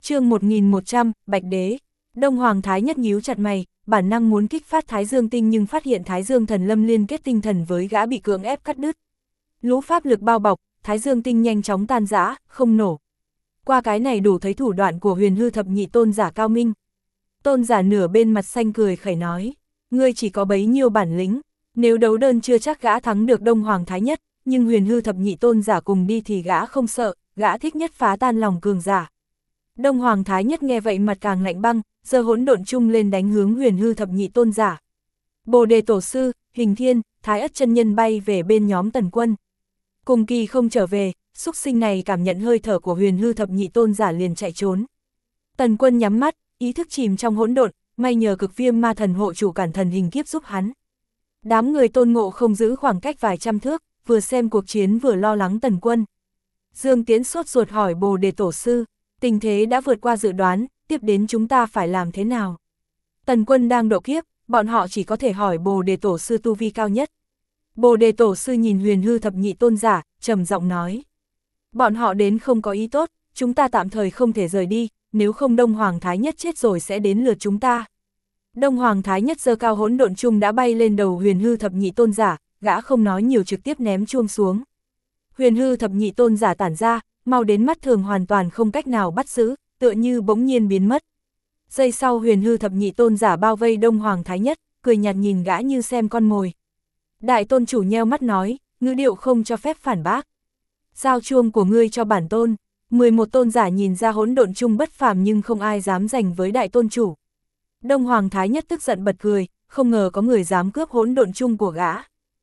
Chương 1100, Bạch Đế. Đông Hoàng Thái Nhất nhíu chặt mày, bản năng muốn kích phát Thái Dương tinh nhưng phát hiện Thái Dương thần lâm liên kết tinh thần với gã bị cưỡng ép cắt đứt. Lũ pháp lực bao bọc, Thái Dương tinh nhanh chóng tan rã, không nổ. Qua cái này đủ thấy thủ đoạn của Huyền Hư thập nhị tôn giả cao minh. Tôn giả nửa bên mặt xanh cười khẩy nói, ngươi chỉ có bấy nhiêu bản lĩnh, nếu đấu đơn chưa chắc gã thắng được Đông Hoàng Thái Nhất, nhưng Huyền Hư thập nhị tôn giả cùng đi thì gã không sợ, gã thích nhất phá tan lòng cường giả. Đông Hoàng Thái Nhất nghe vậy mặt càng lạnh băng, giơ hỗn độn chung lên đánh hướng Huyền Hư thập nhị tôn giả. Bồ Đề Tổ Sư, Hình Thiên, Thái Ất chân nhân bay về bên nhóm Tần Quân. Cùng kỳ không trở về, xúc sinh này cảm nhận hơi thở của Huyền Hư thập nhị tôn giả liền chạy trốn. Tần Quân nhắm mắt, ý thức chìm trong hỗn độn, may nhờ Cực Viêm Ma Thần hộ chủ cản thần hình kiếp giúp hắn. Đám người Tôn Ngộ không giữ khoảng cách vài trăm thước, vừa xem cuộc chiến vừa lo lắng Tần Quân. Dương Tiến sốt ruột hỏi Bồ Đề Tổ Sư, tình thế đã vượt qua dự đoán, tiếp đến chúng ta phải làm thế nào? Tần Quân đang độ kiếp, bọn họ chỉ có thể hỏi Bồ Đề Tổ Sư tu vi cao nhất. Bồ Đề Tổ Sư nhìn Huyền Hư thập nhị tôn giả, trầm giọng nói. Bọn họ đến không có ý tốt, chúng ta tạm thời không thể rời đi, nếu không Đông Hoàng Thái Nhất chết rồi sẽ đến lượt chúng ta. Đông Hoàng Thái Nhất giơ cao hỗn độn chung đã bay lên đầu Huyền Hư thập nhị tôn giả, gã không nói nhiều trực tiếp ném chuông xuống. Huyền Hư thập nhị tôn giả tản ra, mau đến mắt thường hoàn toàn không cách nào bắt giữ, tựa như bỗng nhiên biến mất. Giây sau Huyền Hư thập nhị tôn giả bao vây Đông Hoàng Thái Nhất, cười nhạt nhìn gã như xem con mồi. Đại tôn chủ nheo mắt nói, ngữ điệu không cho phép phản bác. Giao chuông của ngươi cho bản tôn. 11 tôn giả nhìn ra hỗn độn chung bất phàm nhưng không ai dám giành với đại tôn chủ. Đông Hoàng Thái Nhất tức giận bật cười, không ngờ có người dám cướp hỗn độn chung của gã.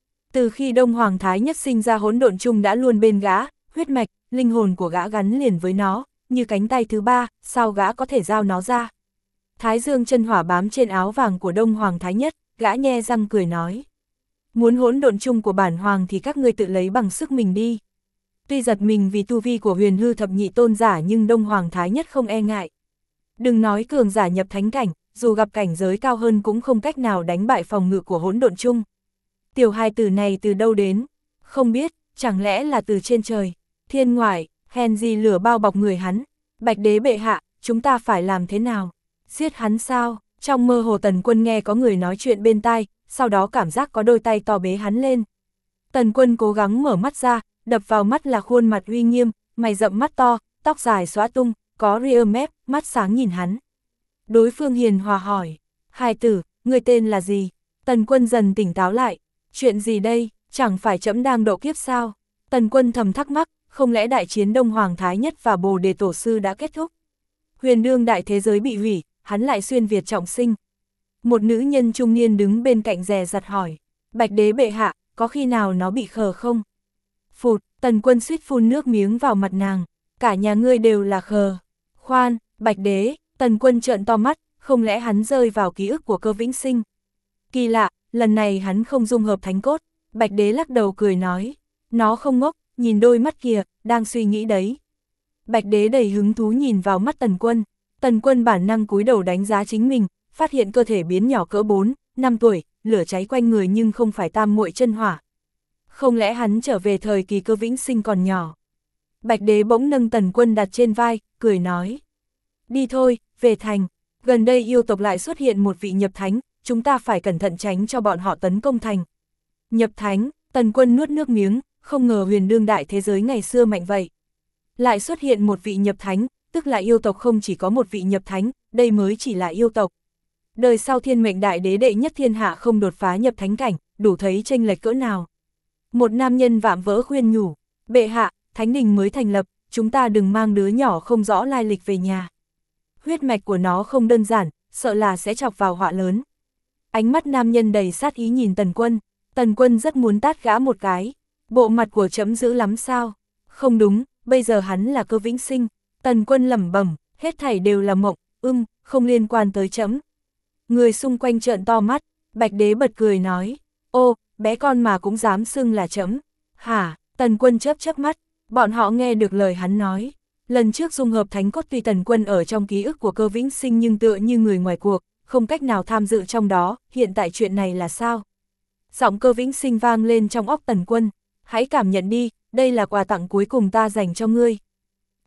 Từ khi Đông Hoàng Thái Nhất sinh ra hỗn độn chung đã luôn bên gã, huyết mạch, linh hồn của gã gắn liền với nó, như cánh tay thứ ba, sao gã có thể giao nó ra? Thái Dương chân hỏa bám trên áo vàng của Đông Hoàng Thái Nhất, gã nhe răng cười nói. Muốn hỗn độn chung của bản hoàng thì các ngươi tự lấy bằng sức mình đi. Tuy giật mình vì tu vi của Huyền Hư thập nhị tôn giả nhưng Đông Hoàng Thái Nhất không e ngại. Đừng nói cường giả nhập thánh cảnh, dù gặp cảnh giới cao hơn cũng không cách nào đánh bại phòng ngự của hỗn độn chung. Tiểu hài tử này từ đâu đến? Không biết, chẳng lẽ là từ trên trời? Thiên ngoại, hèn gì lửa bao bọc người hắn? Bạch Đế bệ hạ, chúng ta phải làm thế nào? Giết hắn sao? Trong mơ hồ Tần Quân nghe có người nói chuyện bên tai, sau đó cảm giác có đôi tay to bế hắn lên. Tần Quân cố gắng mở mắt ra, đập vào mắt là khuôn mặt uy nghiêm, mày rậm mắt to, tóc dài xõa tung, có ria mép, mắt sáng nhìn hắn. Đối phương hiền hòa hỏi, hài tử, người tên là gì? Tần Quân dần tỉnh táo lại, chuyện gì đây, chẳng phải trẫm đang độ kiếp sao? Tần Quân thầm thắc mắc, không lẽ đại chiến Đông Hoàng Thái Nhất và Bồ Đề Tổ Sư đã kết thúc? Huyền đương đại thế giới bị hủy, hắn lại xuyên Việt trọng sinh. Một nữ nhân trung niên đứng bên cạnh dè dặt hỏi, Bạch Đế bệ hạ, có khi nào nó bị khờ không? Phụt, Tần Quân suýt phun nước miếng vào mặt nàng, cả nhà ngươi đều là khờ. Khoan, Bạch Đế, Tần Quân trợn to mắt, không lẽ hắn rơi vào ký ức của Cơ Vĩnh Sinh? Kỳ lạ, lần này hắn không dung hợp thánh cốt. Bạch Đế lắc đầu cười nói, nó không ngốc, nhìn đôi mắt kìa, đang suy nghĩ đấy. Bạch Đế đầy hứng thú nhìn vào mắt Tần Quân bản năng cúi đầu đánh giá chính mình, phát hiện cơ thể biến nhỏ cỡ 4, 5 tuổi, lửa cháy quanh người nhưng không phải tam muội chân hỏa. Không lẽ hắn trở về thời kỳ Cơ Vĩnh Sinh còn nhỏ? Bạch Đế bỗng nâng Tần Quân đặt trên vai, cười nói. Đi thôi, về thành, gần đây yêu tộc lại xuất hiện một vị nhập thánh, chúng ta phải cẩn thận tránh cho bọn họ tấn công thành. Nhập thánh, Tần Quân nuốt nước miếng, không ngờ huyền đương đại thế giới ngày xưa mạnh vậy. Lại xuất hiện một vị nhập thánh, tức là yêu tộc không chỉ có một vị nhập thánh, đây mới chỉ là yêu tộc. Đời sau Thiên Mệnh Đại Đế đệ nhất thiên hạ không đột phá nhập thánh cảnh, đủ thấy chênh lệch cỡ nào. Một nam nhân vạm vỡ khuyên nhủ, bệ hạ, thánh đình mới thành lập, chúng ta đừng mang đứa nhỏ không rõ lai lịch về nhà. Huyết mạch của nó không đơn giản, sợ là sẽ chọc vào họa lớn. Ánh mắt nam nhân đầy sát ý nhìn Tần Quân rất muốn tát gã một cái. Bộ mặt của trẫm dữ lắm sao? Không đúng, bây giờ hắn là Cơ Vĩnh Sinh. Tần Quân lẩm bẩm, hết thảy đều là mộng, không liên quan tới trẫm. Người xung quanh trợn to mắt, Bạch Đế bật cười nói, ô, bé con mà cũng dám xưng là trẫm. Hả? Tần Quân chớp mắt, bọn họ nghe được lời hắn nói. Lần trước dung hợp thánh cốt tuy Tần Quân ở trong ký ức của Cơ Vĩnh Sinh nhưng tựa như người ngoài cuộc, không cách nào tham dự trong đó, hiện tại chuyện này là sao? Giọng Cơ Vĩnh Sinh vang lên trong óc Tần Quân, hãy cảm nhận đi, đây là quà tặng cuối cùng ta dành cho ngươi.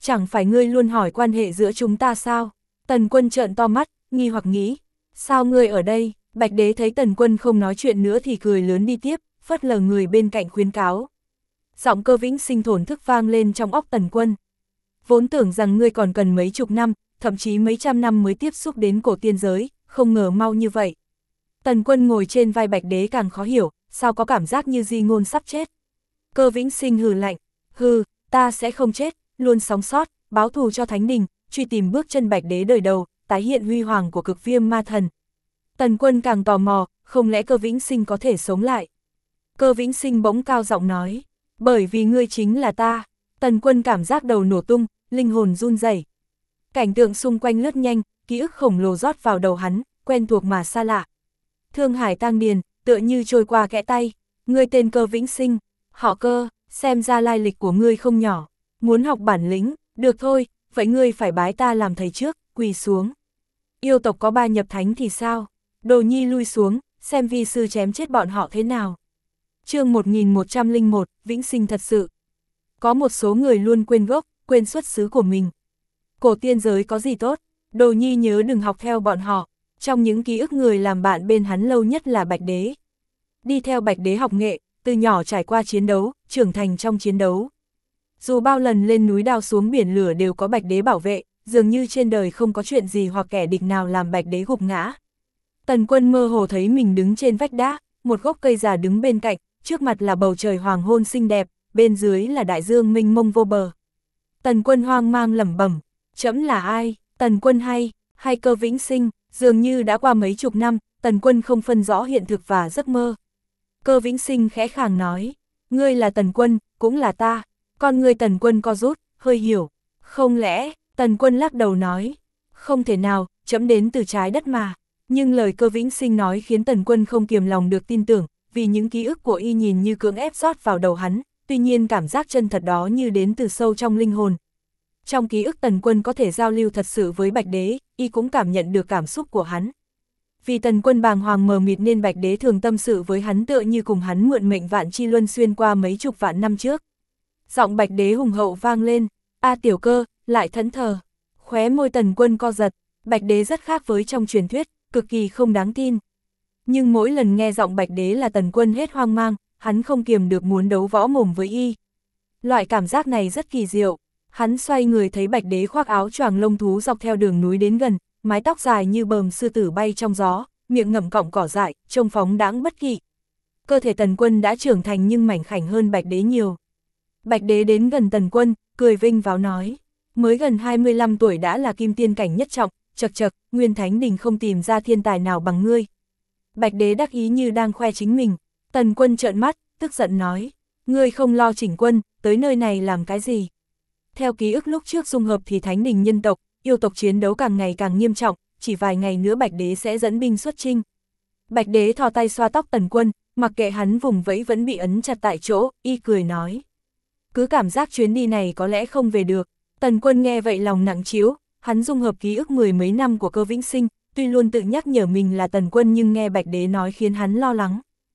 Chẳng phải ngươi luôn hỏi quan hệ giữa chúng ta sao? Tần Quân trợn to mắt, nghi hoặc nghĩ, sao ngươi ở đây? Bạch Đế thấy Tần Quân không nói chuyện nữa thì cười lớn đi tiếp, phớt lờ người bên cạnh khuyến cáo. Giọng Cơ Vĩnh Sinh thổn thức vang lên trong óc Tần Quân. Vốn tưởng rằng ngươi còn cần mấy chục năm, thậm chí mấy trăm năm mới tiếp xúc đến cổ tiên giới, không ngờ mau như vậy. Tần Quân ngồi trên vai Bạch Đế càng khó hiểu, sao có cảm giác như di ngôn sắp chết. Cơ Vĩnh Sinh hừ lạnh, hừ, ta sẽ không chết, luôn sống sót, báo thù cho Thánh Đình, truy tìm bước chân Bạch Đế đời đầu, tái hiện huy hoàng của Cực Viêm Ma Thần. Tần Quân càng tò mò, không lẽ Cơ Vĩnh Sinh có thể sống lại? Cơ Vĩnh Sinh bỗng cao giọng nói, bởi vì ngươi chính là ta. Tần Quân cảm giác đầu nổ tung, linh hồn run rẩy. Cảnh tượng xung quanh lướt nhanh, ký ức khổng lồ rót vào đầu hắn, quen thuộc mà xa lạ. Thương Hải Tang Điền, tựa như trôi qua kẽ tay. Ngươi tên Cơ Vĩnh Sinh, họ Cơ, xem ra lai lịch của ngươi không nhỏ. Muốn học bản lĩnh, được thôi, vậy ngươi phải bái ta làm thầy trước, quỳ xuống. Yêu tộc có 3 nhập thánh thì sao? Đồ Nhi lui xuống, xem vi sư chém chết bọn họ thế nào. Chương 1101, Vĩnh Sinh thật sự. Có một số người luôn quên gốc, quên xuất xứ của mình. Cổ tiên giới có gì tốt? Đồ Nhi nhớ đừng học theo bọn họ. Trong những ký ức người làm bạn bên hắn lâu nhất là Bạch Đế. Đi theo Bạch Đế học nghệ, từ nhỏ trải qua chiến đấu, trưởng thành trong chiến đấu. Dù bao lần lên núi đao xuống biển lửa đều có Bạch Đế bảo vệ, dường như trên đời không có chuyện gì hoặc kẻ địch nào làm Bạch Đế gục ngã. Tần Quân mơ hồ thấy mình đứng trên vách đá, một gốc cây già đứng bên cạnh, trước mặt là bầu trời hoàng hôn xinh đẹp, bên dưới là đại dương mênh mông vô bờ. Tần Quân hoang mang lẩm bẩm, trẫm là ai? Tần Quân hay Cơ Vĩnh Sinh? Dường như đã qua mấy chục năm, Tần Quân không phân rõ hiện thực và giấc mơ. Cơ Vĩnh Sinh khẽ khàng nói, ngươi là Tần Quân, cũng là ta. Con ngươi Tần Quân co rút, hơi hiểu. Không lẽ? Tần Quân lắc đầu nói, không thể nào, trẫm đến từ trái đất mà. Nhưng lời Cơ Vĩnh Sinh nói khiến Tần Quân không kiềm lòng được tin tưởng, vì những ký ức của y nhìn như cưỡng ép rót vào đầu hắn, tuy nhiên cảm giác chân thật đó như đến từ sâu trong linh hồn. Trong ký ức Tần Quân có thể giao lưu thật sự với Bạch Đế, y cũng cảm nhận được cảm xúc của hắn. Vì Tần Quân bàng hoàng mờ mịt nên Bạch Đế thường tâm sự với hắn tựa như cùng hắn mượn mệnh vạn chi luân xuyên qua mấy chục vạn năm trước. Giọng Bạch Đế hùng hậu vang lên, a tiểu Cơ, lại thẫn thờ. Khóe môi Tần Quân co giật, Bạch Đế rất khác với trong truyền thuyết, cực kỳ không đáng tin. Nhưng mỗi lần nghe giọng Bạch Đế là Tần Quân hết hoang mang, hắn không kiềm được muốn đấu võ mồm với y. Loại cảm giác này rất kỳ diệu. Hắn xoay người thấy Bạch Đế khoác áo choàng lông thú dọc theo đường núi đến gần, mái tóc dài như bờm sư tử bay trong gió, miệng ngậm cọng cỏ dại, trông phóng đãng bất kỵ. Cơ thể Tần Quân đã trưởng thành nhưng mảnh khảnh hơn Bạch Đế nhiều. Bạch Đế đến gần Tần Quân, cười vinh váo nói, mới gần 25 tuổi đã là kim tiên cảnh nhất trọng, chậc chậc, Nguyên Thánh Đình không tìm ra thiên tài nào bằng ngươi. Bạch Đế đắc ý như đang khoe chính mình. Tần Quân trợn mắt, tức giận nói, ngươi không lo chỉnh quân, tới nơi này làm cái gì? Theo ký ức lúc trước dung hợp thì Thánh Đình nhân tộc, yêu tộc chiến đấu càng ngày càng nghiêm trọng, chỉ vài ngày nữa Bạch Đế sẽ dẫn binh xuất chinh. Bạch Đế thò tay xoa tóc Tần Quân, mặc kệ hắn vùng vẫy vẫn bị ấn chặt tại chỗ, y cười nói. Cứ cảm giác chuyến đi này có lẽ không về được. Tần Quân nghe vậy lòng nặng trĩu, hắn dung hợp ký ức 10 mấy năm của Cơ Vĩnh Sinh, tuy luôn tự nhắc nhở mình là Tần Quân nhưng nghe Bạch Đế nói khiến hắn lo lắng.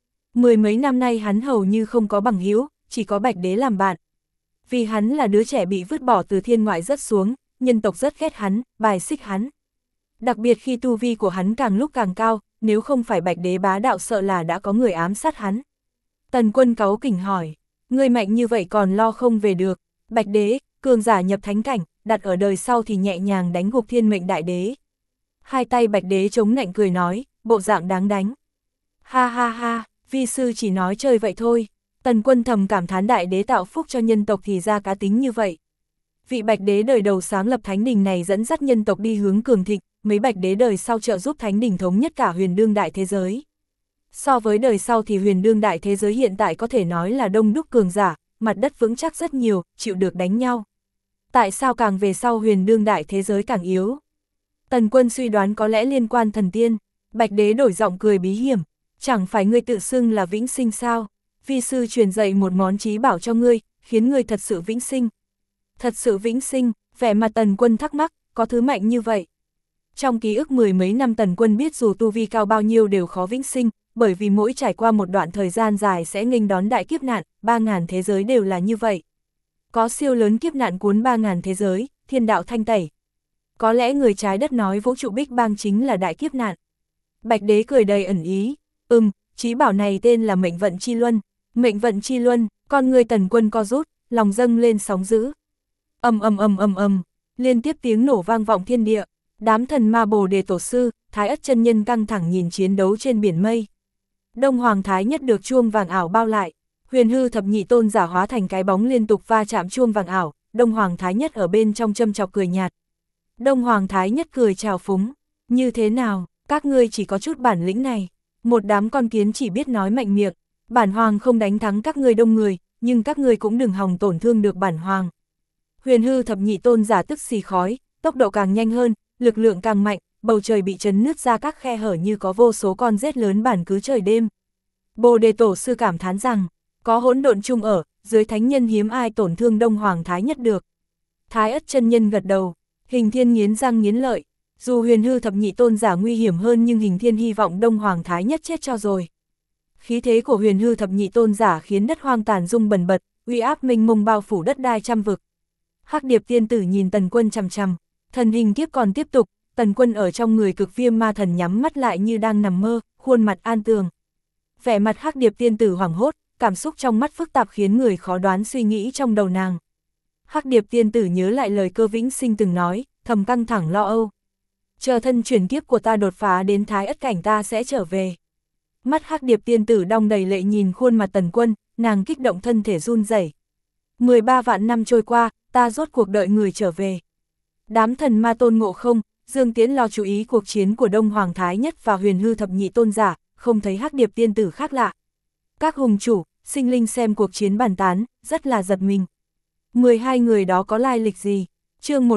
10 mấy năm nay hắn hầu như không có bằng hữu, chỉ có Bạch Đế làm bạn. Vì hắn là đứa trẻ bị vứt bỏ từ thiên ngoại rớt xuống, nhân tộc rất ghét hắn, bài xích hắn. Đặc biệt khi tu vi của hắn càng lúc càng cao, nếu không phải Bạch Đế bá đạo sợ là đã có người ám sát hắn. Tần Quân cáu kỉnh hỏi, ngươi mạnh như vậy còn lo không về được? Bạch Đế, cường giả nhập thánh cảnh, đặt ở đời sau thì nhẹ nhàng đánh gục thiên mệnh đại đế. Hai tay Bạch Đế chống nạnh cười nói, bộ dạng đáng đánh. Ha ha ha, vi sư chỉ nói chơi vậy thôi. Tần Quân thầm cảm thán đại đế tạo phúc cho nhân tộc thì ra cá tính như vậy. Vị Bạch Đế đời đầu sáng lập Thánh Đình này dẫn dắt nhân tộc đi hướng cường thịnh, mấy Bạch Đế đời sau trợ giúp Thánh Đình thống nhất cả huyền đương đại thế giới. So với đời sau thì huyền đương đại thế giới hiện tại có thể nói là đông đúc cường giả, mặt đất vững chắc rất nhiều, chịu được đánh nhau. Tại sao càng về sau huyền đương đại thế giới càng yếu? Tần Quân suy đoán có lẽ liên quan thần tiên. Bạch Đế đổi giọng cười bí hiểm, chẳng phải ngươi tự xưng là Vĩnh Sinh sao? Vi sư truyền dạy một món trí bảo cho ngươi, khiến ngươi thật sự vĩnh sinh. Thật sự vĩnh sinh, vẻ mặt Tần Quân thắc mắc, có thứ mạnh như vậy. Trong ký ức 10 mấy năm Tần Quân biết dù tu vi cao bao nhiêu đều khó vĩnh sinh, bởi vì mỗi trải qua một đoạn thời gian dài sẽ nghênh đón đại kiếp nạn, 3000 thế giới đều là như vậy. Có siêu lớn kiếp nạn cuốn 3.000 thế giới, thiên đạo thanh tẩy. Có lẽ người trái đất nói vũ trụ Big Bang chính là đại kiếp nạn. Bạch đế cười đầy ẩn ý. Chí bảo này tên là mệnh vận chi luân. Mệnh vận chi luân, con người Tần Quân co rút, lòng dâng lên sóng dữ. Liên tiếp tiếng nổ vang vọng thiên địa. Đám thần ma Bồ Đề tổ sư, Thái Ất chân nhân căng thẳng nhìn chiến đấu trên biển mây. Đông Hoàng Thái Nhất được chuông vàng ảo bao lại. Huyền hư thập nhị tôn giả hóa thành cái bóng liên tục va chạm chuông vàng ảo. Đông Hoàng Thái Nhất ở bên trong châm chọc cười nhạt. Đông Hoàng Thái Nhất cười chào phúng. Như thế nào, các ngươi chỉ có chút bản lĩnh này. Một đám con kiến chỉ biết nói mạnh miệng. Bản hoàng không đánh thắng các ngươi đông người, nhưng các ngươi cũng đừng hòng tổn thương được bản hoàng. Huyền hư thập nhị tôn giả tức xì khói, tốc độ càng nhanh hơn, lực lượng càng mạnh, bầu trời bị chấn nứt ra các khe hở như có vô số con rết lớn bản cứ trời đêm. Bồ Đề tổ sư cảm thán rằng, có hỗn độn chung ở, dưới thánh nhân hiếm ai tổn thương Đông Hoàng Thái Nhất được. Thái Ất chân nhân gật đầu, Hình Thiên nghiến răng nghiến lợi, dù huyền hư thập nhị tôn giả nguy hiểm hơn nhưng Hình Thiên hy vọng Đông Hoàng Thái Nhất chết cho rồi. Khí thế của huyền hư thập nhị tôn giả khiến đất hoang tàn rung bần bật, uy áp mênh mông bao phủ đất đai trăm vực. Hắc Điệp tiên tử nhìn Tần Quân chằm chằm, thần hình kiếp còn tiếp tục, Tần Quân ở trong người cực viêm ma thần nhắm mắt lại như đang nằm mơ, khuôn mặt an tường. Vẻ mặt Hắc Điệp tiên tử hoảng hốt, cảm xúc trong mắt phức tạp khiến người khó đoán suy nghĩ trong đầu nàng. Hắc Điệp tiên tử nhớ lại lời Cơ Vĩnh Sinh từng nói, thầm căng thẳng lo âu. Chờ thân chuyển kiếp của ta đột phá đến Thái Ất cảnh ta sẽ trở về. Mắt Hắc Điệp tiên tử đong đầy lệ nhìn khuôn mặt Tần Quân, nàng kích động thân thể run rẩy. 13 vạn năm trôi qua, ta rốt cuộc đợi người trở về. Đám thần ma Tôn Ngộ Không, Dương Tiễn lo chú ý cuộc chiến của Đông Hoàng Thái Nhất và huyền hư thập nhị tôn giả, không thấy Hắc Điệp tiên tử khác lạ. Các hùng chủ, sinh linh xem cuộc chiến bàn tán, rất là giật mình. 12 người đó có lai lịch gì? Chương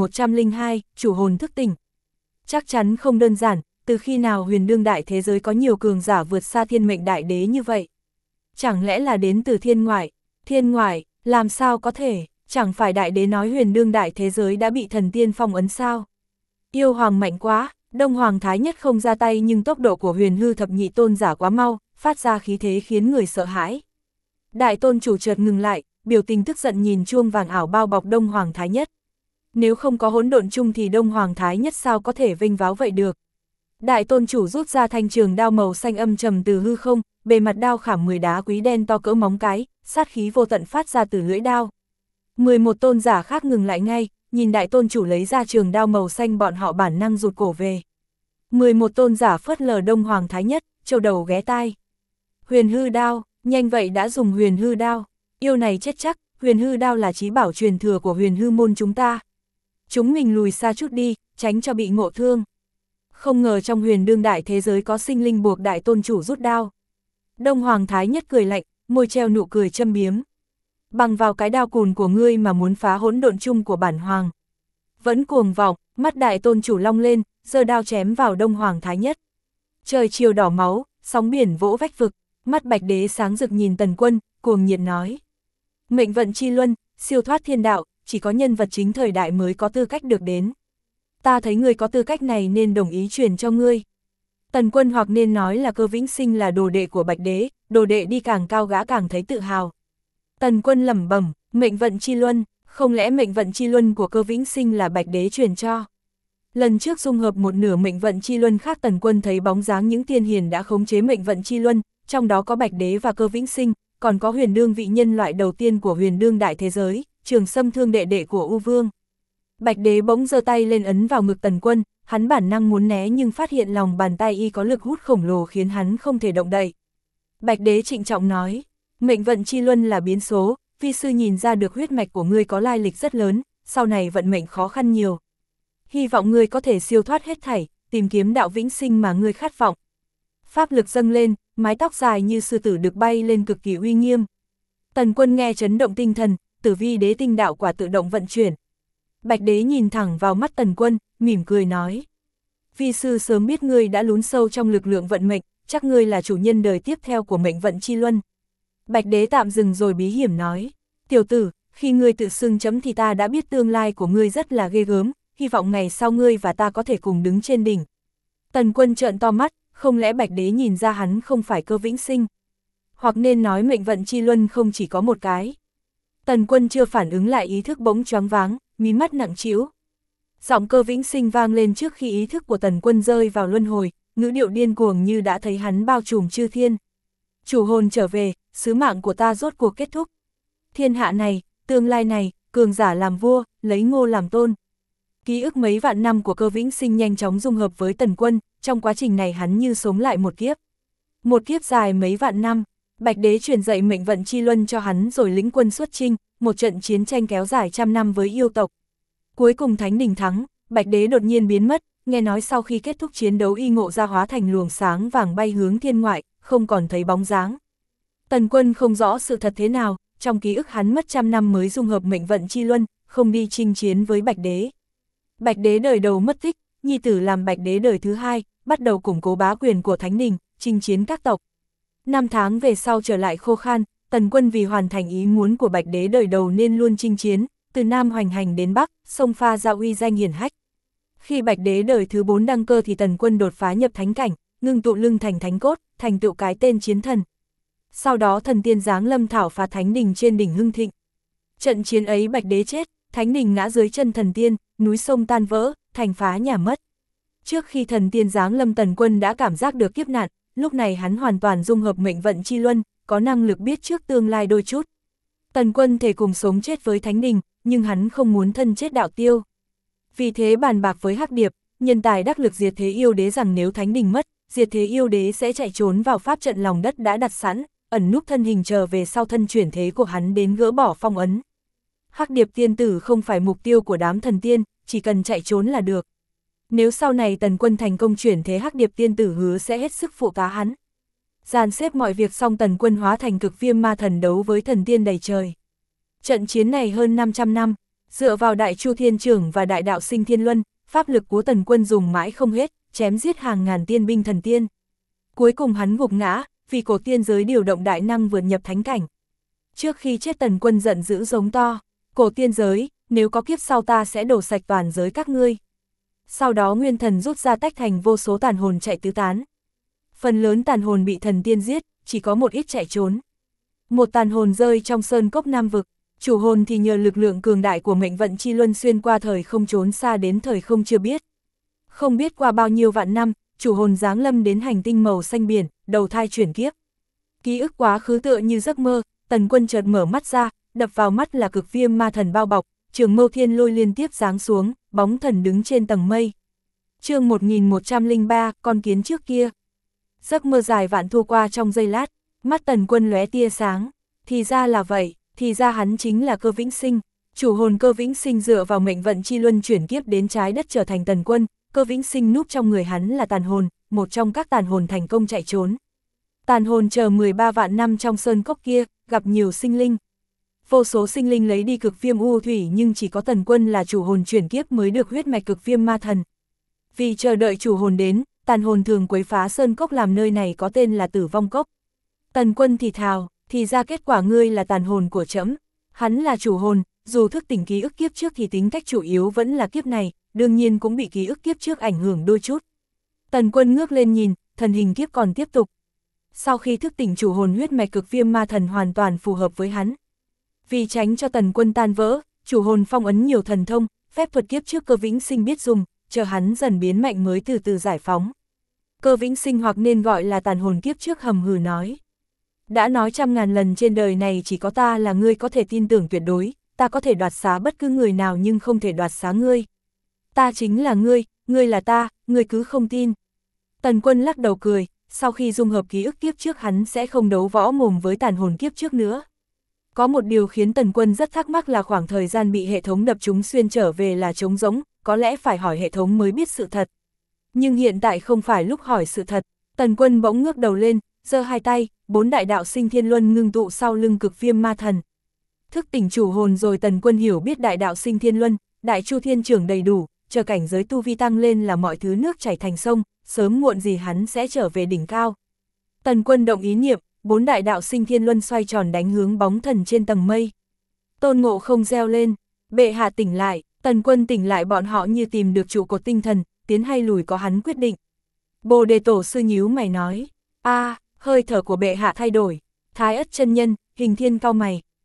1102, chủ hồn thức tỉnh. Chắc chắn không đơn giản, từ khi nào huyền đương đại thế giới có nhiều cường giả vượt xa thiên mệnh đại đế như vậy? Chẳng lẽ là đến từ thiên ngoại? Thiên ngoại, làm sao có thể? Chẳng phải đại đế nói huyền đương đại thế giới đã bị thần tiên phong ấn sao? Yêu hoàng mạnh quá, Đông Hoàng Thái Nhất không ra tay nhưng tốc độ của huyền hư thập nhị tôn giả quá mau, phát ra khí thế khiến người sợ hãi. Đại tôn chủ chợt ngừng lại, biểu tình tức giận nhìn chuông vàng ảo bao bọc Đông Hoàng Thái Nhất. Nếu không có hỗn độn chung thì Đông Hoàng Thái Nhất sao có thể vênh váo vậy được? Đại tôn chủ rút ra thanh trường đao màu xanh âm trầm từ hư không, bề mặt đao khảm 10 đá quý đen to cỡ móng cái, sát khí vô tận phát ra từ lưỡi đao. 11 tôn giả khác ngừng lại ngay, nhìn đại tôn chủ lấy ra trường đao màu xanh, bọn họ bản năng rụt cổ về. 11 tôn giả phớt lờ Đông Hoàng Thái Nhất, châu đầu ghé tai. Huyền hư đao, nhanh vậy đã dùng huyền hư đao, yêu này chết chắc, huyền hư đao là chí bảo truyền thừa của huyền hư môn chúng ta. Chúng mình lùi xa chút đi, tránh cho bị ngộ thương. Không ngờ trong huyền đương đại thế giới có sinh linh buộc đại tôn chủ rút đao. Đông Hoàng Thái Nhất cười lạnh, môi treo nụ cười châm biếm. Bằng vào cái đao cùn của ngươi mà muốn phá hỗn độn chung của bản hoàng. Vẫn cuồng vọng, mắt đại tôn chủ long lên, giơ đao chém vào Đông Hoàng Thái Nhất. Trời chiều đỏ máu, sóng biển vỗ vách vực, mắt Bạch Đế sáng rực nhìn Tần Quân, cuồng nhiệt nói. Mệnh vận chi luân, siêu thoát thiên đạo, chỉ có nhân vật chính thời đại mới có tư cách được đến. Ta thấy ngươi có tư cách này nên đồng ý truyền cho ngươi. Tần Quân hoặc nên nói là Cơ Vĩnh Sinh là đồ đệ của Bạch Đế, đồ đệ đi càng cao gã càng thấy tự hào. Tần Quân lẩm bẩm, mệnh vận chi luân, không lẽ mệnh vận chi luân của Cơ Vĩnh Sinh là Bạch Đế truyền cho? Lần trước dung hợp một nửa mệnh vận chi luân khác, Tần Quân thấy bóng dáng những tiên hiền đã khống chế mệnh vận chi luân, trong đó có Bạch Đế và Cơ Vĩnh Sinh, còn có huyền đương vị nhân loại đầu tiên của huyền đương đại thế giới, Trường Sâm Thương đệ đệ của U Vương. Bạch Đế bỗng giơ tay lên ấn vào ngực Tần Quân, hắn bản năng muốn né nhưng phát hiện lòng bàn tay y có lực hút khổng lồ khiến hắn không thể động đậy. Bạch Đế trịnh trọng nói, mệnh vận chi luân là biến số, vi sư nhìn ra được huyết mạch của ngươi có lai lịch rất lớn, sau này vận mệnh khó khăn nhiều. Hy vọng ngươi có thể siêu thoát hết thảy, tìm kiếm đạo vĩnh sinh mà ngươi khát vọng. Pháp lực dâng lên, mái tóc dài như sư tử được bay lên cực kỳ uy nghiêm. Tần Quân nghe chấn động tinh thần, tử vi đế tinh đạo quả tự động vận chuyển. Bạch Đế nhìn thẳng vào mắt Tần Quân, mỉm cười nói. Vi sư sớm biết ngươi đã lún sâu trong lực lượng vận mệnh, chắc ngươi là chủ nhân đời tiếp theo của mệnh vận chi luân. Bạch Đế tạm dừng rồi bí hiểm nói. Tiểu tử, khi ngươi tự xưng chấm thì ta đã biết tương lai của ngươi rất là ghê gớm, hy vọng ngày sau ngươi và ta có thể cùng đứng trên đỉnh. Tần Quân trợn to mắt, không lẽ Bạch Đế nhìn ra hắn không phải Cơ Vĩnh Sinh? Hoặc nên nói mệnh vận chi luân không chỉ có một cái. Tần Quân chưa phản ứng lại ý thức bỗng choáng váng, mí mắt nặng trĩu. Giọng Cơ Vĩnh Sinh vang lên trước khi ý thức của Tần Quân rơi vào luân hồi, ngữ điệu điên cuồng như đã thấy hắn bao trùm chư thiên. Chủ hồn trở về, sứ mạng của ta rốt cuộc kết thúc. Thiên hạ này, tương lai này, cường giả làm vua, lấy ngô làm tôn. Ký ức mấy vạn năm của Cơ Vĩnh Sinh nhanh chóng dung hợp với Tần Quân, trong quá trình này hắn như sống lại một kiếp. Một kiếp dài mấy vạn năm, Bạch Đế truyền dạy mệnh vận chi luân cho hắn rồi lĩnh quân xuất chinh, một trận chiến tranh kéo dài trăm năm với yêu tộc. Cuối cùng Thánh Đình thắng, Bạch Đế đột nhiên biến mất, nghe nói sau khi kết thúc chiến đấu y ngộ ra hóa thành luồng sáng vàng bay hướng thiên ngoại, không còn thấy bóng dáng. Tần Quân không rõ sự thật thế nào, trong ký ức hắn mất trăm năm mới dung hợp mệnh vận chi luân, không đi chinh chiến với Bạch Đế. Bạch Đế đời đầu mất tích, nhi tử làm Bạch Đế đời thứ hai, bắt đầu củng cố bá quyền của Thánh Đình, chinh chiến các tộc. 5 tháng về sau trở lại khô khan, Tần Quân vì hoàn thành ý muốn của Bạch Đế đời đầu nên luôn chinh chiến, từ Nam hoành hành đến Bắc, sông pha ra uy danh hiển hách. Khi Bạch Đế đời thứ 4 đăng cơ thì Tần Quân đột phá nhập thánh cảnh, ngưng tụ lưng thành thánh cốt, thành tựu cái tên chiến thần. Sau đó thần tiên giáng lâm thảo phá Thánh Đình trên đỉnh hưng thịnh. Trận chiến ấy Bạch Đế chết, Thánh Đình ngã dưới chân thần tiên, núi sông tan vỡ, thành phá nhà mất. Trước khi thần tiên giáng lâm Tần Quân đã cảm giác được kiếp nạn, lúc này hắn hoàn toàn dung hợp mệnh vận chi luân, có năng lực biết trước tương lai đôi chút. Tần Quân thể cùng sống chết với Thánh Đình, nhưng hắn không muốn thân chết đạo tiêu. Vì thế bàn bạc với Hắc Điệp, nhân tài đắc lực Diệt Thế Yêu Đế rằng nếu Thánh Đình mất, Diệt Thế Yêu Đế sẽ chạy trốn vào pháp trận lòng đất đã đặt sẵn, ẩn núp thân hình chờ về sau thân chuyển thế của hắn đến gỡ bỏ phong ấn. Hắc Điệp tiên tử không phải mục tiêu của đám thần tiên, chỉ cần chạy trốn là được. Nếu sau này Tần Quân thành công chuyển thế, Hắc Điệp tiên tử hứa sẽ hết sức phụ tá hắn. Dàn xếp mọi việc xong, Tần Quân hóa thành Cực Viêm Ma Thần đấu với thần tiên đầy trời. Trận chiến này hơn 500 năm, dựa vào Đại Chu Thiên Trưởng và Đại Đạo Sinh Thiên Luân, pháp lực của Tần Quân dùng mãi không hết, chém giết hàng ngàn tiên binh thần tiên. Cuối cùng hắn gục ngã, vì cổ tiên giới điều động đại năng vượt nhập thánh cảnh. Trước khi chết Tần Quân giận dữ giống to, cổ tiên giới, nếu có kiếp sau ta sẽ đổ sạch toàn giới các ngươi. Sau đó nguyên thần rút ra tách thành vô số tàn hồn chạy tứ tán. Phần lớn tàn hồn bị thần tiên giết, chỉ có một ít chạy trốn. Một tàn hồn rơi trong sơn cốc Nam Vực, chủ hồn thì nhờ lực lượng cường đại của mệnh vận chi luân xuyên qua thời không trốn xa đến thời không chưa biết. Không biết qua bao nhiêu vạn năm, chủ hồn giáng lâm đến hành tinh màu xanh biển, đầu thai chuyển kiếp. Ký ức quá khứ tựa như giấc mơ, Tần Quân chợt mở mắt ra, đập vào mắt là Cực Viêm Ma Thần bao bọc, Trường Mâu Thiên Lôi liên tiếp giáng xuống, bóng thần đứng trên tầng mây. Chương 1103, con kiến trước kia. Giấc mơ dài vạn thu qua trong giây lát, mắt Tần Quân lóe tia sáng, thì ra là vậy, thì ra hắn chính là Cơ Vĩnh Sinh. Chủ hồn Cơ Vĩnh Sinh dựa vào mệnh vận chi luân chuyển kiếp đến trái đất trở thành Tần Quân, Cơ Vĩnh Sinh núp trong người hắn là tàn hồn, một trong các tàn hồn thành công chạy trốn. Tàn hồn chờ 13 vạn năm trong sơn cốc kia, gặp nhiều sinh linh. Vô số sinh linh lấy đi Cực Viêm U Thủy, nhưng chỉ có Tần Quân là chủ hồn chuyển kiếp mới được huyết mạch Cực Viêm Ma Thần. Vì chờ đợi chủ hồn đến, tàn hồn thường quấy phá sơn cốc làm nơi này có tên là Tử Vong Cốc. Tần Quân thì thào, thì ra kết quả ngươi là tàn hồn của trẫm. Hắn là chủ hồn, dù thức tỉnh ký ức kiếp trước thì tính cách chủ yếu vẫn là kiếp này, đương nhiên cũng bị ký ức kiếp trước ảnh hưởng đôi chút. Tần Quân ngước lên nhìn, thần hình kiếp còn tiếp tục. Sau khi thức tỉnh chủ hồn, huyết mạch Cực Viêm Ma Thần hoàn toàn phù hợp với hắn. Vì tránh cho Tần Quân tan vỡ, chủ hồn phong ấn nhiều thần thông, phép thuật kiếp trước Cơ Vĩnh Sinh biết dùng, chờ hắn dần biến mạnh mới từ từ giải phóng. Cơ Vĩnh Sinh hoặc nên gọi là tàn hồn kiếp trước hầm hừ nói. Đã nói trăm ngàn lần trên đời này chỉ có ta là ngươi có thể tin tưởng tuyệt đối, ta có thể đoạt xá bất cứ người nào nhưng không thể đoạt xá ngươi. Ta chính là ngươi là ta, ngươi cứ không tin. Tần Quân lắc đầu cười, sau khi dung hợp ký ức kiếp trước hắn sẽ không đấu võ mồm với tàn hồn kiếp trước nữa. Có một điều khiến Tần Quân rất thắc mắc là khoảng thời gian bị hệ thống đập trúng xuyên trở về là trống rỗng, có lẽ phải hỏi hệ thống mới biết sự thật. Nhưng hiện tại không phải lúc hỏi sự thật, Tần Quân bỗng ngước đầu lên, giơ hai tay, 4 đại đạo sinh thiên luân ngưng tụ sau lưng Cực Viêm Ma Thần. Thức tỉnh chủ hồn rồi Tần Quân hiểu biết đại đạo sinh thiên luân, Đại Chu Thiên Trưởng đầy đủ, chờ cảnh giới tu vi tăng lên là mọi thứ nước chảy thành sông, sớm muộn gì hắn sẽ trở về đỉnh cao. Tần Quân động ý niệm, 4 đại đạo sinh thiên luân xoay tròn đánh hướng bóng thần trên tầng mây. Tôn Ngộ Không reo lên, bệ hạ tỉnh lại. Tần Quân tỉnh lại bọn họ như tìm được trụ cột tinh thần, tiến hay lùi có hắn quyết định. Bồ Đề Tổ sư nhíu mày nói, hơi thở của bệ hạ thay đổi. Thái Ất chân nhân, Hình Thiên cau mày,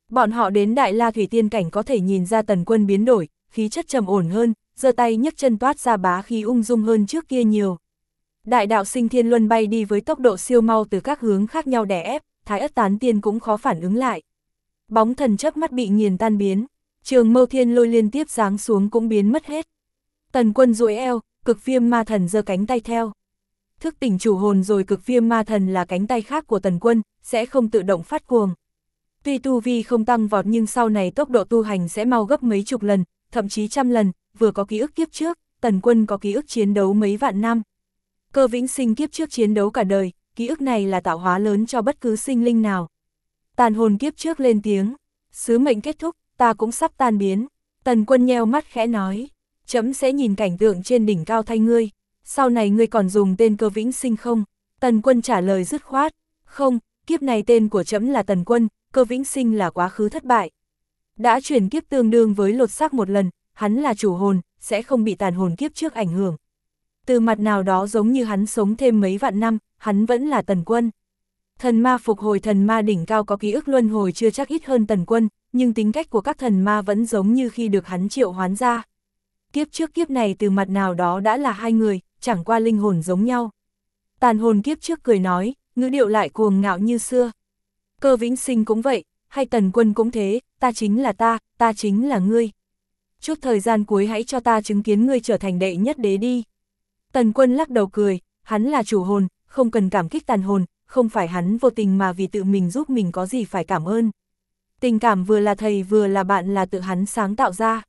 Bọn họ đến Đại La Thủy Tiên Cảnh có thể nhìn ra Tần Quân biến đổi, khí chất trầm ổn hơn, giơ tay nhấc chân toát ra bá khí ung dung hơn trước kia nhiều. Đại đạo sinh thiên luân bay đi với tốc độ siêu mau từ các hướng khác nhau đè ép, Thái Ất Tán Tiên cũng khó phản ứng lại. Bóng thần chớp mắt bị nghiền tan biến, Trường Mâu Thiên Lôi liên tiếp giáng xuống cũng biến mất hết. Tần Quân duỗi eo, Cực Viêm Ma Thần giơ cánh tay theo. Thức tỉnh chủ hồn rồi, Cực Viêm Ma Thần là cánh tay khác của Tần Quân, sẽ không tự động phát cuồng. Tuy tu vi không tăng vọt nhưng sau này tốc độ tu hành sẽ mau gấp mấy chục lần, thậm chí trăm lần, vừa có ký ức kiếp trước, Tần Quân có ký ức chiến đấu mấy vạn năm. Cơ Vĩnh Sinh kiếp trước chiến đấu cả đời, ký ức này là tạo hóa lớn cho bất cứ sinh linh nào. Tàn hồn kiếp trước lên tiếng, sứ mệnh kết thúc, ta cũng sắp tan biến. Tần Quân nheo mắt khẽ nói, trẫm sẽ nhìn cảnh tượng trên đỉnh cao thay ngươi, sau này ngươi còn dùng tên Cơ Vĩnh Sinh không? Tần Quân trả lời dứt khoát, không, kiếp này tên của trẫm là Tần Quân, Cơ Vĩnh Sinh là quá khứ thất bại. Đã chuyển kiếp tương đương với lột xác một lần, hắn là chủ hồn, sẽ không bị tàn hồn kiếp trước ảnh hưởng. Từ mặt nào đó giống như hắn sống thêm mấy vạn năm, hắn vẫn là Tần Quân. Thần ma phục hồi, thần ma đỉnh cao có ký ức luân hồi chưa chắc ít hơn Tần Quân, nhưng tính cách của các thần ma vẫn giống như khi được hắn triệu hoán ra. Kiếp trước kiếp này từ mặt nào đó đã là hai người, chẳng qua linh hồn giống nhau. Tàn hồn kiếp trước cười nói, ngữ điệu lại cuồng ngạo như xưa. Cơ Vĩnh Sinh cũng vậy, hay Tần Quân cũng thế, ta chính là ta chính là ngươi. Chút thời gian cuối hãy cho ta chứng kiến ngươi trở thành đệ nhất đế đi. Tần Quân lắc đầu cười, hắn là chủ hồn, không cần cảm kích tàn hồn, không phải hắn vô tình mà vì tự mình giúp mình, có gì phải cảm ơn. Tình cảm vừa là thầy vừa là bạn là tự hắn sáng tạo ra.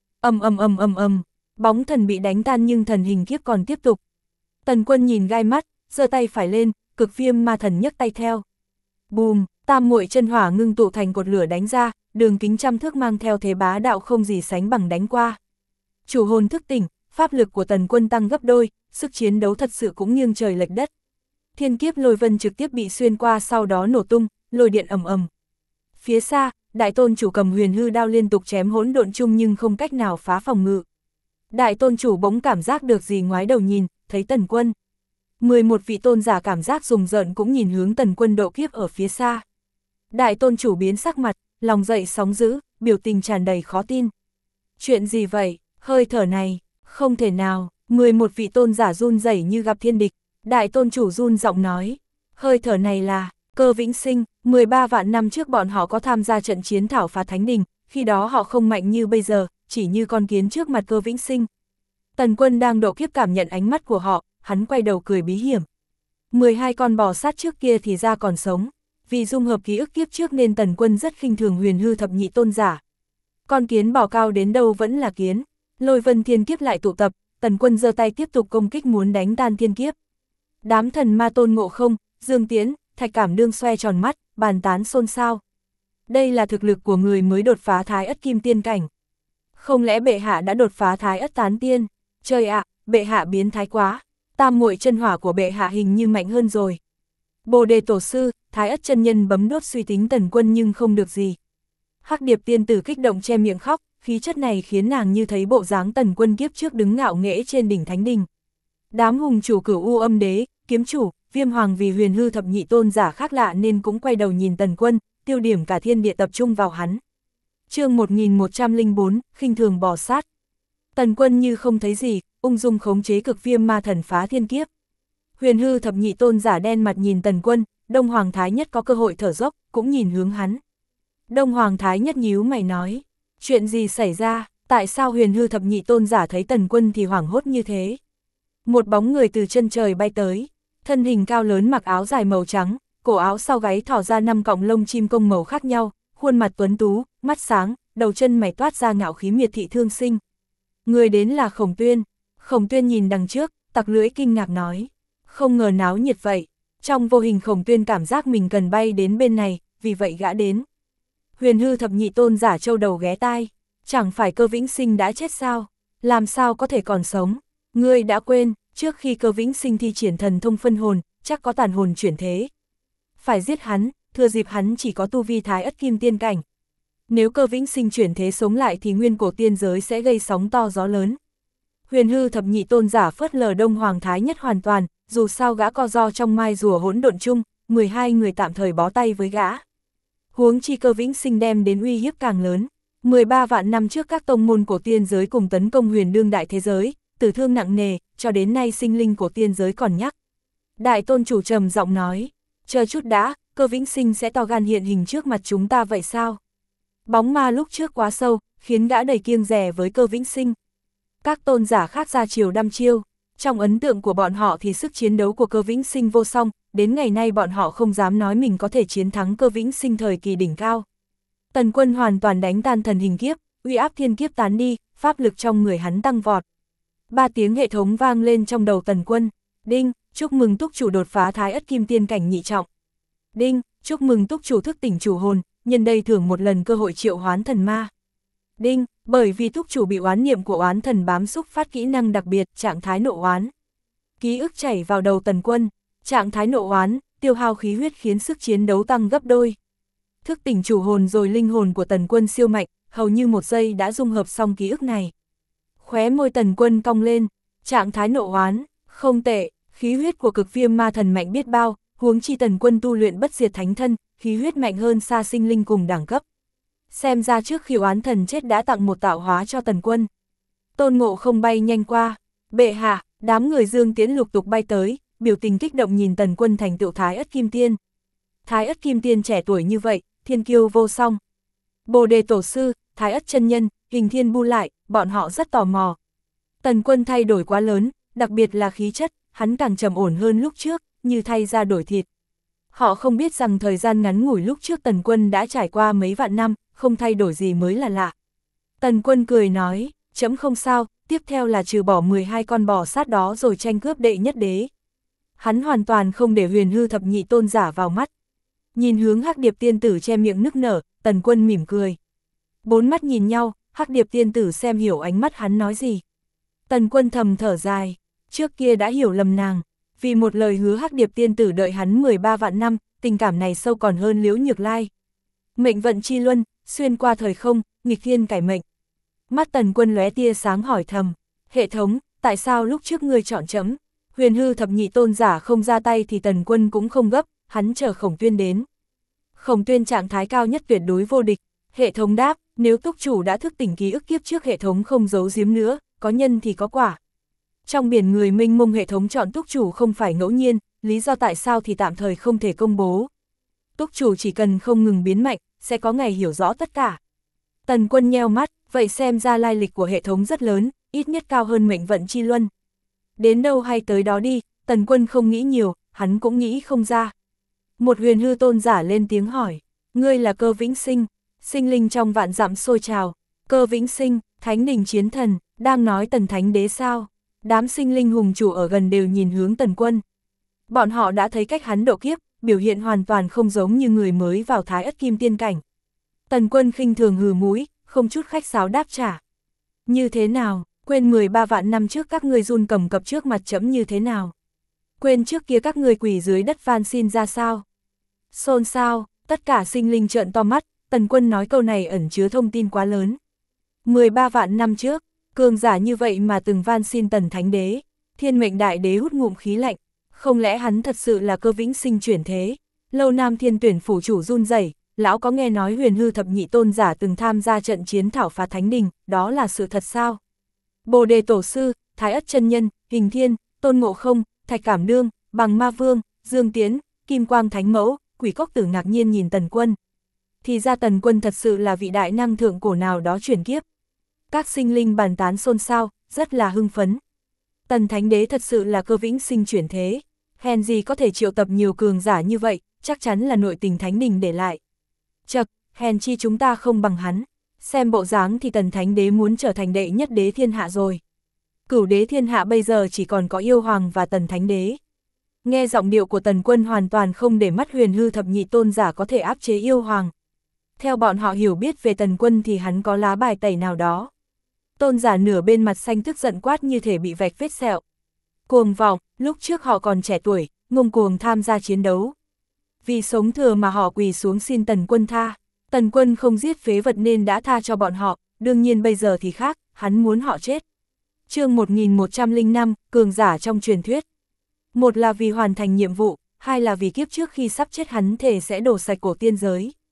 Bóng thần bị đánh tan nhưng thần hình kiếp còn tiếp tục. Tần Quân nhìn gai mắt, giơ tay phải lên, Cực Viêm Ma Thần nhấc tay theo. Bùm, tam muội chân hỏa ngưng tụ thành cột lửa đánh ra, đường kính trăm thước mang theo thế bá đạo không gì sánh bằng đánh qua. Chủ hồn thức tỉnh, pháp lực của Tần Quân tăng gấp đôi, sức chiến đấu thật sự cũng nghiêng trời lệch đất. Thiên kiếp lôi vân trực tiếp bị xuyên qua, sau đó nổ tung, lôi điện ầm ầm. Phía xa, Đại Tôn Chủ cầm huyền hư đao liên tục chém hỗn độn chung nhưng không cách nào phá phòng ngự. Đại Tôn Chủ bỗng cảm giác được gì, ngoái đầu nhìn, thấy Tần Quân. 11 vị tôn giả cảm giác rùng rợn cũng nhìn hướng Tần Quân độ kiếp ở phía xa. Đại Tôn Chủ biến sắc mặt, lòng dậy sóng dữ, biểu tình tràn đầy khó tin. Chuyện gì vậy, hơi thở này, không thể nào, 11 vị tôn giả run rẩy như gặp thiên địch. Đại Tôn Chủ run giọng nói, hơi thở này là Cơ Vĩnh Sinh. 13 vạn năm trước bọn họ có tham gia trận chiến thảo phá Thánh Đình, khi đó họ không mạnh như bây giờ, chỉ như con kiến trước mặt Cơ Vĩnh Sinh. Tần Quân đang độ kiếp cảm nhận ánh mắt của họ, hắn quay đầu cười bí hiểm. 12 con bò sát trước kia thì ra còn sống, vì dung hợp ký ức kiếp trước nên Tần Quân rất khinh thường huyền hư thập nhị tôn giả. Con kiến bò cao đến đâu vẫn là kiến, lôi vân thiên kiếp lại tụ tập, Tần Quân giơ tay tiếp tục công kích muốn đánh tan thiên kiếp. Đám thần ma Tôn Ngộ Không, Dương Tiễn, Thạch Cảm Đương xoe tròn mắt, bàn tán xôn xao. Đây là thực lực của người mới đột phá Thái Ất Kim Tiên cảnh. Không lẽ bệ hạ đã đột phá Thái Ất Tán Tiên? Trời ạ, bệ hạ biến thái quá. Tam muội chân hỏa của bệ hạ hình như mạnh hơn rồi. Bồ Đề Tổ Sư, Thái Ất chân nhân bấm đốt suy tính Tần Quân nhưng không được gì. Hắc Điệp tiên tử kích động che miệng khóc, khí chất này khiến nàng như thấy bộ dáng Tần Quân kiếp trước đứng ngạo nghễ trên đỉnh Thánh Đình. Đám hùng chủ Cửu U Âm Đế, Kiếm Chủ, Viêm Hoàng vì huyền hư thập nhị tôn giả khác lạ nên cũng quay đầu nhìn Tần Quân, tiêu điểm cả thiên địa tập trung vào hắn. Chương 1104, khinh thường bò sát. Tần Quân như không thấy gì, ung dung khống chế Cực Viêm Ma Thần phá thiên kiếp. Huyền hư thập nhị tôn giả đen mặt nhìn Tần Quân, Đông Hoàng Thái Nhất có cơ hội thở dốc, cũng nhìn hướng hắn. Đông Hoàng Thái Nhất nhíu mày nói, chuyện gì xảy ra, tại sao huyền hư thập nhị tôn giả thấy Tần Quân thì hoảng hốt như thế? Một bóng người từ chân trời bay tới, thân hình cao lớn mặc áo dài màu trắng, cổ áo sau gáy thỏ ra 5 cọng lông chim công màu khác nhau, khuôn mặt tuấn tú, mắt sáng, đầu chân mày toát ra ngạo khí miệt thị thương sinh. Người đến là Khổng Tuyên. Khổng Tuyên nhìn đằng trước, tặc lưỡi kinh ngạc nói, không ngờ náo nhiệt vậy. Trong vô hình Khổng Tuyên cảm giác mình cần bay đến bên này, vì vậy gã đến. Huyền hư thập nhị tôn giả châu đầu ghé tai, chẳng phải Cơ Vĩnh Sinh đã chết sao, làm sao có thể còn sống? Ngươi đã quên, trước khi Cơ Vĩnh Sinh thi triển thần thông phân hồn, chắc có tàn hồn chuyển thế. Phải giết hắn, thừa dịp hắn chỉ có tu vi Thái Ất Kim Tiên cảnh. Nếu Cơ Vĩnh Sinh chuyển thế sống lại thì nguyên cổ tiên giới sẽ gây sóng to gió lớn. Huyền hư thập nhị tôn giả phớt lờ Đông Hoàng Thái Nhất hoàn toàn, dù sao gã co ro trong mai rùa hỗn độn chung, 12 người tạm thời bó tay với gã. Huống chi Cơ Vĩnh Sinh đem đến uy hiếp càng lớn. 13 vạn năm trước các tông môn cổ tiên giới cùng tấn công huyền đương đại thế giới, tử thương nặng nề, cho đến nay sinh linh của tiên giới còn nhắc. Đại tôn chủ trầm giọng nói, chờ chút đã, Cơ Vĩnh Sinh sẽ to gan hiện hình trước mặt chúng ta vậy sao? Bóng ma lúc trước quá sâu, khiến gã đầy kiêng dè với Cơ Vĩnh Sinh. Các tôn giả khác ra chiều đăm chiêu, trong ấn tượng của bọn họ thì sức chiến đấu của Cơ Vĩnh Sinh vô song, đến ngày nay bọn họ không dám nói mình có thể chiến thắng Cơ Vĩnh Sinh thời kỳ đỉnh cao. Tần Quân hoàn toàn đánh tan thần hình kiếp, uy áp thiên kiếp tán đi, pháp lực trong người hắn tăng vọt. 3 tiếng hệ thống vang lên trong đầu Tần Quân. Đinh, chúc mừng túc chủ đột phá Thái Ất Kim Tiên cảnh nhị trọng. Đinh, chúc mừng túc chủ thức tỉnh chủ hồn, nhân đây thưởng một lần cơ hội triệu hoán thần ma. Đinh, bởi vì túc chủ bị oán niệm của oán thần bám xúc phát kỹ năng đặc biệt, trạng thái nộ oán. Ký ức chảy vào đầu Tần Quân, trạng thái nộ oán, tiêu hao khí huyết khiến sức chiến đấu tăng gấp đôi. Thức tỉnh chủ hồn rồi, linh hồn của Tần Quân siêu mạnh, hầu như một giây đã dung hợp xong ký ức này. Khóe môi Tần Quân cong lên, trạng thái nộ oán, không tệ, khí huyết của cực viêm ma thần mạnh biết bao, huống chi Tần Quân tu luyện bất diệt thánh thân, khí huyết mạnh hơn xa sinh linh cùng đẳng cấp. Xem ra trước khi oán thần chết đã tặng một tạo hóa cho Tần Quân. Tôn Ngộ Không bay nhanh qua, bệ hạ, đám người Dương Tiễn lục tục bay tới, biểu tình kích động nhìn Tần Quân thành tựu Thái Ất Kim Tiên. Thái Ất Kim Tiên trẻ tuổi như vậy, thiên kiêu vô song. Bồ Đề Tổ Sư, Thái Ất Chân Nhân, Hình Thiên Bu lại, bọn họ rất tò mò. Tần Quân thay đổi quá lớn, đặc biệt là khí chất, hắn càng trầm ổn hơn lúc trước, như thay da đổi thịt. Họ không biết rằng thời gian ngắn ngủi lúc trước Tần Quân đã trải qua mấy vạn năm, không thay đổi gì mới là lạ. Tần Quân cười nói, chấm không sao, tiếp theo là trừ bỏ 12 con bò sát đó rồi tranh cướp đệ nhất đế. Hắn hoàn toàn không để Huyền Hư thập nhị tôn giả vào mắt. Nhìn hướng Hắc Điệp tiên tử che miệng nức nở, Tần Quân mỉm cười. 4 mắt nhìn nhau, Hắc Điệp tiên tử xem hiểu ánh mắt hắn nói gì. Tần Quân thầm thở dài, trước kia đã hiểu lầm nàng, vì một lời hứa Hắc Điệp tiên tử đợi hắn 13 vạn năm, tình cảm này sâu còn hơn Liễu Nhược Lai. Mệnh vận chi luân, xuyên qua thời không, nghịch thiên cải mệnh. Mắt Tần Quân lóe tia sáng hỏi thầm, hệ thống, tại sao lúc trước ngươi chọn chấm? Huyền Hư thập nhị tôn giả không ra tay thì Tần Quân cũng không gấp, hắn chờ Khổng Tuyên đến. Khổng Tuyên trạng thái cao nhất tuyệt đối vô địch, hệ thống đáp, nếu túc chủ đã thức tỉnh ký ức kiếp trước hệ thống không giấu giếm nữa, có nhân thì có quả. Trong biển người mênh mông hệ thống chọn túc chủ không phải ngẫu nhiên, lý do tại sao thì tạm thời không thể công bố. Túc chủ chỉ cần không ngừng biến mạnh, sẽ có ngày hiểu rõ tất cả. Tần Quân nheo mắt, vậy xem ra lai lịch của hệ thống rất lớn, ít nhất cao hơn mệnh vận chi luân. Đến đâu hay tới đó đi, Tần Quân không nghĩ nhiều, hắn cũng nghĩ không ra. Một Huyền Hư tôn giả lên tiếng hỏi, ngươi là Cơ Vĩnh Sinh, sinh linh trong vạn dặm sôi trào. Cơ Vĩnh Sinh, Thánh Đình Chiến Thần, đang nói Tần Thánh Đế sao? Đám sinh linh hùng chủ ở gần đều nhìn hướng Tần Quân. Bọn họ đã thấy cách hắn độ kiếp, biểu hiện hoàn toàn không giống như người mới vào Thái Ất Kim Tiên cảnh. Tần Quân khinh thường hừ mũi, không chút khách sáo đáp trả. Như thế nào, quên 13 vạn năm trước các ngươi run cầm cập trước mặt chấm như thế nào? Quên trước kia các ngươi quỳ dưới đất van xin ra sao? Xôn xao, tất cả sinh linh trợn to mắt, Tần Quân nói câu này ẩn chứa thông tin quá lớn. 13 vạn năm trước, cường giả như vậy mà từng van xin Tần Thánh Đế, Thiên Mệnh Đại Đế hút ngụm khí lạnh, không lẽ hắn thật sự là Cơ Vĩnh Sinh chuyển thế? Lâu Nam Thiên Tuyển phủ chủ run rẩy, lão có nghe nói Huyền Hư thập nhị tôn giả từng tham gia trận chiến thảo phá Thánh Đình, đó là sự thật sao? Bồ Đề Tổ Sư, Thái Ất Chân Nhân, Hình Thiên, Tôn Ngộ Không, Thạch Cảm Nương, Bằng Ma Vương, Dương Tiễn, Kim Quang Thánh Mẫu, Quỷ Cốc Tử ngạc nhiên nhìn Tần Quân. Thì ra Tần Quân thật sự là vị đại năng thượng cổ nào đó chuyển kiếp. Các sinh linh bàn tán xôn xao, rất là hưng phấn. Tần Thánh Đế thật sự là Cơ Vĩnh Sinh chuyển thế, hèn gì có thể triệu tập nhiều cường giả như vậy, chắc chắn là nội tình Thánh Đình để lại. Chậc, hèn chi chúng ta không bằng hắn, xem bộ dáng thì Tần Thánh Đế muốn trở thành đệ nhất đế thiên hạ rồi. Cửu đế thiên hạ bây giờ chỉ còn có Yêu Hoàng và Tần Thánh Đế. Nghe giọng điệu của Tần Quân hoàn toàn không để mắt Huyền Hư thập nhị tôn giả có thể áp chế Yêu Hoàng. Theo bọn họ hiểu biết về Tần Quân thì hắn có lá bài tẩy nào đó. Tôn giả nửa bên mặt xanh tức giận quát như thể bị vạch vết sẹo. Cuồng vọng, lúc trước họ còn trẻ tuổi, ngông cuồng tham gia chiến đấu. Vì sống thừa mà họ quỳ xuống xin Tần Quân tha. Tần Quân không giết phế vật nên đã tha cho bọn họ, đương nhiên bây giờ thì khác, hắn muốn họ chết. Chương 1105, cường giả trong truyền thuyết. Một là vì hoàn thành nhiệm vụ, hai là vì kiếp trước khi sắp chết hắn thề sẽ đổ sạch cổ tiên giới.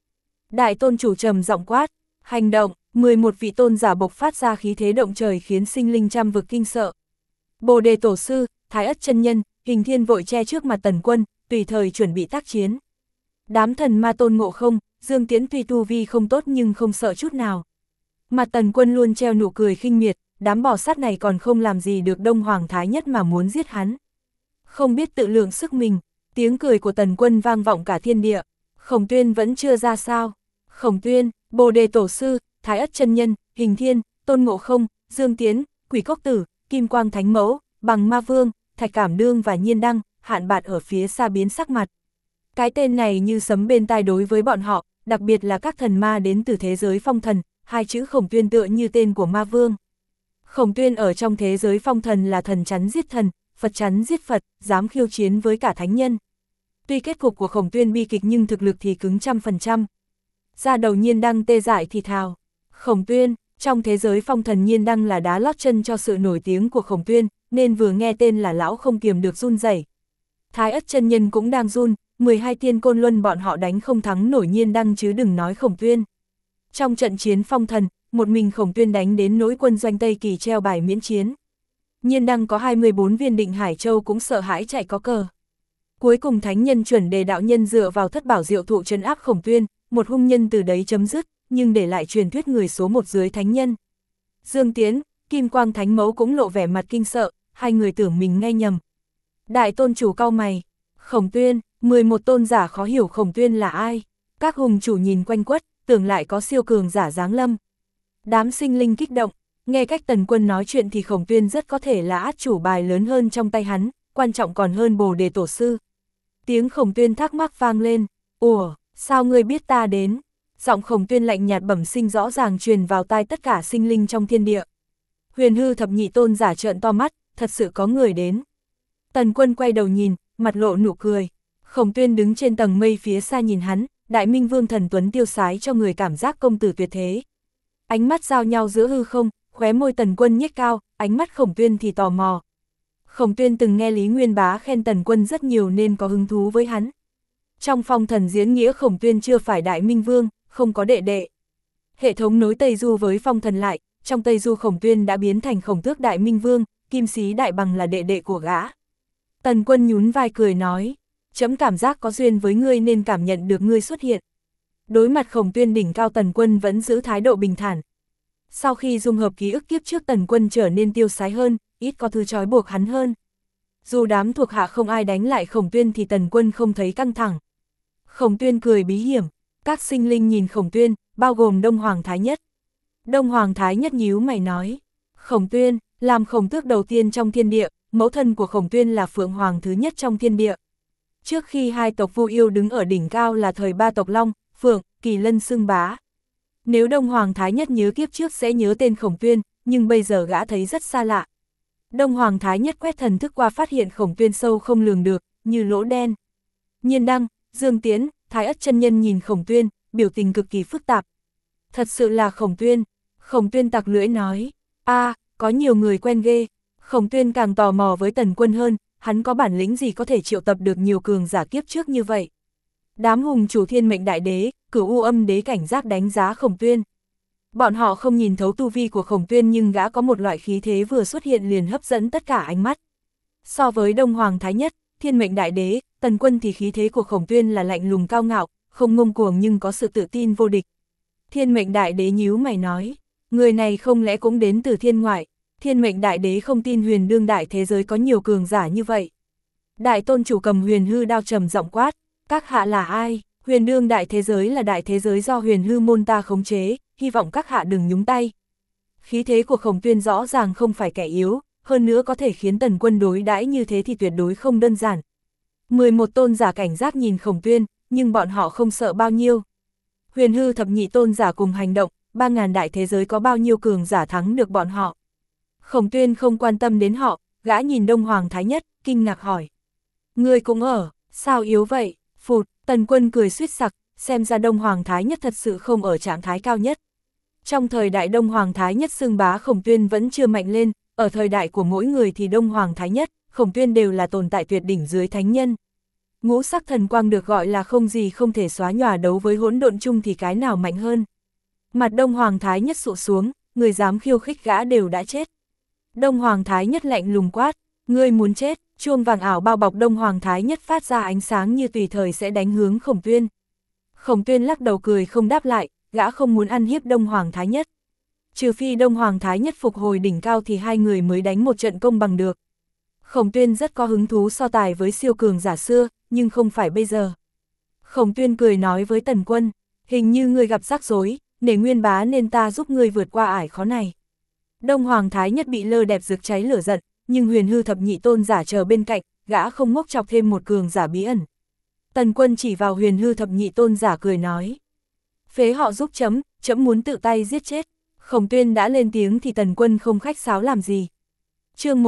Đại tôn chủ trầm giọng quát, hành động, 11 vị tôn giả bộc phát ra khí thế động trời khiến sinh linh trăm vực kinh sợ. Bồ Đề Tổ Sư, Thái Ất Chân Nhân, Hình Thiên vội che trước mặt Tần Quân, tùy thời chuẩn bị tác chiến. Đám thần ma Tôn Ngộ Không, Dương Tiễn tuy tu vi không tốt nhưng không sợ chút nào. Mặt Tần Quân luôn treo nụ cười khinh miệt, đám bò sát này còn không làm gì được Đông Hoàng Thái Nhất mà muốn giết hắn. Không biết tự lượng sức mình, tiếng cười của Tần Quân vang vọng cả thiên địa. Khổng Tuyên vẫn chưa ra sao. Khổng Tuyên, Bồ Đề Tổ Sư, Thái Ất Chân Nhân, Hình Thiên, Tôn Ngộ Không, Dương Tiễn, Quỷ Cốc Tử, Kim Quang Thánh Mẫu, Bằng Ma Vương, Thạch Cảm Đương và Nhiên Đăng, Hạn Bạt ở phía xa biến sắc mặt. Cái tên này như sấm bên tai đối với bọn họ, đặc biệt là các thần ma đến từ thế giới phong thần, hai chữ Khổng Tuyên tựa như tên của ma vương. Khổng Tuyên ở trong thế giới phong thần là thần chắn giết thần, Phật chắn giết Phật, dám khiêu chiến với cả thánh nhân. Tuy kết cục của Khổng Tuyên bi kịch nhưng thực lực thì cứng 100%. Ra đầu Nhiên Đăng tê dại thì thào. Khổng Tuyên, trong thế giới phong thần Nhiên Đăng là đá lót chân cho sự nổi tiếng của Khổng Tuyên, nên vừa nghe tên là lão không kiềm được run rẩy. Thái Ất Chân Nhân cũng đang run, 12 tiên côn luân bọn họ đánh không thắng nổi Nhiên Đăng chứ đừng nói Khổng Tuyên. Trong trận chiến phong thần, một mình Khổng Tuyên đánh đến nỗi quân doanh Tây Kỳ treo bài miễn chiến. Nhiên Đăng có 24 viên Định Hải Châu cũng sợ hãi chạy có cờ. Cuối cùng thánh nhân Chuẩn Đề đạo nhân dựa vào thất bảo diệu thụ trấn áp Khổng Tuyên, một hung nhân từ đấy chấm dứt, nhưng để lại truyền thuyết người số 1 dưới thánh nhân. Dương Tiễn, Kim Quang Thánh Mẫu cũng lộ vẻ mặt kinh sợ, hai người tưởng mình nghe nhầm. Đại tôn chủ cau mày, Khổng Tuyên, 11 tôn giả khó hiểu Khổng Tuyên là ai. Các hùng chủ nhìn quanh quất, tưởng lại có siêu cường giả giáng lâm. Đám sinh linh kích động, nghe cách Tần Quân nói chuyện thì Khổng Tuyên rất có thể là át chủ bài lớn hơn trong tay hắn, quan trọng còn hơn Bồ Đề Tổ Sư. Tiếng Khổng Tuyên thắc mắc vang lên, ủa, sao ngươi biết ta đến? Giọng Khổng Tuyên lạnh nhạt bẩm sinh rõ ràng truyền vào tai tất cả sinh linh trong thiên địa. Huyền hư thập nhị tôn giả trợn to mắt, thật sự có người đến. Tần Quân quay đầu nhìn, mặt lộ nụ cười. Khổng Tuyên đứng trên tầng mây phía xa nhìn hắn, Đại Minh Vương thần tuấn tiêu sái cho người cảm giác công tử tuyệt thế. Ánh mắt giao nhau giữa hư không, khóe môi Tần Quân nhếch cao, ánh mắt Khổng Tuyên thì tò mò. Khổng Tuyên từng nghe Lý Nguyên Bá khen Tần Quân rất nhiều nên có hứng thú với hắn. Trong phong thần diễn nghĩa Khổng Tuyên chưa phải Đại Minh Vương, không có đệ đệ. Hệ thống nối Tây Du với phong thần lại, trong Tây Du Khổng Tuyên đã biến thành Khổng Tước Đại Minh Vương, Kim Sĩ Đại Bằng là đệ đệ của gã. Tần Quân nhún vai cười nói, chấm cảm giác có duyên với ngươi nên cảm nhận được ngươi xuất hiện. Đối mặt Khổng Tuyên đỉnh cao Tần Quân vẫn giữ thái độ bình thản. Sau khi dung hợp ký ức kiếp trước Tần Quân trở nên tiêu sái hơn, ít có thứ trói buộc hắn hơn. Dù đám thuộc hạ không ai đánh lại Khổng Tuyên thì Tần Quân không thấy căng thẳng. Khổng Tuyên cười bí hiểm, các sinh linh nhìn Khổng Tuyên, bao gồm Đông Hoàng Thái Nhất. Đông Hoàng Thái Nhất nhíu mày nói, Khổng Tuyên, làm Khổng Tước đầu tiên trong thiên địa, mẫu thân của Khổng Tuyên là Phượng Hoàng thứ nhất trong thiên địa. Trước khi hai tộc Vu Yêu đứng ở đỉnh cao là thời ba tộc Long, Phượng, Kỳ Lân xưng bá. Nếu Đông Hoàng Thái Nhất nhớ kiếp trước sẽ nhớ tên Khổng Tuyên, nhưng bây giờ gã thấy rất xa lạ. Đông Hoàng Thái Nhất quét thần thức qua phát hiện Khổng Tuyên sâu không lường được, như lỗ đen. Nhiên Đăng, Dương Tiễn, Thái Ất Chân Nhân nhìn Khổng Tuyên, biểu tình cực kỳ phức tạp. Thật sự là Khổng Tuyên. Khổng Tuyên tặc lưỡi nói, có nhiều người quen ghê. Khổng Tuyên càng tò mò với Tần Quân hơn, hắn có bản lĩnh gì có thể triệu tập được nhiều cường giả kiếp trước như vậy. Đám hùng chủ Thiên Mệnh Đại Đế, Cửu U Âm Đế cảnh giác đánh giá Khổng Tuyên. Bọn họ không nhìn thấu tu vi của Khổng Tuyên nhưng gã có một loại khí thế vừa xuất hiện liền hấp dẫn tất cả ánh mắt. So với Đông Hoàng Thái Nhất, Thiên Mệnh Đại Đế, Tần Quân thì khí thế của Khổng Tuyên là lạnh lùng cao ngạo, không ngông cuồng nhưng có sự tự tin vô địch. Thiên Mệnh Đại Đế nhíu mày nói, người này không lẽ cũng đến từ thiên ngoại. Thiên Mệnh Đại Đế không tin huyền đương đại thế giới có nhiều cường giả như vậy. Đại tôn chủ cầm huyền hư đao trầm giọng quát, các hạ là ai? Huyền đương đại thế giới là đại thế giới do huyền hư môn ta khống chế, hy vọng các hạ đừng nhúng tay. Khí thế của Khổng Tuyên rõ ràng không phải kẻ yếu, hơn nữa có thể khiến Tần Quân đối đãi như thế thì tuyệt đối không đơn giản. 11 tôn giả cảnh giác nhìn Khổng Tuyên, nhưng bọn họ không sợ bao nhiêu. Huyền hư thập nhị tôn giả cùng hành động, 3.000 đại thế giới có bao nhiêu cường giả thắng được bọn họ. Khổng Tuyên không quan tâm đến họ, gã nhìn Đông Hoàng Thái Nhất, kinh ngạc hỏi. Ngươi cũng ở, sao yếu vậy? Phụt, Tần Quân cười suýt sặc, xem ra Đông Hoàng Thái Nhất thật sự không ở trạng thái cao nhất. Trong thời đại Đông Hoàng Thái Nhất xưng bá Khổng Tuyên vẫn chưa mạnh lên, ở thời đại của mỗi người thì Đông Hoàng Thái Nhất, Khổng Tuyên đều là tồn tại tuyệt đỉnh dưới thánh nhân. ngũ sắc thần quang được gọi là không gì không thể xóa nhòa, đấu với hỗn độn chung thì cái nào mạnh hơn. Mặt Đông Hoàng Thái Nhất sụ xuống, người dám khiêu khích gã đều đã chết. Đông Hoàng Thái Nhất lạnh lùng quát, ngươi muốn chết. Chuông vàng ảo bao bọc Đông Hoàng Thái Nhất phát ra ánh sáng như tùy thời sẽ đánh hướng Khổng Tuyên. Khổng Tuyên lắc đầu cười không đáp lại, gã không muốn ăn hiếp Đông Hoàng Thái Nhất. Trừ phi Đông Hoàng Thái Nhất phục hồi đỉnh cao thì hai người mới đánh một trận công bằng được. Khổng Tuyên rất có hứng thú so tài với siêu cường giả xưa, nhưng không phải bây giờ. Khổng Tuyên cười nói với Tần Quân, hình như ngươi gặp rắc rối, để Nguyên Bá nên ta giúp ngươi vượt qua ải khó này. Đông Hoàng Thái Nhất bị lơ đẹp rực cháy lửa giận, nhưng Huyền Hư Thập Nhị Tôn giả chờ bên cạnh, gã không ngốc chọc thêm một cường giả bí ẩn. Tần Quân chỉ vào Huyền Hư Thập Nhị Tôn giả cười nói, phế họ giúp chấm muốn tự tay giết chết. Khổng Tuyên đã lên tiếng thì Tần Quân không khách sáo làm gì. Chương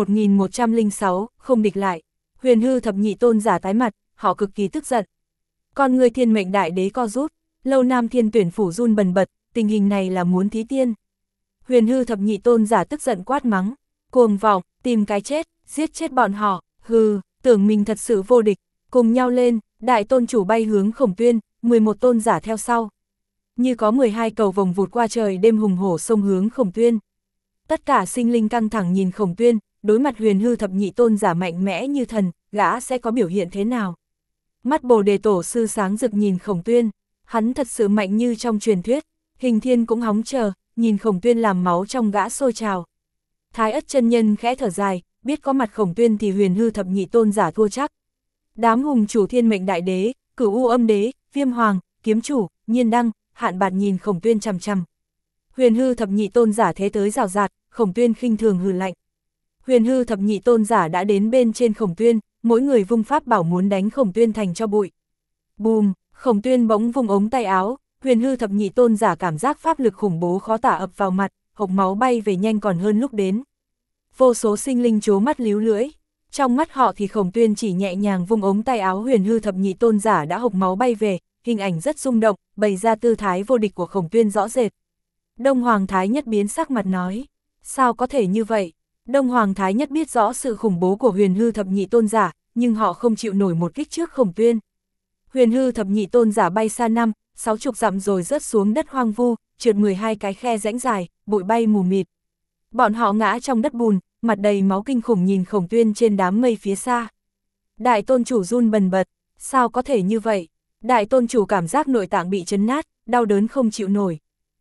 1106, không địch lại. Huyền Hư Thập Nhị Tôn giả tái mặt, họ cực kỳ tức giận. Con người Thiên Mệnh Đại Đế co rút, Lâu Nam Thiên Tuyển phủ run bần bật, tình hình này là muốn thí tiên. Huyền Hư Thập Nhị Tôn giả tức giận quát mắng, cuồng vọng, tìm cái chết, giết chết bọn họ, hừ, tưởng mình thật sự vô địch, cùng nhau lên. Đại tôn chủ bay hướng Khổng Tuyên, 11 tôn giả theo sau. Như có 12 cầu vồng vụt qua trời đêm hùng hổ xông hướng Khổng Tuyên. Tất cả sinh linh căng thẳng nhìn Khổng Tuyên, đối mặt Huyền Hư Thập Nhị Tôn giả mạnh mẽ như thần, gã sẽ có biểu hiện thế nào? Mắt Bồ Đề Tổ sư sáng rực nhìn Khổng Tuyên, hắn thật sự mạnh như trong truyền thuyết. Hình Thiên cũng hóng chờ, nhìn Khổng Tuyên làm máu trong gã sôi trào. Thái Ất chân nhân khẽ thở dài, biết có mặt Khổng Tuyên thì Huyền Hư Thập Nhị Tôn giả thua chắc. Đám hùng chủ Thiên Mệnh Đại Đế, Cửu U Âm Đế, Viêm Hoàng, Kiếm Chủ, Nhiên Đăng, Hạn Bạt nhìn Khổng Tuyên chằm chằm. Huyền Hư Thập Nhị Tôn giả thế tới rào rạt, Khổng Tuyên khinh thường hừ lạnh. Huyền Hư Thập Nhị Tôn giả đã đến bên trên Khổng Tuyên, mỗi người vung pháp bảo muốn đánh Khổng Tuyên thành cho bụi. Bùm, Khổng Tuyên bỗng vung ống tay áo, Huyền Hư Thập Nhị Tôn giả cảm giác pháp lực khủng bố khó tả ập vào mặt, hộc máu bay về nhanh còn hơn lúc đến. Vô số sinh linh trố mắt líu lưỡi. Trong mắt họ thì Khổng Tuyên chỉ nhẹ nhàng vung ống tay áo, Huyền Hư Thập Nhị Tôn giả đã hộc máu bay về, hình ảnh rất rung động, bày ra tư thái vô địch của Khổng Tuyên rõ rệt. Đông Hoàng Thái Nhất biến sắc mặt nói, sao có thể như vậy? Đông Hoàng Thái Nhất biết rõ sự khủng bố của Huyền Hư Thập Nhị Tôn giả, nhưng họ không chịu nổi một kích trước Khổng Tuyên. Huyền Hư Thập Nhị Tôn giả bay xa 5-60 dặm rồi rớt xuống đất hoang vu, trượt 12 cái khe rãnh dài, bụi bay mù mịt. Bọn họ ngã trong đất bùn, mặt đầy máu kinh khủng nhìn Khổng Tuyên trên đám mây phía xa. Đại tôn chủ run bần bật, sao có thể như vậy? Đại tôn chủ cảm giác nội tạng bị chấn nát, đau đớn không chịu nổi.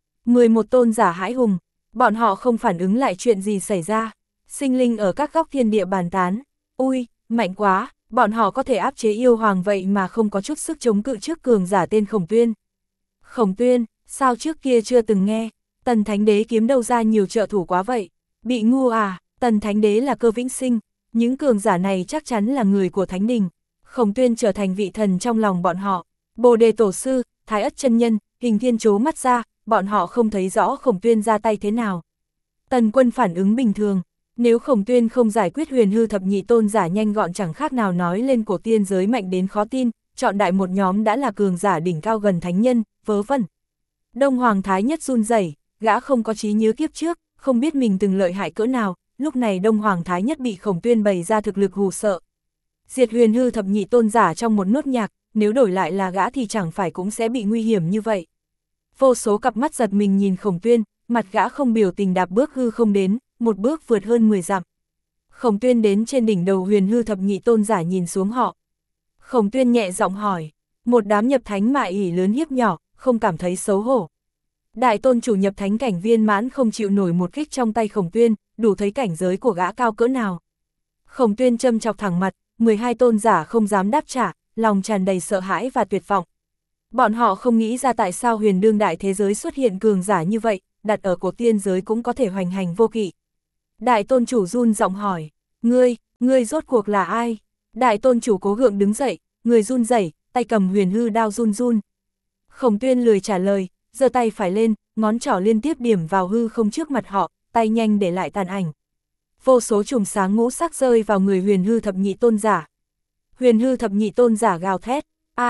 11 tôn giả hãi hùng, bọn họ không phản ứng lại chuyện gì xảy ra. Sinh linh ở các góc thiên địa bàn tán, ui, mạnh quá, bọn họ có thể áp chế yêu hoàng vậy mà không có chút sức chống cự trước cường giả tên Khổng Tuyên. Khổng Tuyên, sao trước kia chưa từng nghe, Tần Thánh Đế kiếm đâu ra nhiều trợ thủ quá vậy, bị ngu à? Tần Thánh Đế là Cơ Vĩnh Sinh, những cường giả này chắc chắn là người của Thánh Đình. Khổng Tuyên trở thành vị thần trong lòng bọn họ. Bồ Đề Tổ sư, Thái Ất chân nhân, Hình Thiên trố mắt ra, bọn họ không thấy rõ Khổng Tuyên ra tay thế nào. Tần Quân phản ứng bình thường, nếu Khổng Tuyên không giải quyết Huyền Hư Thập Nhị Tôn giả nhanh gọn chẳng khác nào nói lên cổ tiên giới mạnh đến khó tin, chọn đại một nhóm đã là cường giả đỉnh cao gần thánh nhân, vớ vẩn. Đông Hoàng Thái Nhất run rẩy, gã không có trí nhớ kiếp trước, không biết mình từng lợi hại cỡ nào. Lúc này Đông Hoàng Thái Nhất bị Khổng Tuyên bày ra thực lực hù sợ. Diệt Huyền Hư Thập Nhị Tôn giả trong một nốt nhạc, nếu đổi lại là gã thì chẳng phải cũng sẽ bị nguy hiểm như vậy. Vô số cặp mắt giật mình nhìn Khổng Tuyên, mặt gã không biểu tình đạp bước hư không đến, một bước vượt hơn 10 dặm. Khổng Tuyên đến trên đỉnh đầu Huyền Hư Thập Nhị Tôn giả nhìn xuống họ. Khổng Tuyên nhẹ giọng hỏi, một đám nhập thánh mà ỷ lớn hiếp nhỏ, không cảm thấy xấu hổ. Đại tôn chủ nhập thánh cảnh viên mãn không chịu nổi một kích trong tay Khổng Tuyên, đủ thấy cảnh giới của gã cao cỡ nào. Khổng Tuyên châm chọc thẳng mặt, 12 tôn giả không dám đáp trả, lòng tràn đầy sợ hãi và tuyệt vọng. Bọn họ không nghĩ ra tại sao huyền đương đại thế giới xuất hiện cường giả như vậy, đặt ở cổ tiên giới cũng có thể hoành hành vô kỵ. Đại tôn chủ run giọng hỏi, ngươi rốt cuộc là ai? Đại tôn chủ cố gượng đứng dậy, người run rẩy, tay cầm huyền hư đao run run. Khổng Tuyên lười trả lời, giơ tay phải lên, ngón trỏ liên tiếp điểm vào hư không trước mặt họ, tay nhanh để lại tàn ảnh. Vô số chùm sáng ngũ sắc rơi vào người Huyền Hư Thập Nhị Tôn giả. Huyền Hư Thập Nhị Tôn giả gào thét,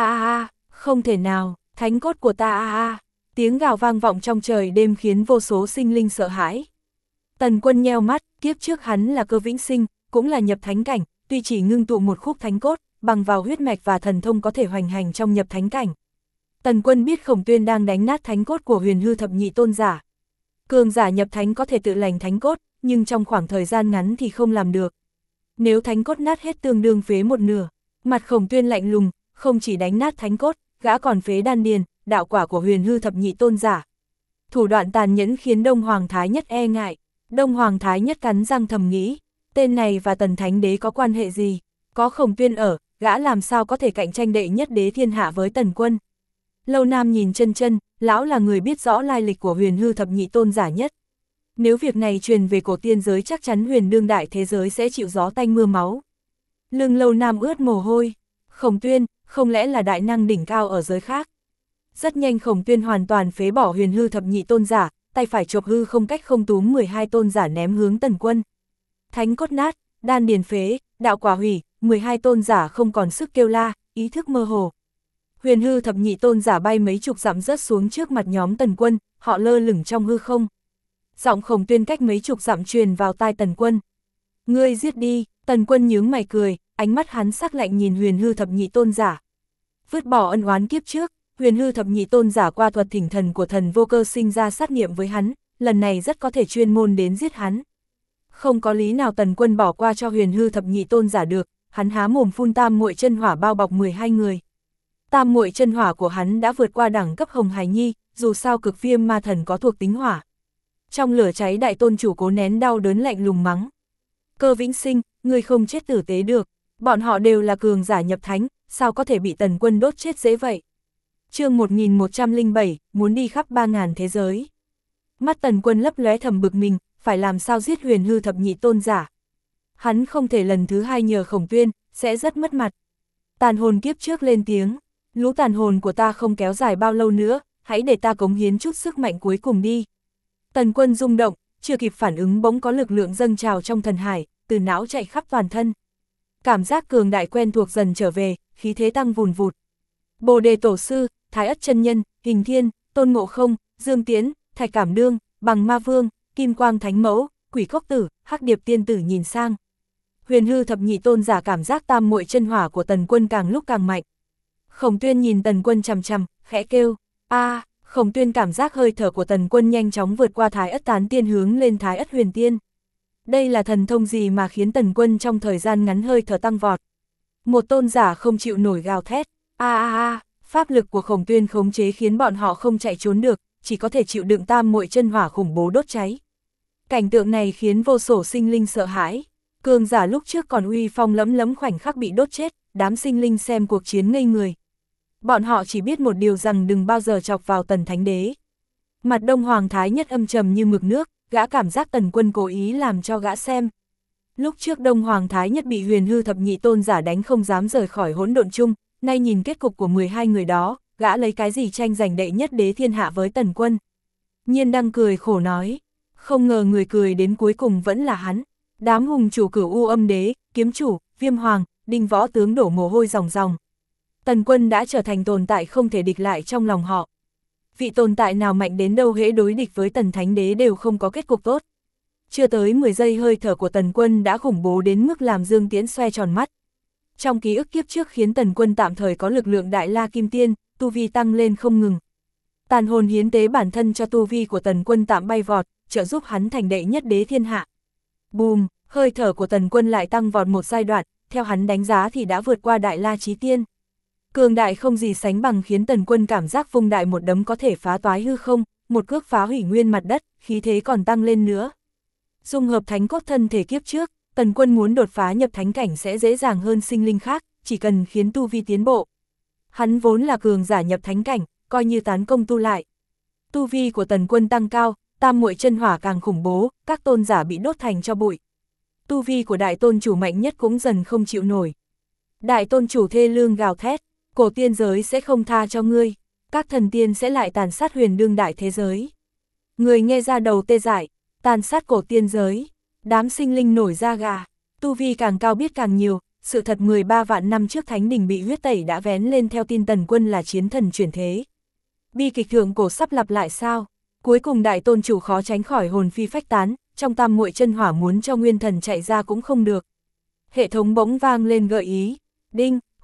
không thể nào, thánh cốt của ta Tiếng gào vang vọng trong trời đêm khiến vô số sinh linh sợ hãi. Tần Quân nheo mắt, kiếp trước hắn là Cơ Vĩnh Sinh, cũng là nhập thánh cảnh, tuy chỉ ngưng tụ một khúc thánh cốt, bằng vào huyết mạch và thần thông có thể hoành hành trong nhập thánh cảnh. Tần Quân biết Khổng Tuyên đang đánh nát thánh cốt của Huyền Hư thập nhị tôn giả. Cường giả nhập thánh có thể tự lành thánh cốt, nhưng trong khoảng thời gian ngắn thì không làm được. Nếu thánh cốt nát hết tương đương phế một nửa, mặt Khổng Tuyên lạnh lùng, không chỉ đánh nát thánh cốt, gã còn phế đan điền, đạo quả của Huyền Hư thập nhị tôn giả. Thủ đoạn tàn nhẫn khiến Đông Hoàng Thái Nhất e ngại. Đông Hoàng Thái Nhất cắn răng thầm nghĩ, tên này và Tần Thánh Đế có quan hệ gì? Có Khổng Tuyên ở, gã làm sao có thể cạnh tranh đệ nhất đế thiên hạ với Tần Quân? Lâu Nam nhìn chân chân, lão là người biết rõ lai lịch của Huyền Hư thập nhị tôn giả nhất. Nếu việc này truyền về cổ tiên giới chắc chắn huyền đương đại thế giới sẽ chịu gió tanh mưa máu. Lưng Lâu Nam ướt mồ hôi. Khổng Tuyên, không lẽ là đại năng đỉnh cao ở giới khác? Rất nhanh Khổng Tuyên hoàn toàn phế bỏ Huyền Hư thập nhị tôn giả, tay phải chộp hư không cách không túm 12 tôn giả ném hướng Tần Quân. Thánh cốt nát, đan điền phế, đạo quả hủy, 12 tôn giả không còn sức kêu la, ý thức mơ hồ. Huyền Hư thập nhị tôn giả bay mấy chục dặm rớt xuống trước mặt nhóm Tần Quân, họ lơ lửng trong hư không. Giọng Khổng Tuyên cách mấy chục dặm truyền vào tai Tần Quân. Ngươi giết đi, Tần Quân nhướng mày cười, ánh mắt hắn sắc lạnh nhìn Huyền Hư thập nhị tôn giả. Vứt bỏ ân oán kiếp trước, Huyền Hư thập nhị tôn giả qua thuật thỉnh thần của thần vô cơ sinh ra sát niệm với hắn, lần này rất có thể chuyên môn đến giết hắn. Không có lý nào Tần Quân bỏ qua cho Huyền Hư thập nhị tôn giả được, hắn há mồm phun tam muội chân hỏa bao bọc 12 người. Tam muội chân hỏa của hắn đã vượt qua đẳng cấp Hồng Hải Nhi, dù sao cực viêm ma thần có thuộc tính hỏa. Trong lửa cháy đại tôn chủ cố nén đau đớn lạnh lùng mắng. Cơ Vĩnh Sinh, ngươi không chết tử tế được, bọn họ đều là cường giả nhập thánh, sao có thể bị Tần Quân đốt chết dễ vậy? Chương 1107, muốn đi khắp 3000 thế giới. Mắt Tần Quân lấp lóe thầm bực mình, phải làm sao giết Huyền Hư thập nhị tôn giả. Hắn không thể lần thứ hai nhờ Khổng Tuyên, sẽ rất mất mặt. Tàn hồn kiếp trước lên tiếng, lũ tàn hồn của ta không kéo dài bao lâu nữa, hãy để ta cống hiến chút sức mạnh cuối cùng đi. Tần Quân rung động, chưa kịp phản ứng bỗng có lực lượng dâng trào trong thần hải, từ não chạy khắp toàn thân. Cảm giác cường đại quen thuộc dần trở về, khí thế tăng vùn vụt. Bồ Đề Tổ Sư, Thái Ất Chân Nhân, Hình Thiên, Tôn Ngộ Không, Dương Tiễn, Thạch Cảm Đương, Bằng Ma Vương, Kim Quang Thánh Mẫu, Quỷ Cốc Tử, Hắc Điệp Tiên Tử nhìn sang. Huyền Hư thập nhị tôn giả cảm giác tam muội chân hỏa của Tần Quân càng lúc càng mạnh. Khổng Tuyên nhìn Tần Quân chằm chằm, khẽ kêu, a. Khổng Tuyên cảm giác hơi thở của Tần Quân nhanh chóng vượt qua Thái Ất Tán Tiên hướng lên Thái Ất Huyền Tiên. Đây là thần thông gì mà khiến Tần Quân trong thời gian ngắn hơi thở tăng vọt? Một tôn giả không chịu nổi gào thét, pháp lực của Khổng Tuyên khống chế khiến bọn họ không chạy trốn được, chỉ có thể chịu đựng tam muội chân hỏa khủng bố đốt cháy. Cảnh tượng này khiến vô số sinh linh sợ hãi. Cường giả lúc trước còn uy phong lẫm lẫm khoảnh khắc bị đốt chết, đám sinh linh xem cuộc chiến ngây người. Bọn họ chỉ biết một điều rằng đừng bao giờ chọc vào Tần Thánh Đế. Mặt Đông Hoàng Thái Nhất âm trầm như mực nước, gã cảm giác Tần Quân cố ý làm cho gã xem. Lúc trước Đông Hoàng Thái Nhất bị Huyền Hư thập nhị tôn giả đánh không dám rời khỏi hỗn độn chung, nay nhìn kết cục của 12 người đó, gã lấy cái gì tranh giành đệ nhất đế thiên hạ với Tần Quân. Nhiên đang cười khổ nói, không ngờ người cười đến cuối cùng vẫn là hắn. Đám hùng chủ Cửu U Âm Đế, Kiếm Chủ, Viêm Hoàng, Đinh Võ Tướng đổ mồ hôi ròng ròng. Tần Quân đã trở thành tồn tại không thể địch lại trong lòng họ. Vị tồn tại nào mạnh đến đâu hễ đối địch với Tần Thánh Đế đều không có kết cục tốt. Chưa tới 10 giây hơi thở của Tần Quân đã khủng bố đến mức làm Dương Tiễn xoe tròn mắt. Trong ký ức kiếp trước khiến Tần Quân tạm thời có lực lượng Đại La Kim Tiên, tu vi tăng lên không ngừng. Tàn hồn hiến tế bản thân cho tu vi của Tần Quân tạm bay vọt, trợ giúp hắn thành đệ nhất đế thiên hạ. Bùm, hơi thở của Tần Quân lại tăng vọt một giai đoạn, theo hắn đánh giá thì đã vượt qua Đại La Chí Tiên. Cường đại không gì sánh bằng khiến Tần Quân cảm giác vung đại một đấm có thể phá toái hư không, một cước phá hủy nguyên mặt đất, khí thế còn tăng lên nữa. Dung hợp thánh cốt thân thể kiếp trước, Tần Quân muốn đột phá nhập thánh cảnh sẽ dễ dàng hơn sinh linh khác, chỉ cần khiến tu vi tiến bộ. Hắn vốn là cường giả nhập thánh cảnh, coi như tán công tu lại. Tu vi của Tần Quân tăng cao, tam muội chân hỏa càng khủng bố, các tôn giả bị đốt thành cho bụi. Tu vi của đại tôn chủ mạnh nhất cũng dần không chịu nổi. Đại tôn chủ thê lương gào thét, cổ tiên giới sẽ không tha cho ngươi, các thần tiên sẽ lại tàn sát huyền đương đại thế giới. Người nghe ra đầu tê dại, tàn sát cổ tiên giới, đám sinh linh nổi da gà, tu vi càng cao biết càng nhiều, sự thật 13 vạn năm trước Thánh Đình bị huyết tẩy đã vén lên theo tin Tần Quân là chiến thần chuyển thế. Bi kịch thượng cổ sắp lặp lại sao? Cuối cùng đại tôn chủ khó tránh khỏi hồn phi phách tán, trong tam muội chân hỏa muốn cho nguyên thần chạy ra cũng không được. Hệ thống bỗng vang lên gợi ý, đinh,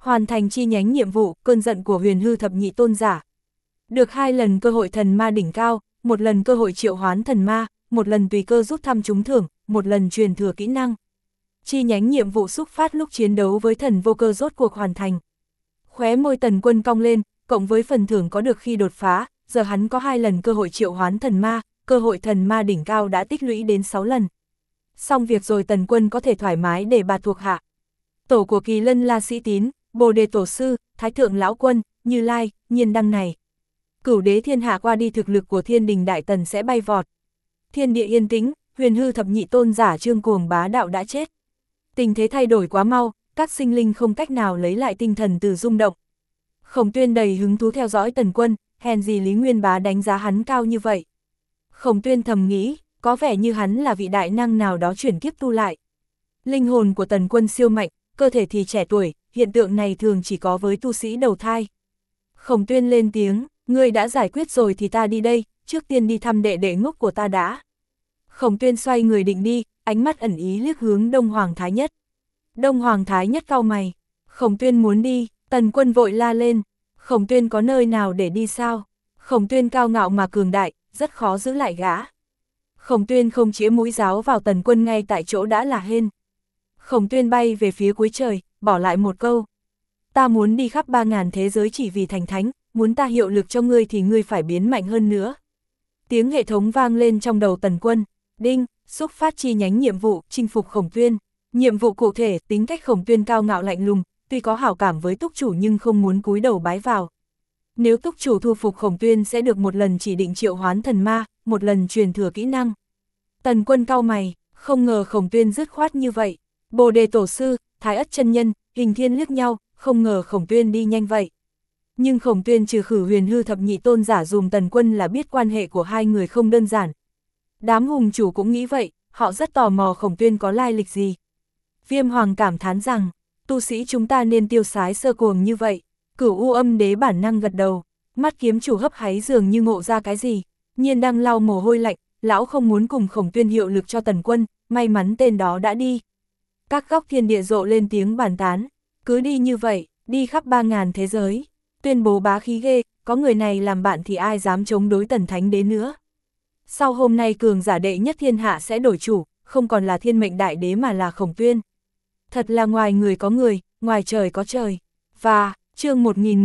Hoàn thành chi nhánh nhiệm vụ, cơn giận của huyền hư thập nhị tôn giả. Được 2 lần cơ hội thần ma đỉnh cao, 1 lần cơ hội triệu hoán thần ma, 1 lần tùy cơ rút thăm trúng thưởng, 1 lần truyền thừa kỹ năng. Chi nhánh nhiệm vụ xúc phát lúc chiến đấu với thần vô cơ rốt cuộc hoàn thành. Khóe môi Tần Quân cong lên, cộng với phần thưởng có được khi đột phá, giờ hắn có 2 lần cơ hội triệu hoán thần ma, cơ hội thần ma đỉnh cao đã tích lũy đến 6 lần. Xong việc rồi Tần Quân có thể thoải mái để bạt thuộc hạ. Tổ của Kỳ Lân La Sĩ Tín, Bồ Đề Tổ Sư, Thái Thượng Lão Quân, Như Lai, Nhiên Đăng này. Cửu đế thiên hạ qua đi thực lực của Thiên Đình Đại Tần sẽ bay vọt. Thiên địa yên tĩnh, huyền hư thập nhị tôn giả Trương Cuồng bá đạo đã chết. Tình thế thay đổi quá mau, các sinh linh không cách nào lấy lại tinh thần từ rung động. Khổng Tuyên đầy hứng thú theo dõi Tần Quân, hèn gì Lý Nguyên Bá đánh giá hắn cao như vậy. Khổng Tuyên thầm nghĩ, có vẻ như hắn là vị đại năng nào đó chuyển kiếp tu lại. Linh hồn của Tần Quân siêu mạnh, cơ thể thì trẻ tuổi, hiện tượng này thường chỉ có với tu sĩ đầu thai. Khổng Tuyên lên tiếng, ngươi đã giải quyết rồi thì ta đi đây, trước tiên đi thăm đệ đệ ngốc của ta đã. Khổng Tuyên xoay người định đi, ánh mắt ẩn ý liếc hướng Đông Hoàng Thái Nhất. Đông Hoàng Thái Nhất cau mày, Khổng Tuyên muốn đi, Tần Quân vội la lên, Khổng Tuyên có nơi nào để đi sao? Khổng Tuyên cao ngạo mà cường đại, rất khó giữ lại gã. Khổng Tuyên không chĩa mũi giáo vào Tần Quân ngay tại chỗ đã là hên. Khổng Tuyên bay về phía cuối trời, bỏ lại một câu. Ta muốn đi khắp 3000 thế giới chỉ vì thành thánh, muốn ta hiệu lực cho ngươi thì ngươi phải biến mạnh hơn nữa. Tiếng hệ thống vang lên trong đầu Tần Quân, đinh, xúc phát chi nhánh nhiệm vụ, chinh phục Khổng Tuyên. Nhiệm vụ cụ thể, tính cách Khổng Tuyên cao ngạo lạnh lùng, tuy có hảo cảm với túc chủ nhưng không muốn cúi đầu bái vào. Nếu túc chủ thu phục Khổng Tuyên sẽ được 1 lần chỉ định triệu hoán thần ma, 1 lần truyền thừa kỹ năng. Tần Quân cau mày, không ngờ Khổng Tuyên dứt khoát như vậy. Bồ Đề Tổ Sư, Thái Ất chân nhân, Hình Thiên liếc nhau, không ngờ Khổng Tuyên đi nhanh vậy. Nhưng Khổng Tuyên trừ khử huyền hư thập nhị tôn giả dùm Tần Quân là biết quan hệ của hai người không đơn giản. Đám hùng chủ cũng nghĩ vậy, họ rất tò mò Khổng Tuyên có lai lịch gì. Viêm Hoàng cảm thán rằng, tu sĩ chúng ta nên tiêu sái sơ cuồng như vậy. Cửu U Âm Đế bản năng gật đầu, mắt kiếm chủ hấp háy dường như ngộ ra cái gì. Nhiên đang lau mồ hôi lạnh, lão không muốn cùng Khổng Tuyên hiệu lực cho Tần Quân, may mắn tên đó đã đi. Các góc thiên địa rộ lên tiếng bàn tán, cứ đi như vậy, đi khắp 3000 thế giới, tuyên bố bá khí ghê, có người này làm bạn thì ai dám chống đối Tần Thánh Đế nữa. Sau hôm nay cường giả đệ nhất thiên hạ sẽ đổi chủ, không còn là Thiên Mệnh Đại Đế mà là Khổng Tuyên. Thật là ngoài người có người, ngoài trời có trời. Và, chương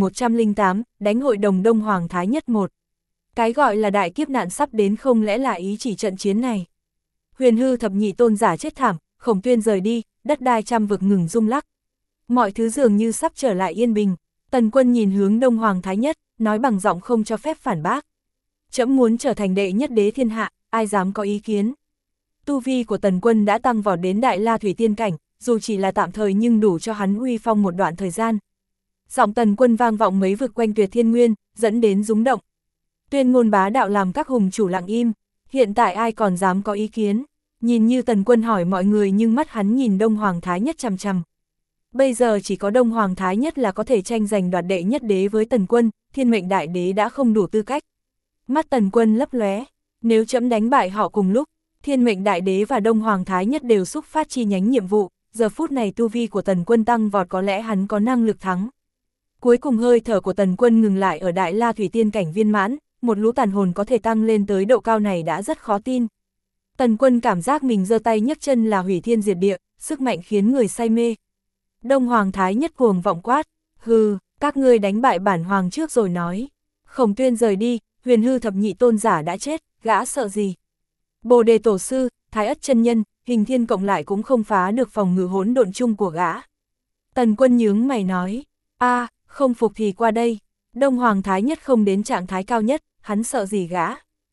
1108, đánh hội đồng Đông Hoàng Thái Nhất 1. Cái gọi là đại kiếp nạn sắp đến không lẽ là ý chỉ trận chiến này. Huyền hư thập nhị tôn giả chết thảm, Khổng Tuyên rời đi, đất đai trăm vực ngừng rung lắc. Mọi thứ dường như sắp trở lại yên bình. Tần Quân nhìn hướng Đông Hoàng Thái Nhất, nói bằng giọng không cho phép phản bác. Trẫm muốn trở thành đệ nhất đế thiên hạ, ai dám có ý kiến. Tu vi của Tần Quân đã tăng vọt đến Đại La Thủy Tiên cảnh, dù chỉ là tạm thời nhưng đủ cho hắn uy phong một đoạn thời gian. Giọng Tần Quân vang vọng mấy vực quanh Tuyệt Thiên Nguyên, dẫn đến rúng động. Tuyên ngôn bá đạo làm các hùng chủ lặng im, hiện tại ai còn dám có ý kiến. Nhìn như Tần Quân hỏi mọi người nhưng mắt hắn nhìn Đông Hoàng Thái Nhất chằm chằm. Bây giờ chỉ có Đông Hoàng Thái Nhất là có thể tranh giành đoạt đệ nhất đế với Tần Quân, Thiên Mệnh Đại Đế đã không đủ tư cách. Mắt Tần Quân lấp lóe, nếu trẫm đánh bại họ cùng lúc, Thiên Mệnh Đại Đế và Đông Hoàng Thái Nhất đều xúc phát chi nhánh nhiệm vụ, giờ phút này tu vi của Tần Quân tăng vọt có lẽ hắn có năng lực thắng. Cuối cùng hơi thở của Tần Quân ngừng lại ở Đại La Thủy Tiên cảnh viên mãn, một lũ tàn hồn có thể tăng lên tới độ cao này đã rất khó tin. Tần Quân cảm giác mình giơ tay nhấc chân là hủy thiên diệt địa, sức mạnh khiến người say mê. Đông Hoàng Thái Nhất cuồng vọng quát, hừ, các ngươi đánh bại bản hoàng trước rồi nói. Khổng Tuyên rời đi, huyền hư thập nhị tôn giả đã chết, gã sợ gì. Bồ Đề Tổ Sư, Thái Ất chân nhân, Hình Thiên cộng lại cũng không phá được phòng ngự hỗn độn chung của gã. Tần Quân nhướng mày nói, không phục thì qua đây. Đông Hoàng Thái Nhất không đến trạng thái cao nhất, hắn sợ gì gã.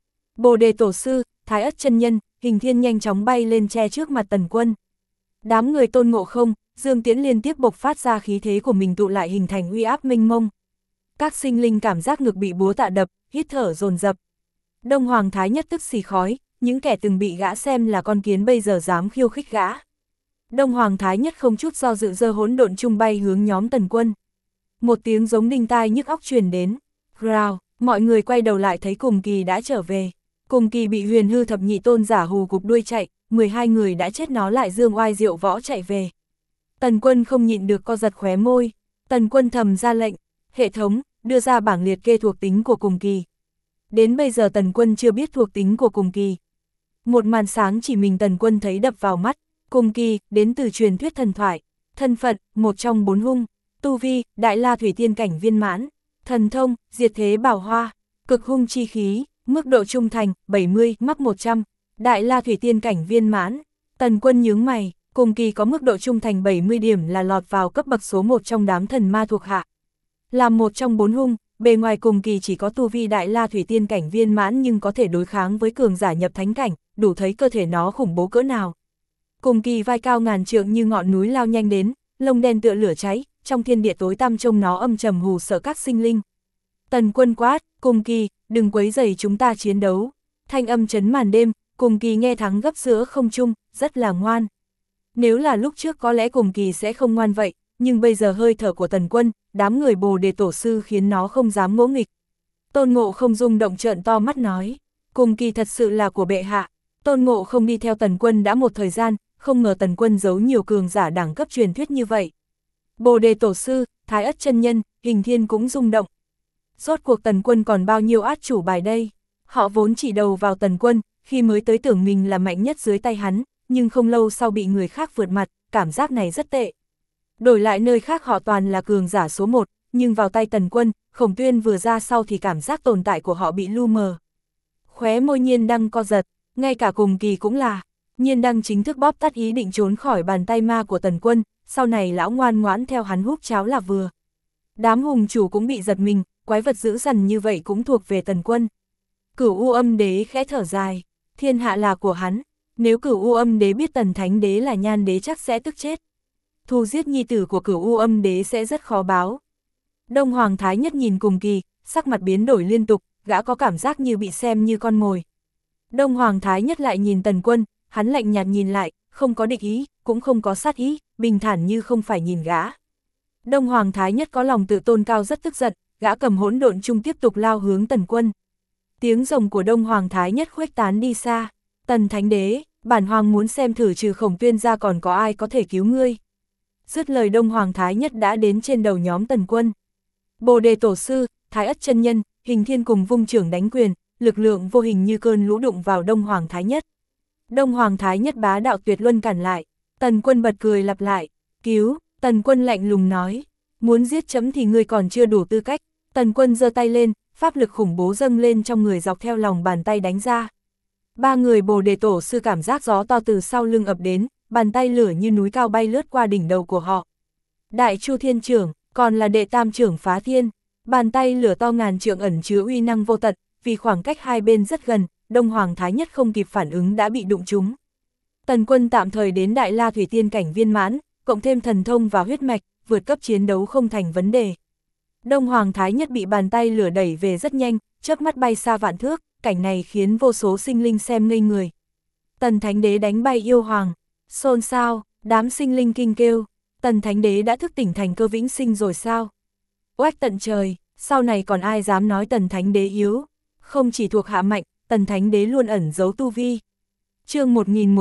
Bồ Đề Tổ Sư, Thái Ất chân nhân, Hình Thiên nhanh chóng bay lên che trước mặt Tần Quân. Đám người Tôn Ngộ Không, Dương Tiễn liên tiếp bộc phát ra khí thế của mình tụ lại hình thành uy áp mênh mông. Các sinh linh cảm giác ngực bị búa tạ đập, hít thở dồn dập. Đông Hoàng Thái Nhất tức xì khói, những kẻ từng bị gã xem là con kiến bây giờ dám khiêu khích gã. Đông Hoàng Thái Nhất không chút do dự giơ hỗn độn chung bay hướng nhóm Tần Quân. Một tiếng giống đinh tai nhức óc truyền đến. Rào, mọi người quay đầu lại thấy Cùng Kỳ đã trở về. Cùng Kỳ bị huyền hư thập nhị tôn giả hù gục đuôi chạy, 12 người đã chết nó lại dương oai diệu võ chạy về. Tần Quân không nhịn được co giật khóe môi. Tần Quân thầm ra lệnh, hệ thống, đưa ra bảng liệt kê thuộc tính của cùng kỳ. Đến bây giờ Tần Quân chưa biết thuộc tính của cùng kỳ. Một màn sáng chỉ mình Tần Quân thấy đập vào mắt, cùng kỳ, đến từ truyền thuyết thần thoại, thân phận, một trong 4 hung, tu vi, Đại La Thủy Tiên cảnh viên mãn, thần thông, diệt thế bảo hoa, cực hung chi khí, mức độ trung thành, 70, mắc 100, Đại La Thủy Tiên cảnh viên mãn. Tần Quân nhướng mày, cùng kỳ có mức độ trung thành 70 điểm là lọt vào cấp bậc số 1 trong đám thần ma thuộc hạ. Là một trong 4 hung, bề ngoài cùng kỳ chỉ có tu vi Đại La Thủy Tiên cảnh viên mãn nhưng có thể đối kháng với cường giả nhập thánh cảnh, đủ thấy cơ thể nó khủng bố cỡ nào. Cùng kỳ vai cao ngàn trượng như ngọn núi lao nhanh đến, lông đen tựa lửa cháy, trong thiên địa tối tăm trông nó âm trầm hù sợ các sinh linh. Tần Quân quát, cùng kỳ, đừng quấy rầy chúng ta chiến đấu. Thanh âm chấn màn đêm, cùng kỳ nghe thắng gấp giữa không trung, rất là ngoan. Nếu là lúc trước có lẽ cùng kỳ sẽ không ngoan vậy, nhưng bây giờ hơi thở của Tần Quân, đám người Bồ Đề Tổ Sư khiến nó không dám ngỗ nghịch. Tôn Ngộ không rung động trợn to mắt nói, cùng kỳ thật sự là của bệ hạ. Tôn Ngộ không đi theo Tần Quân đã một thời gian, không ngờ Tần Quân giấu nhiều cường giả đẳng cấp truyền thuyết như vậy. Bồ Đề Tổ Sư, Thái Ất chân nhân, Hình Thiên cũng rung động. Rốt cuộc Tần Quân còn bao nhiêu át chủ bài đây? Họ vốn chỉ đầu vào Tần Quân, khi mới tới tưởng mình là mạnh nhất dưới tay hắn, nhưng không lâu sau bị người khác vượt mặt, cảm giác này rất tệ. Đổi lại nơi khác họ toàn là cường giả số 1, nhưng vào tay Tần Quân, Khổng Tuyên vừa ra sau thì cảm giác tồn tại của họ bị lu mờ. Khóe môi Nhiên Đăng co giật, ngay cả cùng kỳ cũng là. Nhiên Đăng chính thức bóp tắt ý định trốn khỏi bàn tay ma của Tần Quân, sau này lão ngoan ngoãn theo hắn húp cháo là vừa. Đám hùng chủ cũng bị giật mình, quái vật dữ dằn như vậy cũng thuộc về Tần Quân. Cửu U Âm Đế khẽ thở dài, thiên hạ là của hắn, nếu Cửu U Âm Đế biết Tần Thánh Đế là Nhan Đế chắc sẽ tức chết. Thù giết nhi tử của Cửu U Âm Đế sẽ rất khó báo. Đông Hoàng Thái Nhất nhìn cùng kỳ, sắc mặt biến đổi liên tục, gã có cảm giác như bị xem như con mồi. Đông Hoàng Thái Nhất lại nhìn Tần Quân, hắn lạnh nhạt nhìn lại, không có địch ý, cũng không có sát ý, bình thản như không phải nhìn gã. Đông Hoàng Thái Nhất có lòng tự tôn cao rất tức giận, gã cầm hỗn độn chung tiếp tục lao hướng Tần Quân. Tiếng rồng của Đông Hoàng Thái Nhất khuếch tán đi xa. Tần Thánh Đế, bản hoàng muốn xem thử trừ Khổng Tuyên ra còn có ai có thể cứu ngươi. Dứt lời Đông Hoàng Thái Nhất đã đến trên đầu nhóm Tần Quân. Bồ Đề Tổ Sư, Thái Ất chân nhân, Hình Thiên cùng vung trưởng đánh quyền, lực lượng vô hình như cơn lũ đụng vào Đông Hoàng Thái Nhất. Đông Hoàng Thái Nhất bá đạo tuyệt luân cản lại. Tần Quân bật cười lặp lại, cứu. Tần Quân lạnh lùng nói, muốn giết chấm thì ngươi còn chưa đủ tư cách. Tần Quân giơ tay lên, pháp lực khủng bố dâng lên trong người dọc theo lòng bàn tay đánh ra. Ba người Bồ Đề Tổ Sư cảm giác gió to từ sau lưng ập đến, bàn tay lửa như núi cao bay lướt qua đỉnh đầu của họ. Đại Chu Thiên Trưởng, còn là đệ tam trưởng Phá Thiên, bàn tay lửa to ngàn trượng ẩn chứa uy năng vô tận, vì khoảng cách hai bên rất gần, Đông Hoàng Thái Nhất không kịp phản ứng đã bị đụng trúng. Tần Quân tạm thời đến Đại La Thủy Tiên cảnh viên mãn, cộng thêm thần thông và huyết mạch, vượt cấp chiến đấu không thành vấn đề. Đông Hoàng Thái Nhất bị bàn tay lửa đẩy về rất nhanh, chớp mắt bay xa vạn thước, cảnh này khiến vô số sinh linh xem ngây người. Tần Thánh Đế đánh bay yêu hoàng, xôn xao, đám sinh linh kinh kêu, Tần Thánh Đế đã thức tỉnh thành cơ vĩnh sinh rồi sao? Oách tận trời, sau này còn ai dám nói Tần Thánh Đế yếu? Không chỉ thuộc hạ mạnh, Tần Thánh Đế luôn ẩn giấu tu vi. Chương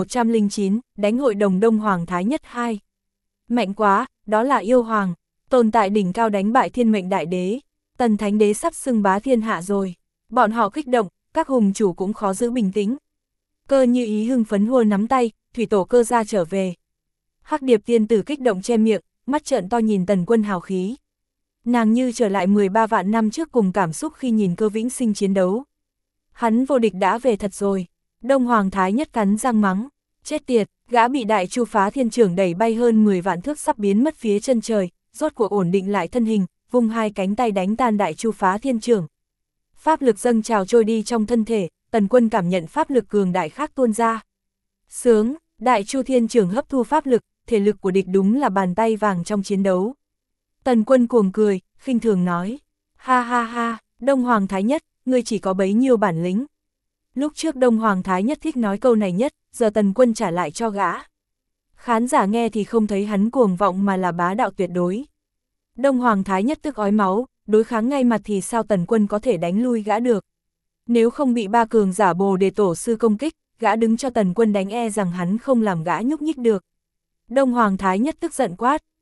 1109, đánh hội đồng Đông Hoàng Thái Nhất 2. Mạnh quá, đó là yêu hoàng, tồn tại đỉnh cao đánh bại Thiên Mệnh Đại Đế, Tần Thánh Đế sắp xưng bá thiên hạ rồi. Bọn họ kích động, các hùng chủ cũng khó giữ bình tĩnh. Cơ Như Ý hưng phấn hô nắm tay, thủy tổ Cơ gia trở về. Hắc Điệp tiên tử kích động che miệng, mắt trợn to nhìn Tần Quân hào khí. Nàng như trở lại 13 vạn năm trước cùng cảm xúc khi nhìn Cơ Vĩnh Sinh chiến đấu. Hắn vô địch đã về thật rồi. Đông Hoàng Thái Nhất cắn răng mắng, chết tiệt, gã bị Đại Chu Phá Thiên Trưởng đẩy bay hơn 10 vạn thước sắp biến mất phía chân trời, rốt cuộc ổn định lại thân hình, vung hai cánh tay đánh tan Đại Chu Phá Thiên Trưởng. Pháp lực dâng trào trôi đi trong thân thể, Tần Quân cảm nhận pháp lực cường đại khác tuôn ra. Sướng, Đại Chu Thiên Trưởng hấp thu pháp lực, thể lực của địch đúng là bàn tay vàng trong chiến đấu. Tần Quân cuồng cười, khinh thường nói, ha ha ha, Đông Hoàng Thái Nhất, ngươi chỉ có bấy nhiêu bản lĩnh. Lúc trước Đông Hoàng Thái Nhất thích nói câu này nhất, giờ Tần Quân trả lại cho gã. Khán giả nghe thì không thấy hắn cuồng vọng mà là bá đạo tuyệt đối. Đông Hoàng Thái Nhất tức ói máu, đối kháng ngay mặt thì sao Tần Quân có thể đánh lui gã được. Nếu không bị ba cường giả Bồ Đề Tổ Sư công kích, gã đứng cho Tần Quân đánh e rằng hắn không làm gã nhúc nhích được. Đông Hoàng Thái Nhất tức giận quát,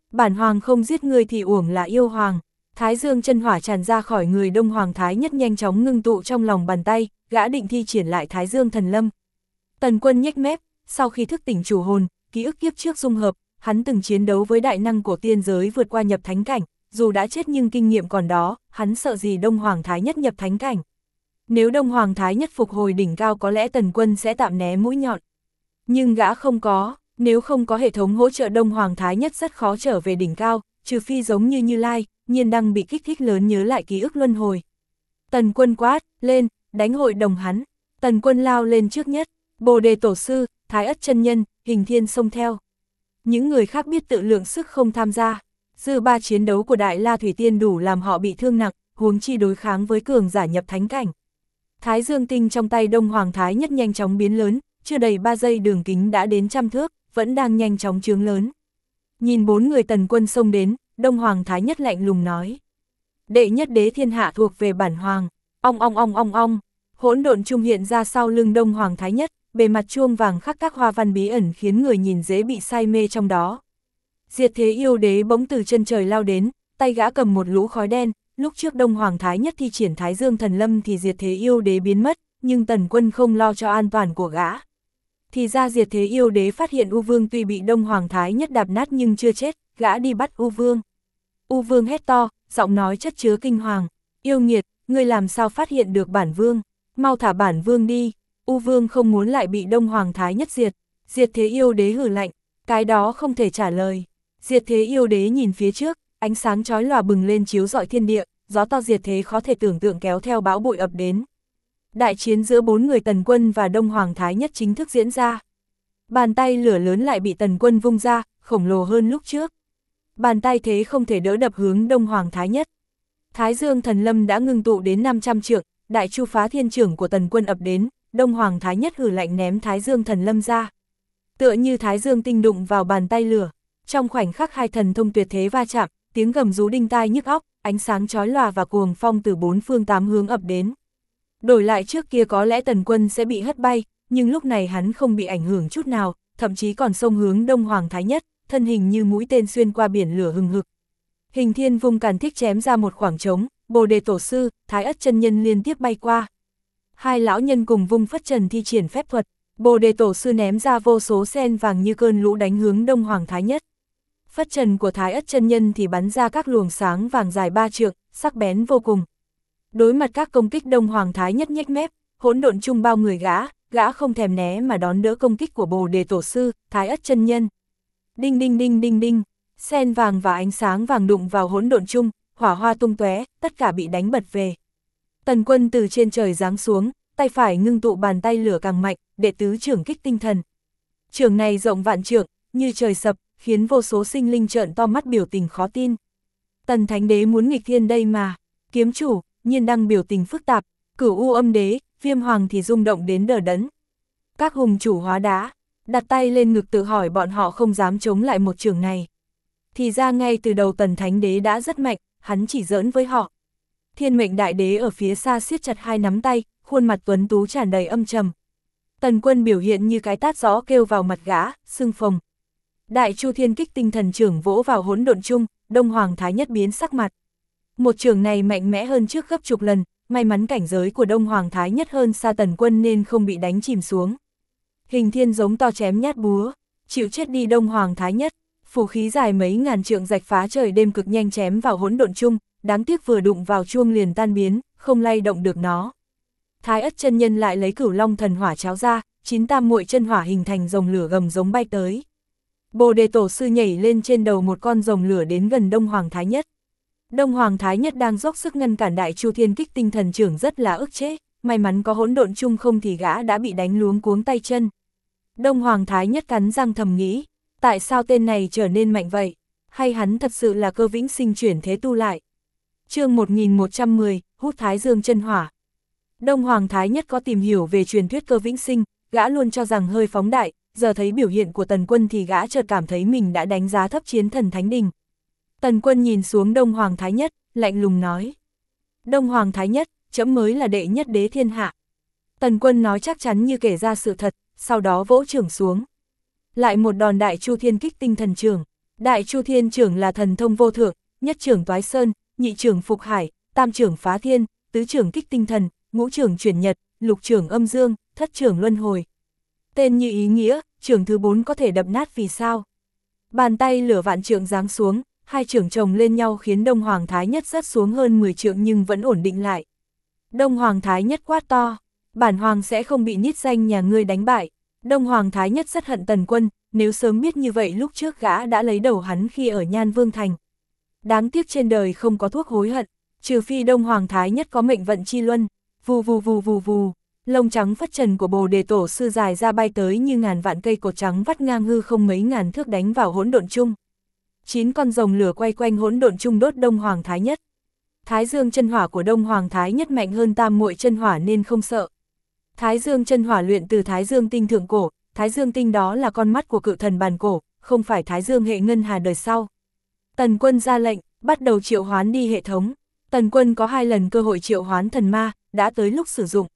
Bản hoàng không giết ngươi thì uổng là yêu hoàng. Thái dương chân hỏa tràn ra khỏi người Đông Hoàng Thái Nhất nhanh chóng ngưng tụ trong lòng bàn tay, gã định thi triển lại Thái Dương Thần Lâm. Tần Quân nhếch mép, sau khi thức tỉnh chủ hồn, ký ức kiếp trước dung hợp, hắn từng chiến đấu với đại năng của tiên giới vượt qua nhập thánh cảnh, dù đã chết nhưng kinh nghiệm còn đó, hắn sợ gì Đông Hoàng Thái Nhất nhập thánh cảnh. Nếu Đông Hoàng Thái Nhất phục hồi đỉnh cao có lẽ Tần Quân sẽ tạm né mũi nhọn. Nhưng gã không có, nếu không có hệ thống hỗ trợ Đông Hoàng Thái Nhất rất khó trở về đỉnh cao, trừ phi giống như Như Lai, Nhiên Đăng bị kích thích lớn nhớ lại ký ức luân hồi. Tần Quân quát, lên, đánh hội đồng hắn. Tần Quân lao lên trước nhất, Bồ Đề Tổ Sư, Thái Ất Chân Nhân, Hình Thiên xông theo. Những người khác biết tự lượng sức không tham gia. Dư ba chiến đấu của Đại La Thủy Tiên đủ làm họ bị thương nặng, huống chi đối kháng với cường giả nhập thánh cảnh. Thái Dương tinh trong tay Đông Hoàng Thái Nhất nhanh chóng biến lớn, chưa đầy 3 giây đường kính đã đến 100 thước, vẫn đang nhanh chóng chướng lớn. Nhìn 4 người Tần Quân xông đến, Đông Hoàng Thái Nhất lạnh lùng nói. Đệ nhất đế thiên hạ thuộc về bản hoàng, ong ong ong ong ong, hỗn độn trung hiện ra sau lưng Đông Hoàng Thái Nhất, bề mặt chuông vàng khắc các hoa văn bí ẩn khiến người nhìn dễ bị say mê trong đó. Diệt Thế Yêu Đế bỗng từ chân trời lao đến, tay gã cầm một lũ khói đen, lúc trước Đông Hoàng Thái Nhất thi triển Thái Dương Thần Lâm thì Diệt Thế Yêu Đế biến mất, nhưng Tần Quân không lo cho an toàn của gã. Thì ra Diệt Thế Yêu Đế phát hiện U Vương tuy bị Đông Hoàng Thái Nhất đạp nát nhưng chưa chết, gã đi bắt U Vương. U Vương hét to, giọng nói chất chứa kinh hoàng, yêu nghiệt, ngươi làm sao phát hiện được bản vương, mau thả bản vương đi. U Vương không muốn lại bị Đông Hoàng Thái Nhất diệt. Diệt Thế Yêu Đế hừ lạnh, cái đó không thể trả lời. Diệt Thế Yêu Đế nhìn phía trước, ánh sáng chói lòa bừng lên chiếu rọi thiên địa, gió to diệt thế khó thể tưởng tượng kéo theo bão bụi ập đến. Đại chiến giữa 4 người Tần Quân và Đông Hoàng Thái Nhất chính thức diễn ra. Bàn tay lửa lớn lại bị Tần Quân vung ra, khổng lồ hơn lúc trước. Bàn tay thế không thể đỡ đập hướng Đông Hoàng Thái Nhất. Thái Dương Thần Lâm đã ngưng tụ đến 500 trượng, đại chu phá thiên trưởng của Tần Quân ập đến, Đông Hoàng Thái Nhất hừ lạnh ném Thái Dương Thần Lâm ra. Tựa như Thái Dương tinh đụng vào bàn tay lửa, trong khoảnh khắc hai thần thông tuyệt thế va chạm, tiếng gầm rú đinh tai nhức óc, ánh sáng chói lòa và cuồng phong từ 4 phương 8 hướng ập đến. Đổi lại trước kia có lẽ Tần Quân sẽ bị hất bay, nhưng lúc này hắn không bị ảnh hưởng chút nào, thậm chí còn xông hướng Đông Hoàng Thái Nhất, thân hình như mũi tên xuyên qua biển lửa hừng hực. Hình Thiên vung càn thích chém ra một khoảng trống, Bồ Đề Tổ Sư, Thái Ất Chân Nhân liên tiếp bay qua. Hai lão nhân cùng vung phất trần thi triển phép thuật, Bồ Đề Tổ Sư ném ra vô số sen vàng như cơn lũ đánh hướng Đông Hoàng Thái Nhất. Phất trần của Thái Ất Chân Nhân thì bắn ra các luồng sáng vàng dài 3 trượng, sắc bén vô cùng. Đối mặt các công kích Đông Hoàng Thái Nhất nhếch mép, hỗn độn chung bao người gã không thèm né mà đón đỡ công kích của Bồ Đề Tổ Sư, Thái Ất Chân Nhân. Đinh đinh đinh đinh đinh, sen vàng và ánh sáng vàng đụng vào hỗn độn chung, hỏa hoa tung tóe, tất cả bị đánh bật về. Tần Quân từ trên trời giáng xuống, tay phải ngưng tụ bàn tay lửa càng mạnh, đệ tứ trưởng kích tinh thần. Trưởng này rộng vạn trượng, như trời sập, khiến vô số sinh linh trợn to mắt biểu tình khó tin. Tần Thánh Đế muốn nghịch thiên đây mà. Kiếm Chủ, Nhiên Đăng biểu tình phức tạp, Cửu U Âm Đế, Viêm Hoàng thì rung động đến đờ đẫn. Các hùng chủ hóa đá, đặt tay lên ngực tự hỏi bọn họ không dám chống lại một trường này. Thì ra ngay từ đầu Tần Thánh Đế đã rất mạnh, hắn chỉ giỡn với họ. Thiên Mệnh Đại Đế ở phía xa siết chặt hai nắm tay, khuôn mặt tuấn tú tràn đầy âm trầm. Tần Quân biểu hiện như cái tát gió kêu vào mặt gã, sưng phồng. Đại Chu Thiên Kích tinh thần trưởng vỗ vào hỗn độn chung, Đông Hoàng Thái Nhất biến sắc mặt. Một trường này mạnh mẽ hơn trước gấp chục lần, may mắn cảnh giới của Đông Hoàng Thái Nhất hơn xa Tần Quân nên không bị đánh chìm xuống. Hình Thiên giống to chém nhát búa, chịu chết đi Đông Hoàng Thái Nhất, phù khí dài mấy ngàn trượng rạch phá trời đêm cực nhanh chém vào hỗn độn chung, đáng tiếc vừa đụng vào chuông liền tan biến, không lay động được nó. Thái Ất Chân Nhân lại lấy Cửu Long thần hỏa cháo ra, 9 tam muội chân hỏa hình thành rồng lửa gầm giống bay tới. Bồ Đề Tổ Sư nhảy lên trên đầu một con rồng lửa đến gần Đông Hoàng Thái Nhất. Đông Hoàng Thái Nhất đang dốc sức ngăn cản Đại Chu Thiên Kích tinh thần trưởng rất là ức chế, may mắn có hỗn độn chung không thì gã đã bị đánh luống cuống tay chân. Đông Hoàng Thái Nhất cắn răng thầm nghĩ, tại sao tên này trở nên mạnh vậy? Hay hắn thật sự là Cơ Vĩnh Sinh chuyển thế tu lại? Chương 1110, hút Thái Dương chân hỏa. Đông Hoàng Thái Nhất có tìm hiểu về truyền thuyết Cơ Vĩnh Sinh, gã luôn cho rằng hơi phóng đại, giờ thấy biểu hiện của Tần Quân thì gã chợt cảm thấy mình đã đánh giá thấp chiến thần Thánh Đình. Tần Quân nhìn xuống Đông Hoàng Thái Nhất, lạnh lùng nói. Đông Hoàng Thái Nhất, trẫm mới là đệ nhất đế thiên hạ. Tần Quân nói chắc chắn như kể ra sự thật, sau đó vỗ trưởng xuống. Lại một đòn Đại Chu Thiên Kích tinh thần trưởng, Đại Chu Thiên trưởng là thần thông vô thượng, nhất trưởng toái sơn, nhị trưởng phục hải, tam trưởng phá thiên, tứ trưởng kích tinh thần, ngũ trưởng chuyển nhật, lục trưởng âm dương, thất trưởng luân hồi. Tên như ý nghĩa, trưởng thứ 4 có thể đập nát vì sao. Bàn tay lửa vạn trượng giáng xuống, hai trưởng chồng lên nhau khiến Đông Hoàng Thái Nhất rớt xuống hơn 10 trượng nhưng vẫn ổn định lại. Đông Hoàng Thái Nhất quát to, bản hoàng sẽ không bị niết danh nhà ngươi đánh bại. Đông Hoàng Thái Nhất rất hận Tần Quân, nếu sớm biết như vậy lúc trước gã đã lấy đầu hắn khi ở Nhan Vương Thành. Đáng tiếc trên đời không có thuốc hối hận, trừ phi Đông Hoàng Thái Nhất có mệnh vận chi luân. Vù vù vù vù vù, lông trắng phất trần của Bồ Đề Tổ sư dài ra bay tới như ngàn vạn cây cột trắng vắt ngang hư không mấy ngàn thước đánh vào hỗn độn chung. 9 con rồng lửa quay quanh hỗn độn chung đốt Đông Hoàng Thái Nhất. Thái Dương chân hỏa của Đông Hoàng Thái Nhất mạnh hơn tam muội chân hỏa nên không sợ. Thái Dương chân hỏa luyện từ Thái Dương tinh thượng cổ, Thái Dương tinh đó là con mắt của cự thần bàn cổ, không phải Thái Dương hệ ngân hà đời sau. Tần Quân ra lệnh, bắt đầu triệu hoán đi hệ thống. Tần Quân có 2 lần cơ hội triệu hoán thần ma, đã tới lúc sử dụng.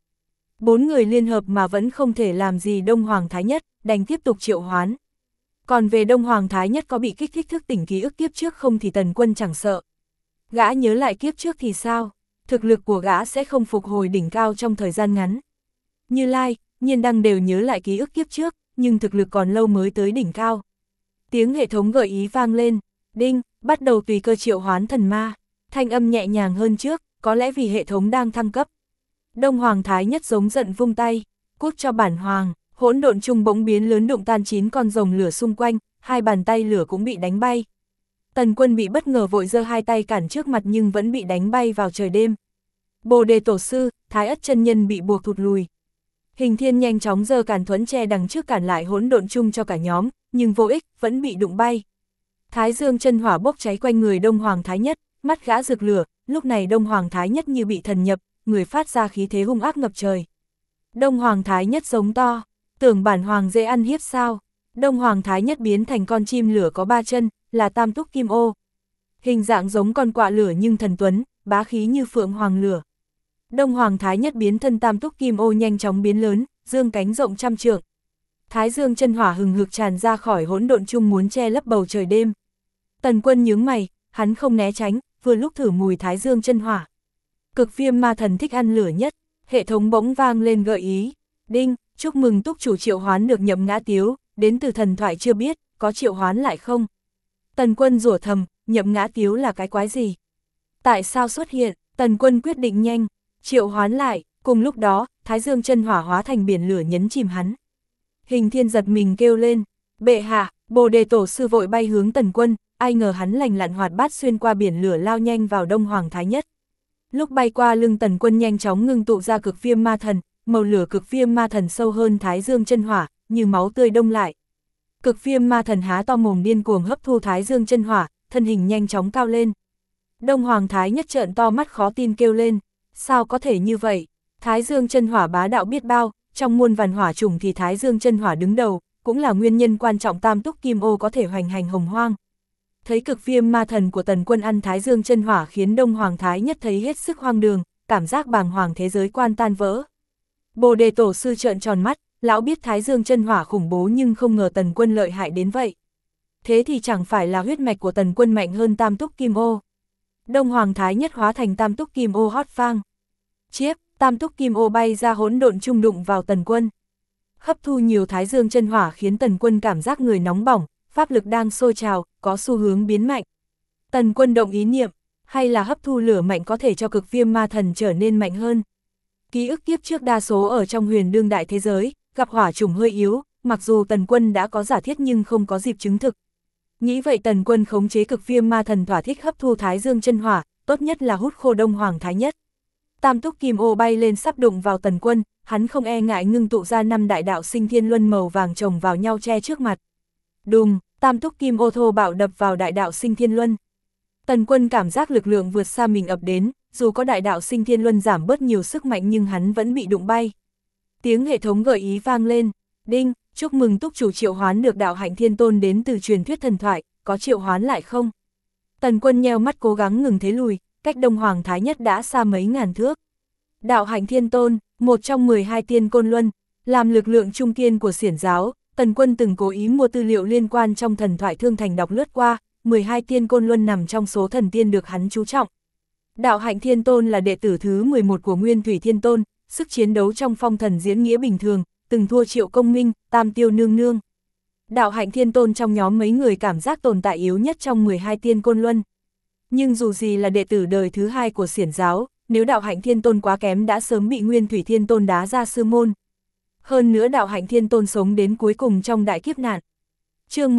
4 người liên hợp mà vẫn không thể làm gì Đông Hoàng Thái Nhất, đành tiếp tục triệu hoán. Còn về Đông Hoàng Thái Nhất có bị kích thích thức tỉnh ký ức kiếp trước không thì Tần Quân chẳng sợ. Gã nhớ lại kiếp trước thì sao? Thực lực của gã sẽ không phục hồi đỉnh cao trong thời gian ngắn. Như Lai, Nhiên Đăng đều nhớ lại ký ức kiếp trước, nhưng thực lực còn lâu mới tới đỉnh cao. Tiếng hệ thống gợi ý vang lên, đinh, bắt đầu tùy cơ triệu hoán thần ma. Thanh âm nhẹ nhàng hơn trước, có lẽ vì hệ thống đang thăng cấp. Đông Hoàng Thái Nhất giống giận vung tay, cút cho bản hoàng, hỗn độn chung bỗng biến lớn đụng tan 9 con rồng lửa xung quanh, 2 bàn tay lửa cũng bị đánh bay. Tần Quân bị bất ngờ vội giơ 2 tay cản trước mặt nhưng vẫn bị đánh bay vào trời đêm. Bồ Đề Tổ sư, Thái Ất chân nhân bị buộc thụt lùi. Hình Thiên nhanh chóng giơ càn thuẫn che đằng trước cản lại hỗn độn chung cho cả nhóm, nhưng vô ích, vẫn bị đụng bay. Thái Dương chân hỏa bốc cháy quanh người Đông Hoàng Thái Nhất, mắt gã rực lửa, lúc này Đông Hoàng Thái Nhất như bị thần nhập, người phát ra khí thế hung ác ngập trời. Đông Hoàng Thái Nhất giống to, tưởng bản hoàng dễ ăn hiếp sao? Đông Hoàng Thái Nhất biến thành con chim lửa có 3 chân, là Tam Túc Kim Ô. Hình dạng giống con quạ lửa nhưng thần tuấn, bá khí như phượng hoàng lửa. Đông Hoàng Thái Nhất biến thân Tam Túc Kim Ô nhanh chóng biến lớn, dương cánh rộng 100 trượng. Thái Dương chân hỏa hừng hực tràn ra khỏi hỗn độn chung muốn che lấp bầu trời đêm. Tần Quân nhướng mày, hắn không né tránh, vừa lúc thử mùi Thái Dương chân hỏa. Cực Viêm ma thần thích ăn lửa nhất, hệ thống bỗng vang lên gợi ý. Đinh, chúc mừng túc chủ triệu hoán được Nhậm Ngã Tiếu, đến từ thần thoại chưa biết, có triệu hoán lại không? Tần Quân rủa thầm, Nhậm Ngã Tiếu là cái quái gì? Tại sao xuất hiện? Tần Quân quyết định nhanh, triệu hoán lại, cùng lúc đó, Thái Dương chân hỏa hóa thành biển lửa nhấn chìm hắn. Hình Thiên giật mình kêu lên, bệ hạ, Bồ Đề Tổ sư vội bay hướng Tần Quân, ai ngờ hắn lành lặn hoạt bát xuyên qua biển lửa lao nhanh vào Đông Hoàng Thái Nhất. Lúc bay qua lưng Tần Quân nhanh chóng ngưng tụ ra cực viêm ma thần, màu lửa cực viêm ma thần sâu hơn Thái Dương chân hỏa, như máu tươi đông lại. Cực viêm ma thần há to mồm điên cuồng hấp thu Thái Dương chân hỏa, thân hình nhanh chóng cao lên. Đông Hoàng Thái Nhất trợn to mắt khó tin kêu lên, sao có thể như vậy? Thái Dương chân hỏa bá đạo biết bao, trong muôn vàn hỏa chủng thì Thái Dương chân hỏa đứng đầu, cũng là nguyên nhân quan trọng Tam Túc Kim Ô có thể hoành hành hồng hoang. Thấy cực viêm ma thần của Tần Quân ăn Thái Dương chân hỏa khiến Đông Hoàng Thái Nhất thấy hết sức hoang đường, cảm giác bàng hoàng thế giới quan tan vỡ. Bồ Đề Tổ sư trợn tròn mắt, lão biết Thái Dương chân hỏa khủng bố nhưng không ngờ Tần Quân lợi hại đến vậy. Thế thì chẳng phải là huyết mạch của Tần Quân mạnh hơn Tam Túc Kim Ô. Đông Hoàng Thái Nhất hóa thành Tam Túc Kim Ô hót vang. Chiếc, Tam Túc Kim Ô bay ra hỗn độn chung đụng vào Tần Quân. Hấp thu nhiều Thái Dương chân hỏa khiến Tần Quân cảm giác người nóng bỏng, pháp lực đang sôi trào, có xu hướng biến mạnh. Tần Quân động ý niệm, hay là hấp thu lửa mạnh có thể cho cực viêm ma thần trở nên mạnh hơn. Ký ức kiếp trước đa số ở trong huyền đương đại thế giới, gặp hỏa chủng hơi yếu, mặc dù Tần Quân đã có giả thiết nhưng không có dịp chứng thực. Nghĩ vậy Tần Quân khống chế cực viêm ma thần thỏa thích hấp thu Thái Dương chân hỏa, tốt nhất là hút khô Đông Hoàng Thái Nhất. Tam Túc Kim Ô bay lên sắp đụng vào Tần Quân, hắn không e ngại ngưng tụ ra 5 đại đạo sinh thiên luân màu vàng chồng vào nhau che trước mặt. Đùng, Tam Túc Kim Ô thô bạo đập vào đại đạo sinh thiên luân. Tần Quân cảm giác lực lượng vượt xa mình ập đến, dù có đại đạo sinh thiên luân giảm bớt nhiều sức mạnh nhưng hắn vẫn bị đụng bay. Tiếng hệ thống gợi ý vang lên, đinh, chúc mừng túc chủ triệu hoán được đạo hạnh thiên tôn đến từ truyền thuyết thần thoại, có triệu hoán lại không? Tần Quân nheo mắt cố gắng ngừng thế lùi, cách Đông Hoàng Thái Nhất đã xa mấy ngàn thước. Đạo hạnh thiên tôn, một trong 12 tiên côn luân, làm lực lượng trung kiên của xiển giáo, Tần Quân từng cố ý mua tư liệu liên quan trong thần thoại Thương Thành đọc lướt qua, 12 tiên côn luân nằm trong số thần tiên được hắn chú trọng. Đạo Hạnh Thiên Tôn là đệ tử thứ 11 của Nguyên Thủy Thiên Tôn, sức chiến đấu trong phong thần diễn nghĩa bình thường, từng thua Triệu Công Minh, Tam Tiêu Nương Nương. Đạo Hạnh Thiên Tôn trong nhóm mấy người cảm giác tồn tại yếu nhất trong 12 tiên côn luân. Nhưng dù gì là đệ tử đời thứ 2 của xiển giáo, nếu Đạo Hạnh Thiên Tôn quá kém đã sớm bị Nguyên Thủy Thiên Tôn đá ra sư môn. Hơn nữa Đạo Hạnh Thiên Tôn sống đến cuối cùng trong đại kiếp nạn. Chương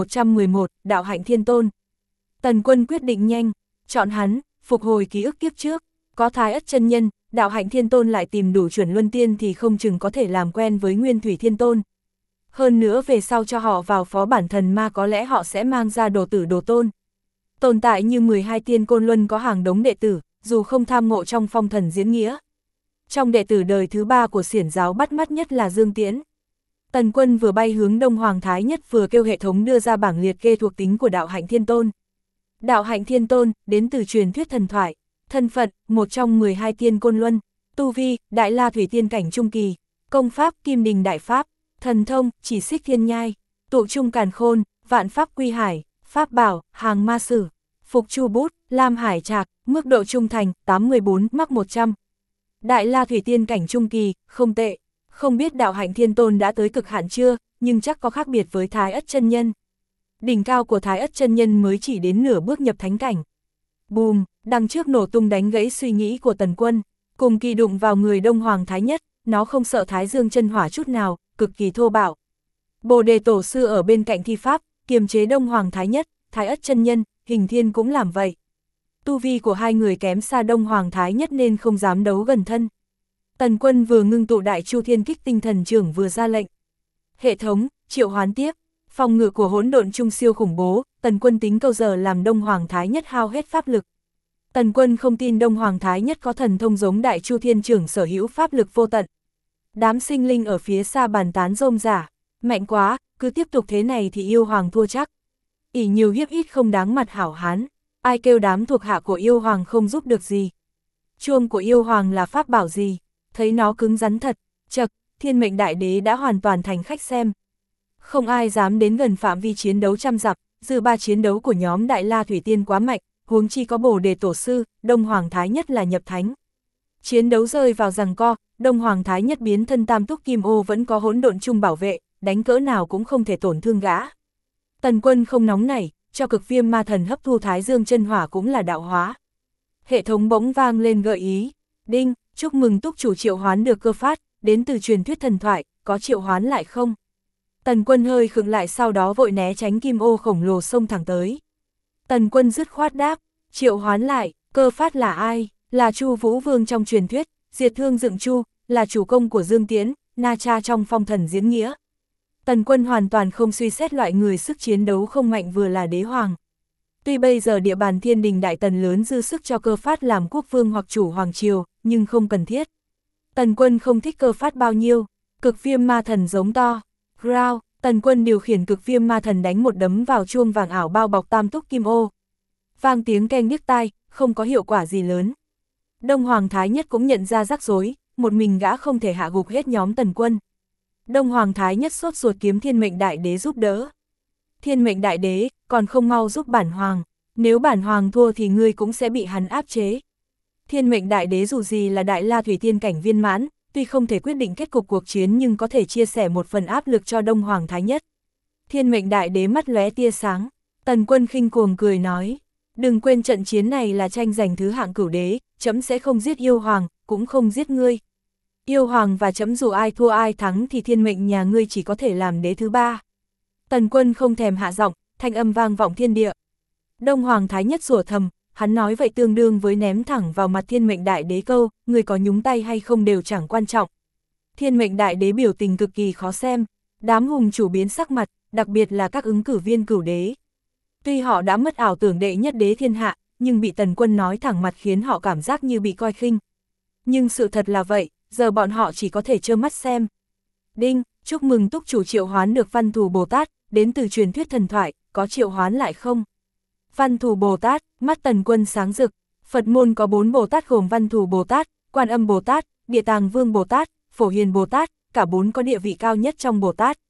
1111, Đạo Hạnh Thiên Tôn. Tần Quân quyết định nhanh, chọn hắn, phục hồi ký ức kiếp trước, có Thái Ất chân nhân, Đạo Hạnh Thiên Tôn lại tìm đủ chuẩn luân tiên thì không chừng có thể làm quen với Nguyên Thủy Thiên Tôn. Hơn nữa về sau cho họ vào phó bản thần ma có lẽ họ sẽ mang ra đồ tử đồ tôn. Tồn tại như 12 tiên côn luân có hàng đống đệ tử, dù không tham ngộ trong phong thần diễn nghĩa. Trong đệ tử đời thứ 3 của xiển giáo bắt mắt nhất là Dương Tiễn. Tần Quân vừa bay hướng Đông Hoàng Thái Nhất vừa kêu hệ thống đưa ra bảng liệt kê thuộc tính của Đạo Hạnh Thiên Tôn. Đạo Hạnh Thiên Tôn, đến từ truyền thuyết thần thoại, thân phận, một trong 12 tiên côn luân, tu vi, Đại La Thủy Tiên cảnh trung kỳ, công pháp, Kim Đình Đại Pháp, thần thông, Chỉ Xích Thiên Nhai, tụ trung càn khôn, Vạn Pháp Quy Hải, Pháp bảo, Hàng Ma Sử, Phục Chu Bút, Lam Hải Trạc, mức độ trung thành, 814, mắc 100. Đại La Thủy Tiên cảnh trung kỳ, không tệ. Không biết Đạo Hạnh Thiên Tôn đã tới cực hạn chưa, nhưng chắc có khác biệt với Thái Ất chân nhân. Đỉnh cao của Thái Ất chân nhân mới chỉ đến nửa bước nhập thánh cảnh. Bùm, đằng trước nổ tung đánh gãy suy nghĩ của Tần Quân, cùng kỳ đụng vào người Đông Hoàng Thái Nhất, nó không sợ Thái Dương chân hỏa chút nào, cực kỳ thô bạo. Bồ Đề Tổ sư ở bên cạnh thi pháp, kiềm chế Đông Hoàng Thái Nhất, Thái Ất chân nhân, Hình Thiên cũng làm vậy. Tu vi của hai người kém xa Đông Hoàng Thái Nhất nên không dám đấu gần thân. Tần Quân vừa ngưng tụ Đại Chu Thiên Kích Tinh Thần Trưởng vừa ra lệnh. Hệ thống, triệu hoán tiếp, phòng ngự của hỗn độn trung siêu khủng bố, Tần Quân tính câu giờ làm Đông Hoàng Thái Nhất hao hết pháp lực. Tần Quân không tin Đông Hoàng Thái Nhất có thần thông giống Đại Chu Thiên Trưởng sở hữu pháp lực vô tận. Đám sinh linh ở phía xa bàn tán rôm rả, mạnh quá, cứ tiếp tục thế này thì yêu hoàng thua chắc. Ỷ nhiều hiếp ít không đáng mặt hảo hán, ai kêu đám thuộc hạ của yêu hoàng không giúp được gì. Chuông của yêu hoàng là pháp bảo gì, thấy nó cứng rắn thật, chậc, Thiên Mệnh Đại Đế đã hoàn toàn thành khách xem. Không ai dám đến gần phạm vi chiến đấu trăm dặm, dư ba chiến đấu của nhóm Đại La Thủy Tiên quá mạnh, huống chi có Bồ Đề Tổ sư, Đông Hoàng Thái Nhất là nhập thánh. Chiến đấu rơi vào giằng co, Đông Hoàng Thái Nhất biến thân Tam Túc Kim Ô vẫn có hỗn độn chung bảo vệ, đánh cỡ nào cũng không thể tổn thương gã. Tần Quân không nóng nảy, cho Cực Viêm Ma Thần hấp thu Thái Dương chân hỏa cũng là đạo hóa. Hệ thống bỗng vang lên gợi ý, đinh, chúc mừng túc chủ triệu hoán được cơ phát, đến từ truyền thuyết thần thoại, có triệu hoán lại không? Tần Quân hơi khựng lại sau đó vội né tránh kim ô khổng lồ xông thẳng tới. Tần Quân dứt khoát đáp, triệu hoán lại, cơ phát là ai? Là Chu Vũ Vương trong truyền thuyết, diệt thương dựng Chu, là chủ công của Dương Tiễn, Na Cha trong phong thần diễn nghĩa. Tần Quân hoàn toàn không suy xét loại người sức chiến đấu không mạnh vừa là đế hoàng. Tuy bây giờ địa bàn Thiên Đình Đại Tần lớn dư sức cho cơ phát làm quốc vương hoặc chủ hoàng triều, nhưng không cần thiết. Tần Quân không thích cơ phát bao nhiêu, Cực Viêm Ma Thần giống to. Growl, Tần Quân điều khiển Cực Viêm Ma Thần đánh một đấm vào chuông vàng ảo bao bọc Tam Túc Kim Ô. Vang tiếng keng điếc tai, không có hiệu quả gì lớn. Đông Hoàng Thái Nhất cũng nhận ra rắc rối, một mình gã không thể hạ gục hết nhóm Tần Quân. Đông Hoàng Thái Nhất sốt ruột kiếm Thiên Mệnh Đại Đế giúp đỡ. Thiên Mệnh Đại Đế, còn không mau giúp bản hoàng, nếu bản hoàng thua thì ngươi cũng sẽ bị hắn áp chế. Thiên Mệnh Đại Đế dù gì là Đại La Thủy Tiên cảnh viên mãn, tuy không thể quyết định kết cục cuộc chiến nhưng có thể chia sẻ một phần áp lực cho Đông Hoàng Thái Nhất. Thiên Mệnh Đại Đế mắt lóe tia sáng, Tần Quân khinh cuồng cười nói, đừng quên trận chiến này là tranh giành thứ hạng cửu đế, trẫm sẽ không giết yêu hoàng, cũng không giết ngươi. Yêu hoàng và trẫm dù ai thua ai thắng thì thiên mệnh nhà ngươi chỉ có thể làm đế thứ ba. Tần Quân không thèm hạ giọng, thanh âm vang vọng thiên địa. Đông Hoàng Thái Nhất rủa thầm, hắn nói vậy tương đương với ném thẳng vào mặt Thiên Mệnh Đại Đế câu, người có nhúng tay hay không đều chẳng quan trọng. Thiên Mệnh Đại Đế biểu tình cực kỳ khó xem, đám hùng chủ biến sắc mặt, đặc biệt là các ứng cử viên cửu đế. Tuy họ đã mất ảo tưởng đệ nhất đế thiên hạ, nhưng bị Tần Quân nói thẳng mặt khiến họ cảm giác như bị coi khinh. Nhưng sự thật là vậy, giờ bọn họ chỉ có thể trơ mắt xem. Đinh, chúc mừng túc chủ triệu hoán được Văn Thù Bồ Tát, đến từ truyền thuyết thần thoại, có triệu hoán lại không? Văn Thù Bồ Tát, mắt Tần Quân sáng rực, Phật môn có 4 Bồ Tát gồm Văn Thù Bồ Tát, Quan Âm Bồ Tát, Địa Tàng Vương Bồ Tát, Phổ Hiền Bồ Tát, cả 4 có địa vị cao nhất trong Bồ Tát.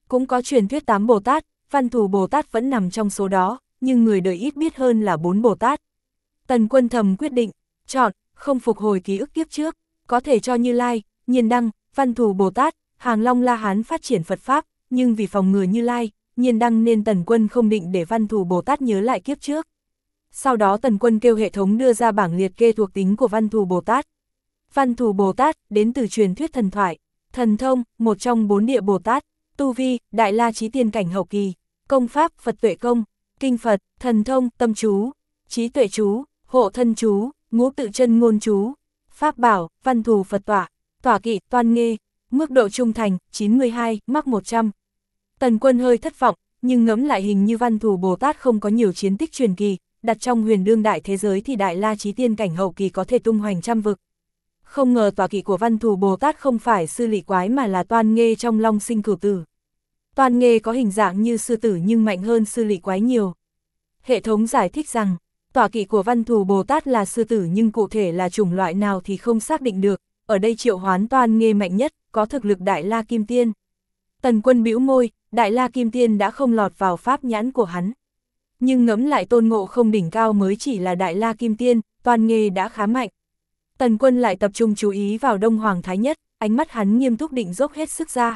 Cũng có truyền thuyết 8 Bồ Tát, Văn Thù Bồ Tát vẫn nằm trong số đó, nhưng người đời ít biết hơn là 4 Bồ Tát. Tần Quân thầm quyết định, chọn, không phục hồi ký ức kiếp trước, có thể cho Như Lai, Nhiên Đăng, Văn Thù Bồ Tát, Hàng Long La Hán phát triển Phật Pháp, nhưng vì phòng ngừa Như Lai, Nhiên Đăng nên Tần Quân không định để Văn Thù Bồ Tát nhớ lại kiếp trước. Sau đó Tần Quân kêu hệ thống đưa ra bảng liệt kê thuộc tính của Văn Thù Bồ Tát. Văn Thù Bồ Tát, đến từ truyền thuyết thần thoại, thần thông, một trong 4 địa Bồ Tát, tu vi, Đại La Chí Tiên cảnh hậu kỳ, công pháp, Phật Tuệ Công, kinh Phật, thần thông, tâm chú, trí tuệ chú, hộ thân chú, ngũ tự chân ngôn chú, pháp bảo, Văn Thù Phật tọa, tọa kỵ, toan nghê, mức độ trung thành, 92, mắc 100. Tần Quân hơi thất vọng, nhưng ngẫm lại hình như Văn Thù Bồ Tát không có nhiều chiến tích truyền kỳ, đặt trong huyền đương đại thế giới thì Đại La Chí Tiên cảnh hậu kỳ có thể tung hoành trăm vực. Không ngờ tọa kỵ của Văn Thù Bồ Tát không phải sư lỵ quái mà là toan nghê trong Long Sinh Cửu Tử. Toan nghê có hình dạng như sư tử nhưng mạnh hơn sư lỵ quái nhiều. Hệ thống giải thích rằng, tọa kỵ của Văn Thù Bồ Tát là sư tử nhưng cụ thể là chủng loại nào thì không xác định được, ở đây triệu hoán toan nghê mạnh nhất, có thực lực Đại La Kim Tiên. Tần Quân bĩu môi, Đại La Kim Tiên đã không lọt vào pháp nhãn của hắn. Nhưng ngẫm lại Tôn Ngộ Không đỉnh cao mới chỉ là Đại La Kim Tiên, toan nghê đã khá mạnh. Tần Quân lại tập trung chú ý vào Đông Hoàng Thái Nhất, ánh mắt hắn nghiêm túc định dốc hết sức ra.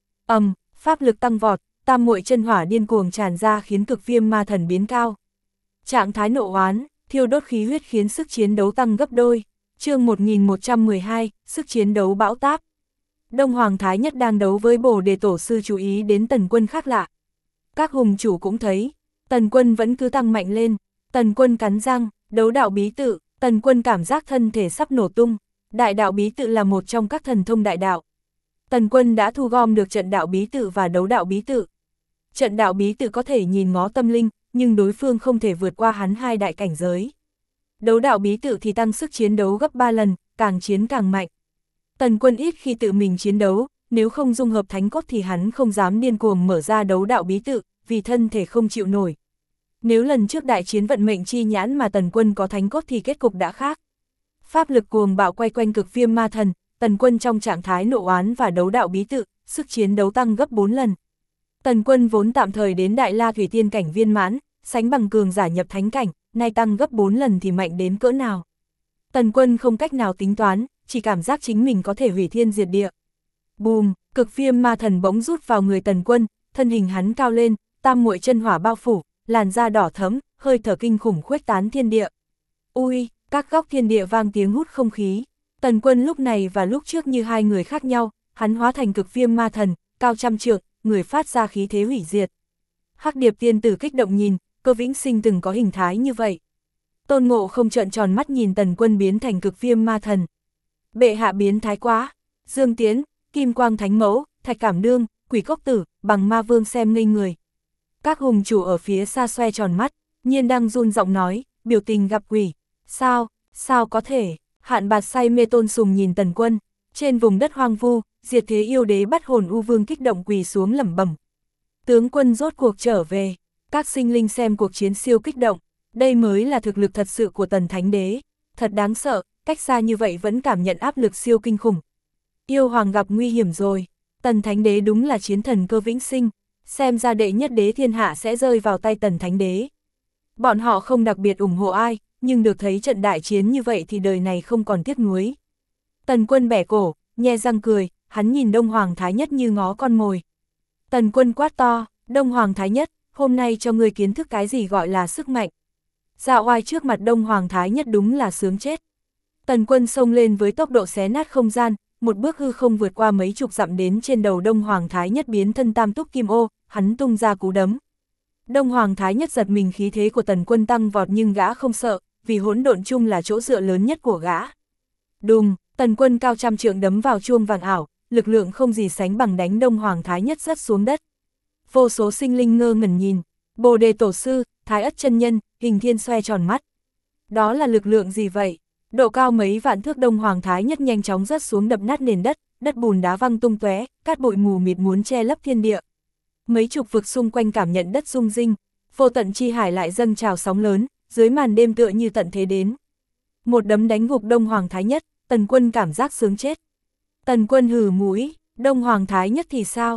Pháp lực tăng vọt, tam muội chân hỏa điên cuồng tràn ra khiến cực viêm ma thần biến cao. Trạng thái nộ oán, thiêu đốt khí huyết khiến sức chiến đấu tăng gấp đôi. Chương 1112, sức chiến đấu bão táp. Đông Hoàng Thái Nhất đang đấu với Bồ Đề Tổ Sư chú ý đến Tần Quân khác lạ. Các hùng chủ cũng thấy, Tần Quân vẫn cứ tăng mạnh lên. Tần Quân cắn răng, đấu đạo bí tự, Tần Quân cảm giác thân thể sắp nổ tung. Đại đạo bí tự là một trong các thần thông đại đạo. Tần Quân đã thu gom được trận đạo bí tự và đấu đạo bí tự. Trận đạo bí tự có thể nhìn ngó tâm linh, nhưng đối phương không thể vượt qua hắn 2 đại cảnh giới. Đấu đạo bí tự thì tăng sức chiến đấu gấp 3 lần, càng chiến càng mạnh. Tần Quân ít khi tự mình chiến đấu, nếu không dung hợp thánh cốt thì hắn không dám điên cuồng mở ra đấu đạo bí tự, vì thân thể không chịu nổi. Nếu lần trước đại chiến vận mệnh chi nhãn mà Tần Quân có thánh cốt thì kết cục đã khác. Pháp lực cuồng bạo quay quanh cực viêm ma thần, Tần Quân trong trạng thái nộ oán và đấu đạo bí tự, sức chiến đấu tăng gấp 4 lần. Tần Quân vốn tạm thời đến Đại La Thủy Tiên cảnh viên mãn, sánh bằng cường giả nhập thánh cảnh, nay tăng gấp 4 lần thì mạnh đến cỡ nào. Tần Quân không cách nào tính toán, chỉ cảm giác chính mình có thể hủy thiên diệt địa. Bùm, cực viêm ma thần bỗng rút vào người Tần Quân, thân hình hắn cao lên, tam muội chân hỏa bao phủ, làn da đỏ thẫm, hơi thở kinh khủng khuếch tán thiên địa. Ui, các góc thiên địa vang tiếng hút không khí. Tần Quân lúc này và lúc trước như 2 người khác nhau, hắn hóa thành cực viêm ma thần, cao trăm trượng, người phát ra khí thế hủy diệt. Hắc Điệp tiên tử kích động nhìn, Cơ Vĩnh Sinh từng có hình thái như vậy. Tôn Ngộ Không trợn tròn mắt nhìn Tần Quân biến thành cực viêm ma thần. Bệ hạ biến thái quá. Dương Tiến, Kim Quang Thánh Mẫu, Thạch Cảm Đương, Quỷ Cốc Tử, Bằng Ma Vương xem ngây người. Các hùng chủ ở phía xa xoe tròn mắt, Nhiên Đăng run giọng nói, biểu tình gặp quỷ. Sao có thể? Hạn Bạt say mê tôn sùng nhìn Tần Quân. Trên vùng đất hoang vu, Diệt Thế Yêu Đế bắt hồn U Vương kích động quỳ xuống lẩm bẩm. Tướng quân rốt cuộc trở về. Các sinh linh xem cuộc chiến siêu kích động. Đây mới là thực lực thật sự của Tần Thánh Đế. Thật đáng sợ, cách xa như vậy vẫn cảm nhận áp lực siêu kinh khủng. Yêu Hoàng gặp nguy hiểm rồi. Tần Thánh Đế đúng là chiến thần Cơ Vĩnh Sinh. Xem ra đệ nhất đế thiên hạ sẽ rơi vào tay Tần Thánh Đế. Bọn họ không đặc biệt ủng hộ ai, nhưng được thấy trận đại chiến như vậy thì đời này không còn tiếc nuối. Tần Quân bẻ cổ, nhe răng cười, hắn nhìn Đông Hoàng Thái Nhất như ngó con mồi. Tần Quân quát to, Đông Hoàng Thái Nhất, hôm nay cho ngươi kiến thức cái gì gọi là sức mạnh. Dạ oai trước mặt Đông Hoàng Thái Nhất đúng là sướng chết. Tần Quân xông lên với tốc độ xé nát không gian, một bước hư không vượt qua mấy chục dặm đến trên đầu Đông Hoàng Thái Nhất biến thân tam túc kim ô, hắn tung ra cú đấm. Đông Hoàng Thái Nhất giật mình khí thế của Tần Quân tăng vọt nhưng gã không sợ, vì hỗn độn chung là chỗ dựa lớn nhất của gã. Đùng, Tần Quân cao trăm trượng đấm vào chuông vàng ảo, lực lượng không gì sánh bằng đánh Đông Hoàng Thái Nhất rớt xuống đất. Vô số sinh linh ngơ ngẩn nhìn, Bồ Đề Tổ Sư, Thái Ất chân nhân, Hình Thiên xoe tròn mắt. Đó là lực lượng gì vậy? Độ cao mấy vạn thước Đông Hoàng Thái Nhất nhanh chóng rớt xuống đập nát nền đất, đất bùn đá văng tung tóe, cát bụi mù mịt muốn che lấp thiên địa. Mấy chục vực xung quanh cảm nhận đất rung rinh, vô tận chi hải lại dâng trào sóng lớn, dưới màn đêm tựa như tận thế đến. Một đấm đánh gục Đông Hoàng Thái Nhất, Tần Quân cảm giác sướng chết. Tần Quân hừ mũi, Đông Hoàng Thái Nhất thì sao?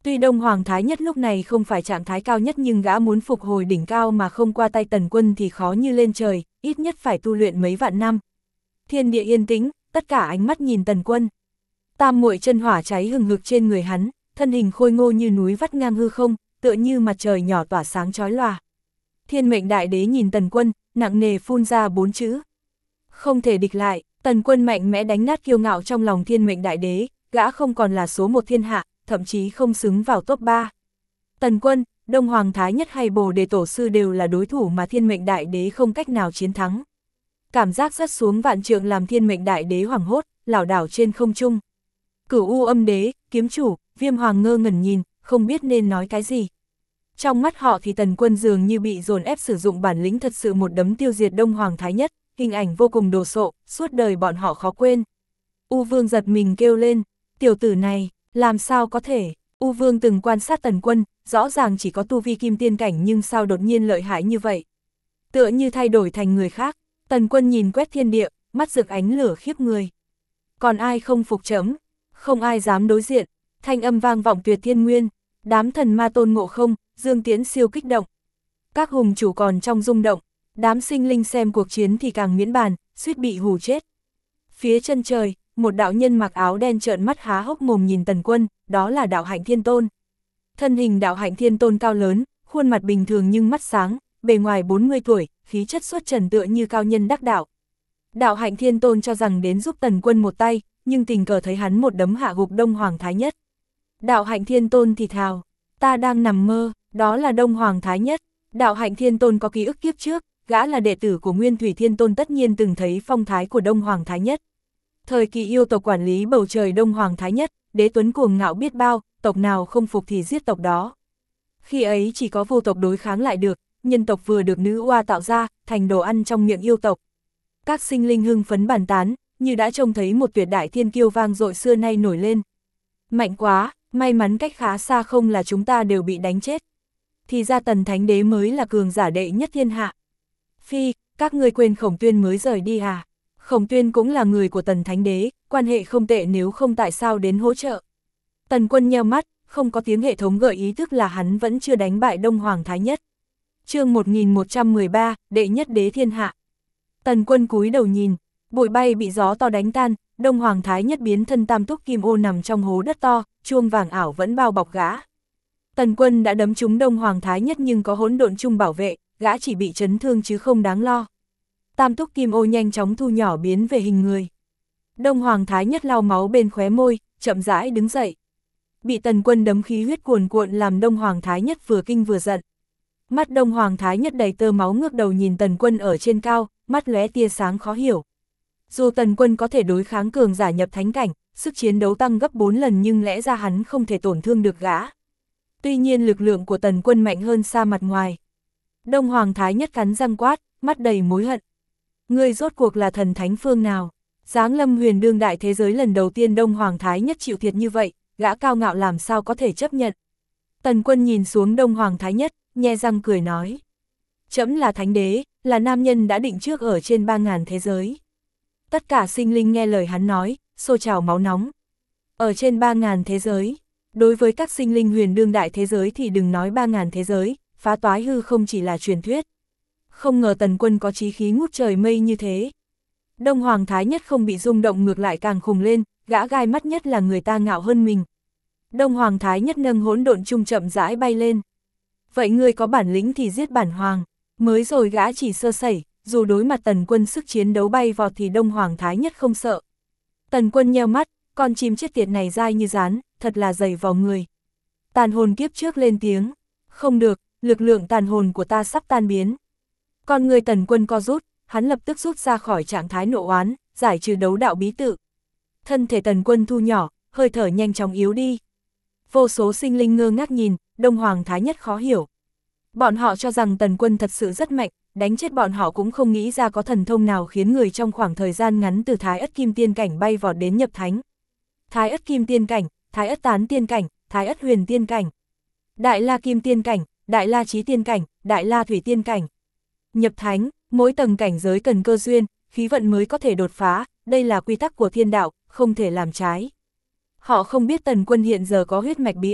Tuy Đông Hoàng Thái Nhất lúc này không phải trạng thái cao nhất nhưng gã muốn phục hồi đỉnh cao mà không qua tay Tần Quân thì khó như lên trời, ít nhất phải tu luyện mấy vạn năm. Thiên địa yên tĩnh, tất cả ánh mắt nhìn Tần Quân. Tam muội chân hỏa cháy hừng hực trên người hắn, thân hình khôi ngô như núi vắt ngang hư không, tựa như mặt trời nhỏ tỏa sáng chói lòa. Thiên mệnh đại đế nhìn Tần Quân, nặng nề phun ra 4 chữ. Không thể địch lại. Tần Quân mạnh mẽ đánh nát kiêu ngạo trong lòng thiên mệnh đại đế, gã không còn là số 1 thiên hạ, thậm chí không xứng vào top 3. Tần Quân, Đông Hoàng Thái Nhất hay Bồ Đề Tổ Sư đều là đối thủ mà thiên mệnh đại đế không cách nào chiến thắng. Cảm giác rớt xuống vạn trượng làm thiên mệnh đại đế hoảng hốt, lảo đảo trên không trung. Cửu U Âm Đế, Kiếm Chủ, Viêm Hoàng ngơ ngẩn nhìn, không biết nên nói cái gì. Trong mắt họ thì Tần Quân dường như bị dồn ép sử dụng bản lĩnh thật sự một đấm tiêu diệt Đông Hoàng Thái Nhất, hình ảnh vô cùng đồ sộ, suốt đời bọn họ khó quên. U Vương giật mình kêu lên, tiểu tử này, làm sao có thể. U Vương từng quan sát Tần Quân, rõ ràng chỉ có tu vi kim tiên cảnh nhưng sao đột nhiên lợi hại như vậy. Tựa như thay đổi thành người khác. Tần Quân nhìn quét thiên địa, mắt rực ánh lửa khiếp người. Còn ai không phục chấm, không ai dám đối diện. Thanh âm vang vọng tuyệt thiên nguyên, đám thần ma Tôn Ngộ Không, Dương Tiễn siêu kích động. Các hùng chủ còn trong rung động, đám sinh linh xem cuộc chiến thì càng miễn bàn, suýt bị hù chết. Phía chân trời, một đạo nhân mặc áo đen trợn mắt há hốc mồm nhìn Tần Quân, đó là Đạo Hạnh Thiên Tôn. Thân hình Đạo Hạnh Thiên Tôn cao lớn, khuôn mặt bình thường nhưng mắt sáng, bề ngoài 40 tuổi, khí chất xuất trần tựa như cao nhân đắc đạo. Đạo Hạnh Thiên Tôn cho rằng đến giúp Tần Quân một tay, nhưng tình cờ thấy hắn một đấm hạ gục Đông Hoàng Thái Nhất. Đạo Hạnh Thiên Tôn thì thào, ta đang nằm mơ, đó là Đông Hoàng Thái Nhất. Đạo Hạnh Thiên Tôn có ký ức kiếp trước, gã là đệ tử của Nguyên Thủy Thiên Tôn tất nhiên từng thấy phong thái của Đông Hoàng Thái Nhất. Thời kỳ yêu tộc quản lý bầu trời Đông Hoàng Thái Nhất, đế tuấn cuồng ngạo biết bao, tộc nào không phục thì giết tộc đó. Khi ấy chỉ có vô tộc đối kháng lại được, nhân tộc vừa được nữ oa tạo ra, thành đồ ăn trong miệng yêu tộc. Các sinh linh hưng phấn bàn tán, như đã trông thấy một tuyệt đại thiên kiêu vang dội xưa nay nổi lên. Mạnh quá, may mắn cách khá xa không là chúng ta đều bị đánh chết. Thì ra Tần Thánh Đế mới là cường giả đệ nhất thiên hạ. Phi, các ngươi quên Khổng Tuyên mới rời đi à? Khổng Tuyên cũng là người của Tần Thánh Đế, quan hệ không tệ nếu không tại sao đến hỗ trợ. Tần Quân nheo mắt, không có tiếng hệ thống gợi ý tức là hắn vẫn chưa đánh bại Đông Hoàng Thái Nhất. Chương 1113, đệ nhất đế thiên hạ. Tần Quân cúi đầu nhìn, bụi bay bị gió to đánh tan, Đông Hoàng Thái Nhất biến thân tam túc kim ô nằm trong hố đất to, chuông vàng ảo vẫn bao bọc gã. Tần Quân đã đấm trúng Đông Hoàng Thái Nhất nhưng có hỗn độn chung bảo vệ, gã chỉ bị chấn thương chứ không đáng lo. Tam túc kim ô nhanh chóng thu nhỏ biến về hình người. Đông Hoàng Thái Nhất lau máu bên khóe môi, chậm rãi đứng dậy. Bị Tần Quân đấm khí huyết cuồn cuộn làm Đông Hoàng Thái Nhất vừa kinh vừa giận. Mắt Đông Hoàng Thái Nhất đầy tơ máu ngước đầu nhìn Tần Quân ở trên cao, mắt lóe tia sáng khó hiểu. Dù Tần Quân có thể đối kháng cường giả nhập thánh cảnh, sức chiến đấu tăng gấp 4 lần nhưng lẽ ra hắn không thể tổn thương được gã. Tuy nhiên lực lượng của Tần Quân mạnh hơn xa mặt ngoài. Đông Hoàng Thái Nhất cắn răng quát, mắt đầy mối hận. Ngươi rốt cuộc là thần thánh phương nào? Giáng lâm huyền đương đại thế giới lần đầu tiên Đông Hoàng Thái Nhất chịu thiệt như vậy, gã cao ngạo làm sao có thể chấp nhận. Tần Quân nhìn xuống Đông Hoàng Thái Nhất, nhe răng cười nói. Trẫm là thánh đế, là nam nhân đã định trước ở trên 3000 thế giới. Tất cả sinh linh nghe lời hắn nói, sôi trào máu nóng. Ở trên 3000 thế giới, đối với các sinh linh huyền đương đại thế giới thì đừng nói 3000 thế giới, phá toái hư không chỉ là truyền thuyết. Không ngờ Tần Quân có chí khí ngút trời mây như thế. Đông Hoàng Thái Nhất không bị rung động ngược lại càng khùng lên, gã gai mắt nhất là người ta ngạo hơn mình. Đông Hoàng Thái Nhất nâng hỗn độn chung chậm rãi bay lên. Vậy ngươi có bản lĩnh thì giết bản hoàng. Mới rồi gã chỉ sơ sẩy, dù đối mặt Tần Quân sức chiến đấu bay vọt thì Đông Hoàng Thái Nhất không sợ. Tần Quân nheo mắt, con chim chết tiệt này dai như rán, thật là dày vào người. Tàn hồn kiếp trước lên tiếng. Không được, lực lượng tàn hồn của ta sắp tan biến. Con người Tần Quân co rút, hắn lập tức rút ra khỏi trạng thái nộ oán, giải trừ đấu đạo bí tự. Thân thể Tần Quân thu nhỏ, hơi thở nhanh chóng yếu đi. Vô số sinh linh ngơ ngác nhìn, Đông Hoàng Thái Nhất khó hiểu. Bọn họ cho rằng Tần Quân thật sự rất mạnh, đánh chết bọn họ cũng không nghĩ ra có thần thông nào khiến người trong khoảng thời gian ngắn từ Thái Ất Kim Tiên Cảnh bay vọt đến nhập thánh. Thái Ất Kim Tiên Cảnh, Thái Ất Tán Tiên Cảnh, Thái Ất Huyền Tiên Cảnh, Đại La Kim Tiên Cảnh, Đại La Chí Tiên Cảnh, Đại La Thủy Tiên Cảnh. Nhập thánh, mỗi tầng cảnh giới cần cơ duyên, khí vận mới có thể đột phá, đây là quy tắc của thiên đạo, không thể làm trái. Họ không biết Tần Quân hiện giờ có huyết mạch bí ẩn,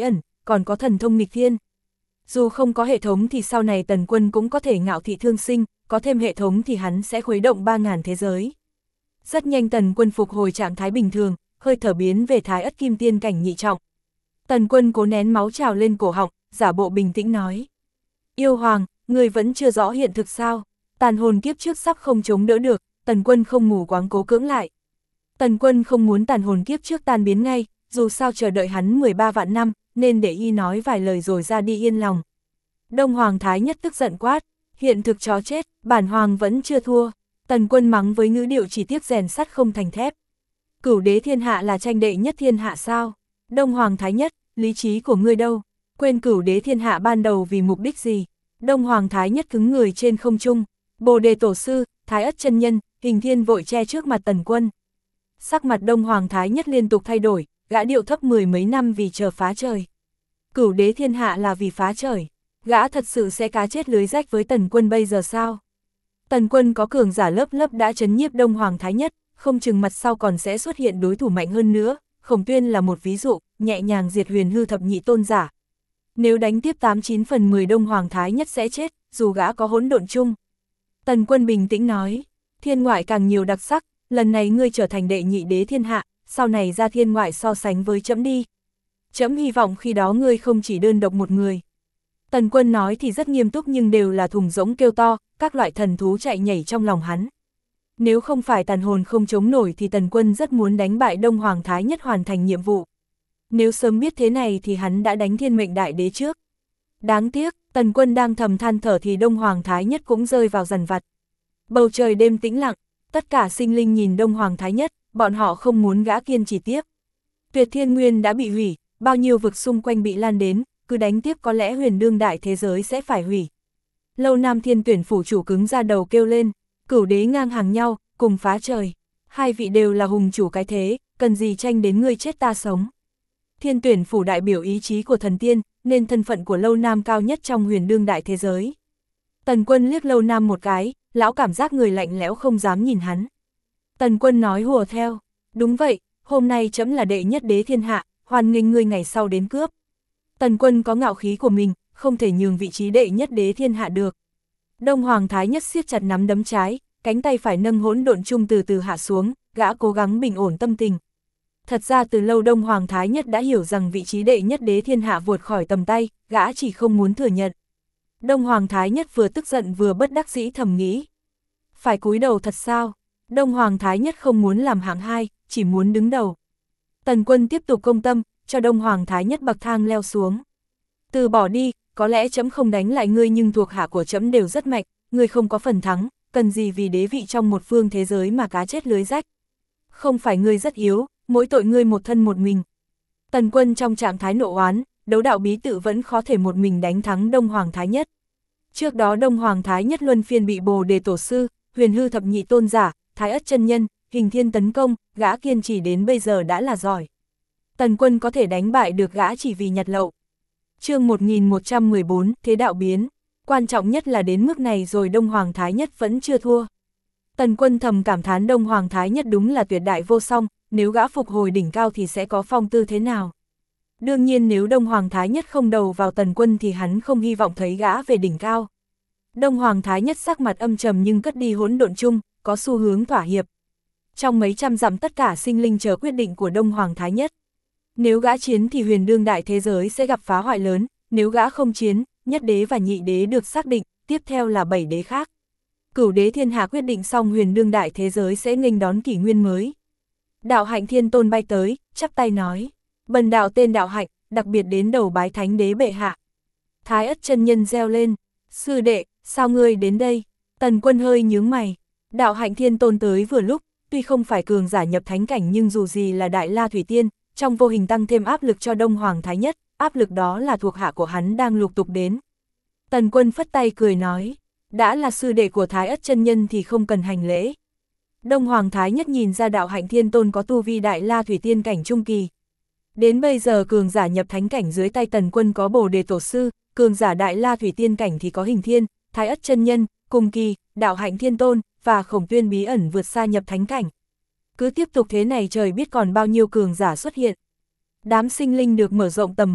còn có thần thông nghịch thiên. Dù không có hệ thống thì sau này Tần Quân cũng có thể ngạo thị thương sinh, có thêm hệ thống thì hắn sẽ khuấy động 3.000 thế giới. Rất nhanh Tần Quân phục hồi trạng thái bình thường, hơi thở biến về Thái Ất Kim Tiên cảnh nhị trọng. Tần Quân cố nén máu trào lên cổ họng, giả bộ bình tĩnh nói. Yêu Hoàng, người vẫn chưa rõ hiện thực sao? Tàn hồn kiếp trước sắp không chống đỡ được, Tần Quân không mù quáng cố cưỡng lại. Tần Quân không muốn tàn hồn kiếp trước tan biến ngay, dù sao chờ đợi hắn 13 vạn năm, nên để y nói vài lời rồi ra đi yên lòng. Đông Hoàng Thái Nhất tức giận quát, hiện thực chó chết, bản Hoàng vẫn chưa thua. Tần Quân mắng với ngữ điệu chỉ tiếc rèn sắt không thành thép. Cửu đế thiên hạ là tranh đệ nhất thiên hạ sao? Đông Hoàng Thái Nhất, lý trí của ngươi đâu? Quên cửu đế thiên hạ ban đầu vì mục đích gì? Đông Hoàng Thái Nhất cứng người trên không trung. Bồ Đề Tổ Sư, Thái Ất chân nhân, Hình Thiên vội che trước mặt Tần Quân. Sắc mặt Đông Hoàng Thái Nhất liên tục thay đổi, gã điệu thấp 10 mấy năm vì chờ phá trời. Cửu đế thiên hạ là vì phá trời. Gã thật sự sẽ cá chết lưới rách với Tần Quân bây giờ sao? Tần Quân có cường giả lớp lớp đã trấn nhiếp Đông Hoàng Thái Nhất, không chừng mặt sau còn sẽ xuất hiện đối thủ mạnh hơn nữa. Khổng Tuyên là một ví dụ, nhẹ nhàng diệt Huyền Hư thập nhị tôn giả. Nếu đánh tiếp 89 phần 10 Đông Hoàng Thái Nhất sẽ chết, dù gã có hỗn độn chung. Tần Quân bình tĩnh nói, thiên ngoại càng nhiều đặc sắc, lần này ngươi trở thành đệ nhị đế thiên hạ, sau này ra thiên ngoại so sánh với trẫm đi. Trẫm hy vọng khi đó ngươi không chỉ đơn độc một người. Tần Quân nói thì rất nghiêm túc nhưng đều là thùng rỗng kêu to, các loại thần thú chạy nhảy trong lòng hắn. Nếu không phải tàn hồn không chống nổi thì Tần Quân rất muốn đánh bại Đông Hoàng Thái Nhất hoàn thành nhiệm vụ. Nếu sớm biết thế này thì hắn đã đánh Thiên Mệnh Đại Đế trước. Đáng tiếc, Tần Quân đang thầm than thở thì Đông Hoàng Thái Nhất cũng rơi vào dằn vặt. Bầu trời đêm tĩnh lặng, tất cả sinh linh nhìn Đông Hoàng Thái Nhất, bọn họ không muốn gã kiên trì tiếp. Tuyệt Thiên Nguyên đã bị hủy, bao nhiêu vực xung quanh bị lan đến, cứ đánh tiếp có lẽ huyền đương đại thế giới sẽ phải hủy. Lâu Nam Thiên Tuyển phủ chủ cứng ra đầu kêu lên, cửu đế ngang hàng nhau, cùng phá trời. Hai vị đều là hùng chủ cái thế, cần gì tranh đến ngươi chết ta sống. Thiên Tuyển phủ đại biểu ý chí của thần tiên, nên thân phận của Lâu Nam cao nhất trong huyền đương đại thế giới. Tần Quân liếc Lâu Nam một cái, lão cảm giác người lạnh lẽo không dám nhìn hắn. Tần Quân nói hùa theo, đúng vậy, hôm nay trẫm là đệ nhất đế thiên hạ, hoan nghênh ngươi ngày sau đến cướp. Tần Quân có ngạo khí của mình, không thể nhường vị trí đệ nhất đế thiên hạ được. Đông Hoàng Thái Nhất siết chặt nắm đấm trái, cánh tay phải nâng hỗn độn chung từ từ hạ xuống, gã cố gắng bình ổn tâm tình. Thật ra từ lâu Đông Hoàng Thái Nhất đã hiểu rằng vị trí đệ nhất đế thiên hạ vụt khỏi tầm tay, gã chỉ không muốn thừa nhận. Đông Hoàng Thái Nhất vừa tức giận vừa bất đắc dĩ thầm nghĩ. Phải cúi đầu thật sao? Đông Hoàng Thái Nhất không muốn làm hạng hai, chỉ muốn đứng đầu. Tần Quân tiếp tục công tâm, cho Đông Hoàng Thái Nhất bậc thang leo xuống. Từ bỏ đi, có lẽ trẫm không đánh lại ngươi nhưng thuộc hạ của trẫm đều rất mạnh, ngươi không có phần thắng, cần gì vì đế vị trong một phương thế giới mà cá chết lưới rách. Không phải ngươi rất yếu, mỗi tội ngươi một thân một mình. Tần Quân trong trạng thái nộ oán, đấu đạo bí tự vẫn khó thể một mình đánh thắng Đông Hoàng Thái Nhất. Trước đó Đông Hoàng Thái Nhất luân phiên bị Bồ Đề Tổ Sư, Huyền Hư thập nhị tôn giả, Thái Ất chân nhân, Hình Thiên tấn công, gã kiên trì đến bây giờ đã là giỏi. Tần Quân có thể đánh bại được gã chỉ vì nhặt lậu. Chương 1114, thế đạo biến. Quan trọng nhất là đến mức này rồi Đông Hoàng Thái Nhất vẫn chưa thua. Tần Quân thầm cảm thán Đông Hoàng Thái Nhất đúng là tuyệt đại vô song, nếu gã phục hồi đỉnh cao thì sẽ có phong tư thế nào. Đương nhiên nếu Đông Hoàng Thái Nhất không đầu vào Tần Quân thì hắn không hy vọng thấy gã về đỉnh cao. Đông Hoàng Thái Nhất sắc mặt âm trầm nhưng cất đi hỗn độn chung, có xu hướng thỏa hiệp. Trong mấy trăm dặm tất cả sinh linh chờ quyết định của Đông Hoàng Thái Nhất. Nếu gã chiến thì huyền đương đại thế giới sẽ gặp phá hoại lớn, nếu gã không chiến, nhất đế và nhị đế được xác định, tiếp theo là 7 đế khác. Cửu đế thiên hạ quyết định xong huyền đương đại thế giới sẽ nghênh đón kỷ nguyên mới. Đạo Hạnh Thiên Tôn bay tới, chắp tay nói, bần đạo tên Đạo Hạnh, đặc biệt đến đầu bái thánh đế bệ hạ. Thái Ất chân nhân reo lên, sư đệ, sao ngươi đến đây? Tần Quân hơi nhướng mày, Đạo Hạnh Thiên Tôn tới vừa lúc, tuy không phải cường giả nhập thánh cảnh nhưng dù gì là Đại La Thủy Tiên, trong vô hình tăng thêm áp lực cho Đông Hoàng Thái Nhất, áp lực đó là thuộc hạ của hắn đang lục tục đến. Tần Quân phất tay cười nói, đã là sư đệ của Thái Ất chân nhân thì không cần hành lễ. Đông Hoàng Thái Nhất nhìn ra Đạo Hạnh Thiên Tôn có tu vi Đại La Thủy Tiên cảnh trung kỳ. Đến bây giờ cường giả nhập thánh cảnh dưới tay Tần Quân có Bồ Đề Tổ Sư, cường giả Đại La Thủy Tiên cảnh thì có Hình Thiên, Thái Ất chân nhân, cùng kỳ, Đạo Hạnh Thiên Tôn và Khổng Tuyên bí ẩn vượt xa nhập thánh cảnh. Cứ tiếp tục thế này trời biết còn bao nhiêu cường giả xuất hiện. Đám sinh linh được mở rộng tầm mắt,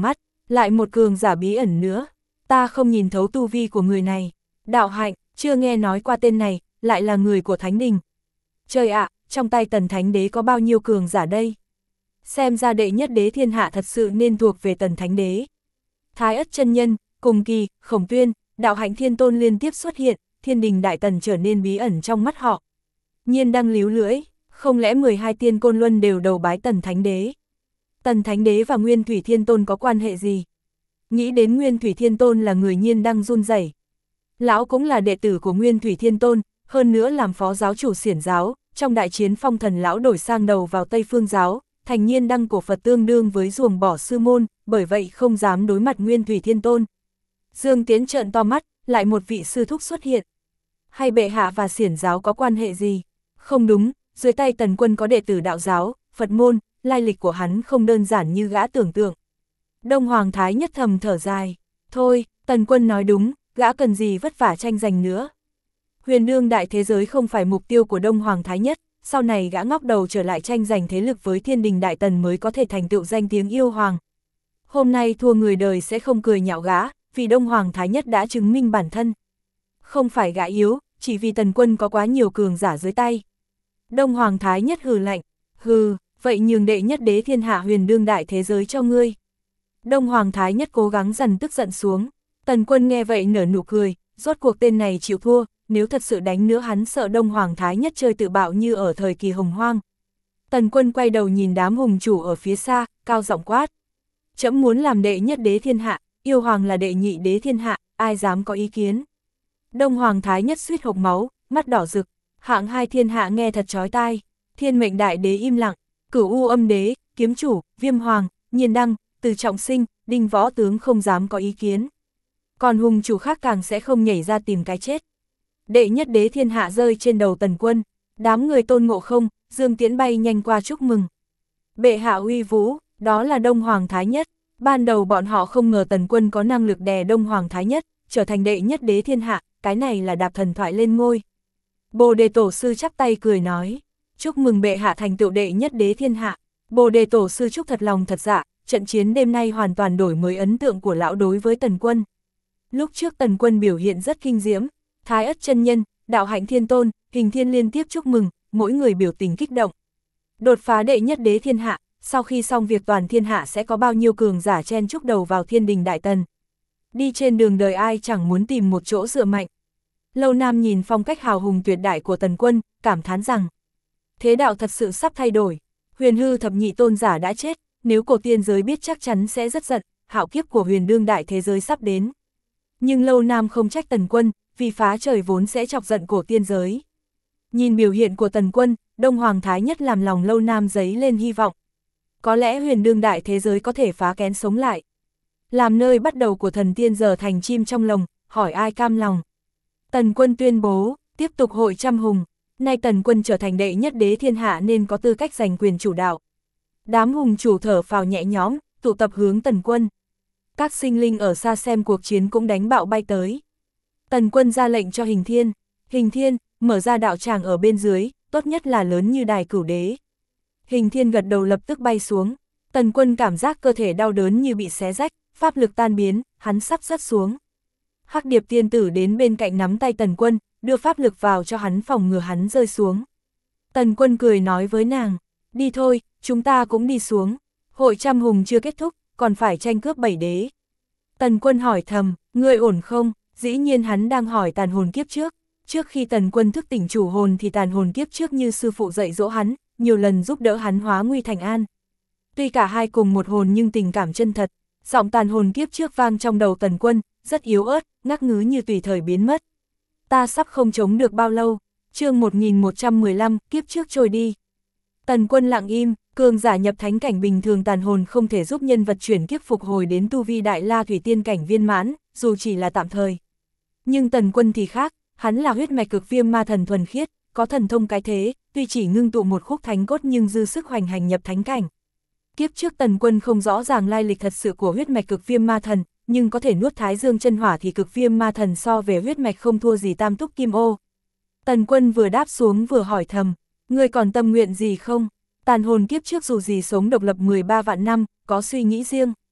Lại một cường giả bí ẩn nữa, ta không nhìn thấu tu vi của người này. Đạo Hạnh, chưa nghe nói qua tên này, lại là người của Thánh Đình. Trời ạ, trong tay Tần Thánh Đế có bao nhiêu cường giả đây? Xem ra đệ nhất đế thiên hạ thật sự nên thuộc về Tần Thánh Đế. Thái Ất chân nhân, Cùng Kỳ, Khổng Tuyên, Đạo Hạnh Thiên Tôn liên tiếp xuất hiện, Thiên Đình Đại Tần trở nên bí ẩn trong mắt họ. Nhiên đang líu lưỡi, không lẽ 12 tiên côn luân đều đầu bái Tần Thánh Đế? Tần Thánh Đế và Nguyên Thủy Thiên Tôn có quan hệ gì? Nghĩ đến Nguyên Thủy Thiên Tôn là người Nhiên đang run rẩy. Lão cũng là đệ tử của Nguyên Thủy Thiên Tôn, hơn nữa làm phó giáo chủ Xiển giáo, trong đại chiến Phong Thần lão đổi sang đầu vào Tây Phương giáo, thành Nhiên đăng cổ Phật tương đương với ruồng bỏ sư môn, bởi vậy không dám đối mặt Nguyên Thủy Thiên Tôn. Dương Tiến trợn to mắt, lại một vị sư thúc xuất hiện. Hay bệ hạ và Xiển giáo có quan hệ gì? Không đúng, dưới tay Tần Quân có đệ tử đạo giáo, Phật môn, lai lịch của hắn không đơn giản như gã tưởng tượng. Đông Hoàng Thái Nhất thầm thở dài, thôi, Tần Quân nói đúng, gã cần gì vất vả tranh giành nữa. Huyền đương đại thế giới không phải mục tiêu của Đông Hoàng Thái Nhất, sau này gã ngóc đầu trở lại tranh giành thế lực với Thiên Đình Đại Tần mới có thể thành tựu danh tiếng yêu hoàng. Hôm nay thua người đời sẽ không cười nhạo gã, vì Đông Hoàng Thái Nhất đã chứng minh bản thân. Không phải gã yếu, chỉ vì Tần Quân có quá nhiều cường giả dưới tay. Đông Hoàng Thái Nhất hừ lạnh, hừ, vậy nhường đệ nhất đế thiên hạ huyền đương đại thế giới cho ngươi. Đông Hoàng Thái Nhất cố gắng dằn tức giận xuống. Tần Quân nghe vậy nở nụ cười, rốt cuộc tên này chịu thua, nếu thật sự đánh nữa hắn sợ Đông Hoàng Thái Nhất chơi tự bạo như ở thời kỳ hồng hoang. Tần Quân quay đầu nhìn đám hùng chủ ở phía xa, cao giọng quát. Trẫm muốn làm đệ nhất đế thiên hạ, yêu hoàng là đệ nhị đế thiên hạ, ai dám có ý kiến. Đông Hoàng Thái Nhất suýt hộc máu, mắt đỏ rực, hạng hai thiên hạ nghe thật chói tai. Thiên mệnh đại đế im lặng, Cửu U âm đế, kiếm chủ, Viêm Hoàng, Nhiên Đăng, Từ Trọng Sinh, Đinh Võ Tướng không dám có ý kiến. Còn hùng chủ khác càng sẽ không nhảy ra tìm cái chết. Đệ nhất đế thiên hạ rơi trên đầu Tần Quân, đám người Tôn Ngộ Không, Dương Tiễn bay nhanh qua chúc mừng. Bệ hạ uy vũ, đó là Đông Hoàng Thái Nhất. Ban đầu bọn họ không ngờ Tần Quân có năng lực đè Đông Hoàng Thái Nhất, trở thành đệ nhất đế thiên hạ, cái này là đạp thần thoại lên ngôi. Bồ Đề Tổ sư chắp tay cười nói, chúc mừng bệ hạ thành tựu đệ nhất đế thiên hạ. Bồ Đề Tổ sư chúc thật lòng thật dạ, trận chiến đêm nay hoàn toàn đổi mới ấn tượng của lão đối với Tần Quân. Lúc trước Tần Quân biểu hiện rất kinh diễm, Thái Ất chân nhân, Đạo Hạnh Thiên Tôn, Hình Thiên liên tiếp chúc mừng, mỗi người biểu tình kích động. Đột phá đệ nhất đế thiên hạ, sau khi xong việc toàn thiên hạ sẽ có bao nhiêu cường giả chen chúc đầu vào Thiên Đình Đại Tần. Đi trên đường đời ai chẳng muốn tìm một chỗ dựa mạnh. Lâu Nam nhìn phong cách hào hùng tuyệt đại của Tần Quân, cảm thán rằng thế đạo thật sự sắp thay đổi. Huyền hư thập nhị tôn giả đã chết, nếu cổ tiên giới biết chắc chắn sẽ rất giận, hạo kiếp của huyền đương đại thế giới sắp đến. Nhưng Lâu Nam không trách Tần Quân, vì phá trời vốn sẽ chọc giận cổ tiên giới. Nhìn biểu hiện của Tần Quân, Đông Hoàng Thái Nhất làm lòng Lâu Nam dấy lên hy vọng. Có lẽ huyền đương đại thế giới có thể phá kén sống lại. Làm nơi bắt đầu của thần tiên giờ thành chim trong lồng, hỏi ai cam lòng. Tần Quân tuyên bố, tiếp tục hội trăm hùng. Nay Tần Quân trở thành đệ nhất đế thiên hạ nên có tư cách giành quyền chủ đạo. Đám hùng chủ thở phào nhẹ nhõm, tụ tập hướng Tần Quân. Các sinh linh ở xa xem cuộc chiến cũng đánh bạo bay tới. Tần Quân ra lệnh cho Hình Thiên, mở ra đạo tràng ở bên dưới, tốt nhất là lớn như đài Cửu Đế. Hình Thiên gật đầu lập tức bay xuống. Tần Quân cảm giác cơ thể đau đớn như bị xé rách, pháp lực tan biến, hắn sắp rớt xuống. Hắc Điệp tiên tử đến bên cạnh nắm tay Tần Quân, đưa pháp lực vào cho hắn phòng ngừa hắn rơi xuống. Tần Quân cười nói với nàng, đi thôi, chúng ta cũng đi xuống. Hội trăm hùng chưa kết thúc, còn phải tranh cướp 7 đế. Tần Quân hỏi thầm, ngươi ổn không? Dĩ nhiên hắn đang hỏi tàn hồn kiếp trước. Trước khi Tần Quân thức tỉnh chủ hồn thì tàn hồn kiếp trước như sư phụ dạy dỗ hắn, nhiều lần giúp đỡ hắn hóa nguy thành an. Tuy cả hai cùng một hồn nhưng tình cảm chân thật, giọng tàn hồn kiếp trước vang trong đầu Tần Quân, rất yếu ớt, ngắc ngứ như tùy thời biến mất. Ta sắp không chống được bao lâu. Chương 1115, kiếp trước trôi đi. Tần Quân lặng im, cường giả nhập thánh cảnh bình thường tàn hồn không thể giúp nhân vật chuyển kiếp phục hồi đến tu vi đại la thủy tiên cảnh viên mãn, dù chỉ là tạm thời. Nhưng Tần Quân thì khác, hắn là huyết mạch cực viêm ma thần thuần khiết, có thần thông cái thế, tuy chỉ ngưng tụ một khúc thánh cốt nhưng dư sức hoành hành nhập thánh cảnh. Kiếp trước Tần Quân không rõ ràng lai lịch thật sự của huyết mạch cực viêm ma thần, nhưng có thể nuốt Thái Dương chân hỏa thì cực viêm ma thần so về huyết mạch không thua gì Tam Túc Kim Ô. Tần Quân vừa đáp xuống vừa hỏi thầm, ngươi còn tâm nguyện gì không? Tàn hồn kiếp trước dù gì sống độc lập 13 vạn năm, có suy nghĩ riêng.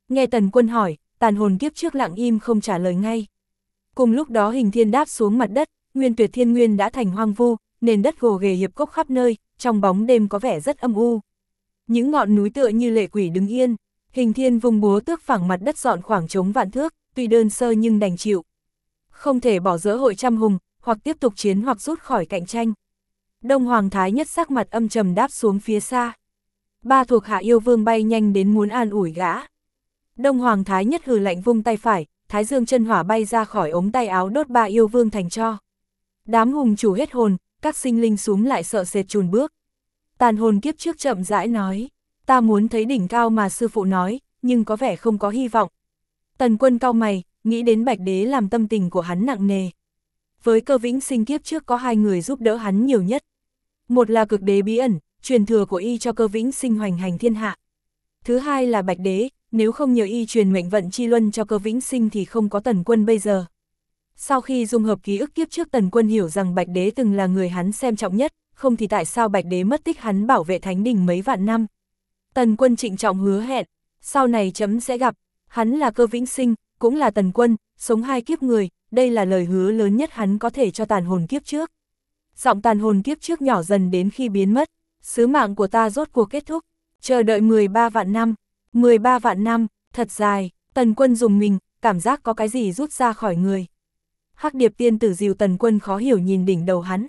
Nghe Tần Quân hỏi, tàn hồn kiếp trước lặng im không trả lời ngay. Cùng lúc đó Hình Thiên đáp xuống mặt đất, Nguyên Tuyệt Thiên Nguyên đã thành hoang vu, nền đất gồ ghề hiệp cốc khắp nơi, trong bóng đêm có vẻ rất âm u. Những ngọn núi tựa như lệ quỷ đứng yên, Hình Thiên vung búa tước phẳng mặt đất dọn khoảng trống vạn thước, tuy đơn sơ nhưng đành chịu. Không thể bỏ dỡ hội trăm hùng, hoặc tiếp tục chiến hoặc rút khỏi cạnh tranh. Đông Hoàng Thái Nhất sắc mặt âm trầm đáp xuống phía xa. Ba thuộc hạ yêu vương bay nhanh đến muốn an ủi gã. Đông Hoàng Thái Nhất hừ lạnh vung tay phải, Thái Dương chân hỏa bay ra khỏi ống tay áo đốt ba yêu vương thành tro. Đám hùng chủ hết hồn, các sinh linh súm lại sợ sệt chùn bước. Tàn hồn kiếp trước chậm rãi nói, ta muốn thấy đỉnh cao mà sư phụ nói, nhưng có vẻ không có hy vọng. Tần Quân cau mày, nghĩ đến Bạch Đế làm tâm tình của hắn nặng nề. Với Cơ Vĩnh Sinh kiếp trước có hai người giúp đỡ hắn nhiều nhất. Một là Cực Đế bí ẩn, truyền thừa của y cho Cơ Vĩnh Sinh hoành hành thiên hạ. Thứ hai là Bạch Đế, nếu không nhờ y truyền mệnh vận chi luân cho Cơ Vĩnh Sinh thì không có Tần Quân bây giờ. Sau khi dung hợp ký ức kiếp trước, Tần Quân hiểu rằng Bạch Đế từng là người hắn xem trọng nhất, không thì tại sao Bạch Đế mất tích hắn bảo vệ Thánh Đình mấy vạn năm. Tần Quân trịnh trọng hứa hẹn, sau này chấm sẽ gặp, hắn là Cơ Vĩnh Sinh, cũng là Tần Quân, sống hai kiếp người, đây là lời hứa lớn nhất hắn có thể cho tàn hồn kiếp trước. Giọng tàn hồn kiếp trước nhỏ dần đến khi biến mất, sứ mạng của ta rốt cuộc kết thúc, chờ đợi 13 vạn năm, 13 vạn năm, thật dài. Tần Quân dùng mình, cảm giác có cái gì rút ra khỏi người. Hắc Điệp tiên tử dìu Tần Quân khó hiểu nhìn đỉnh đầu hắn.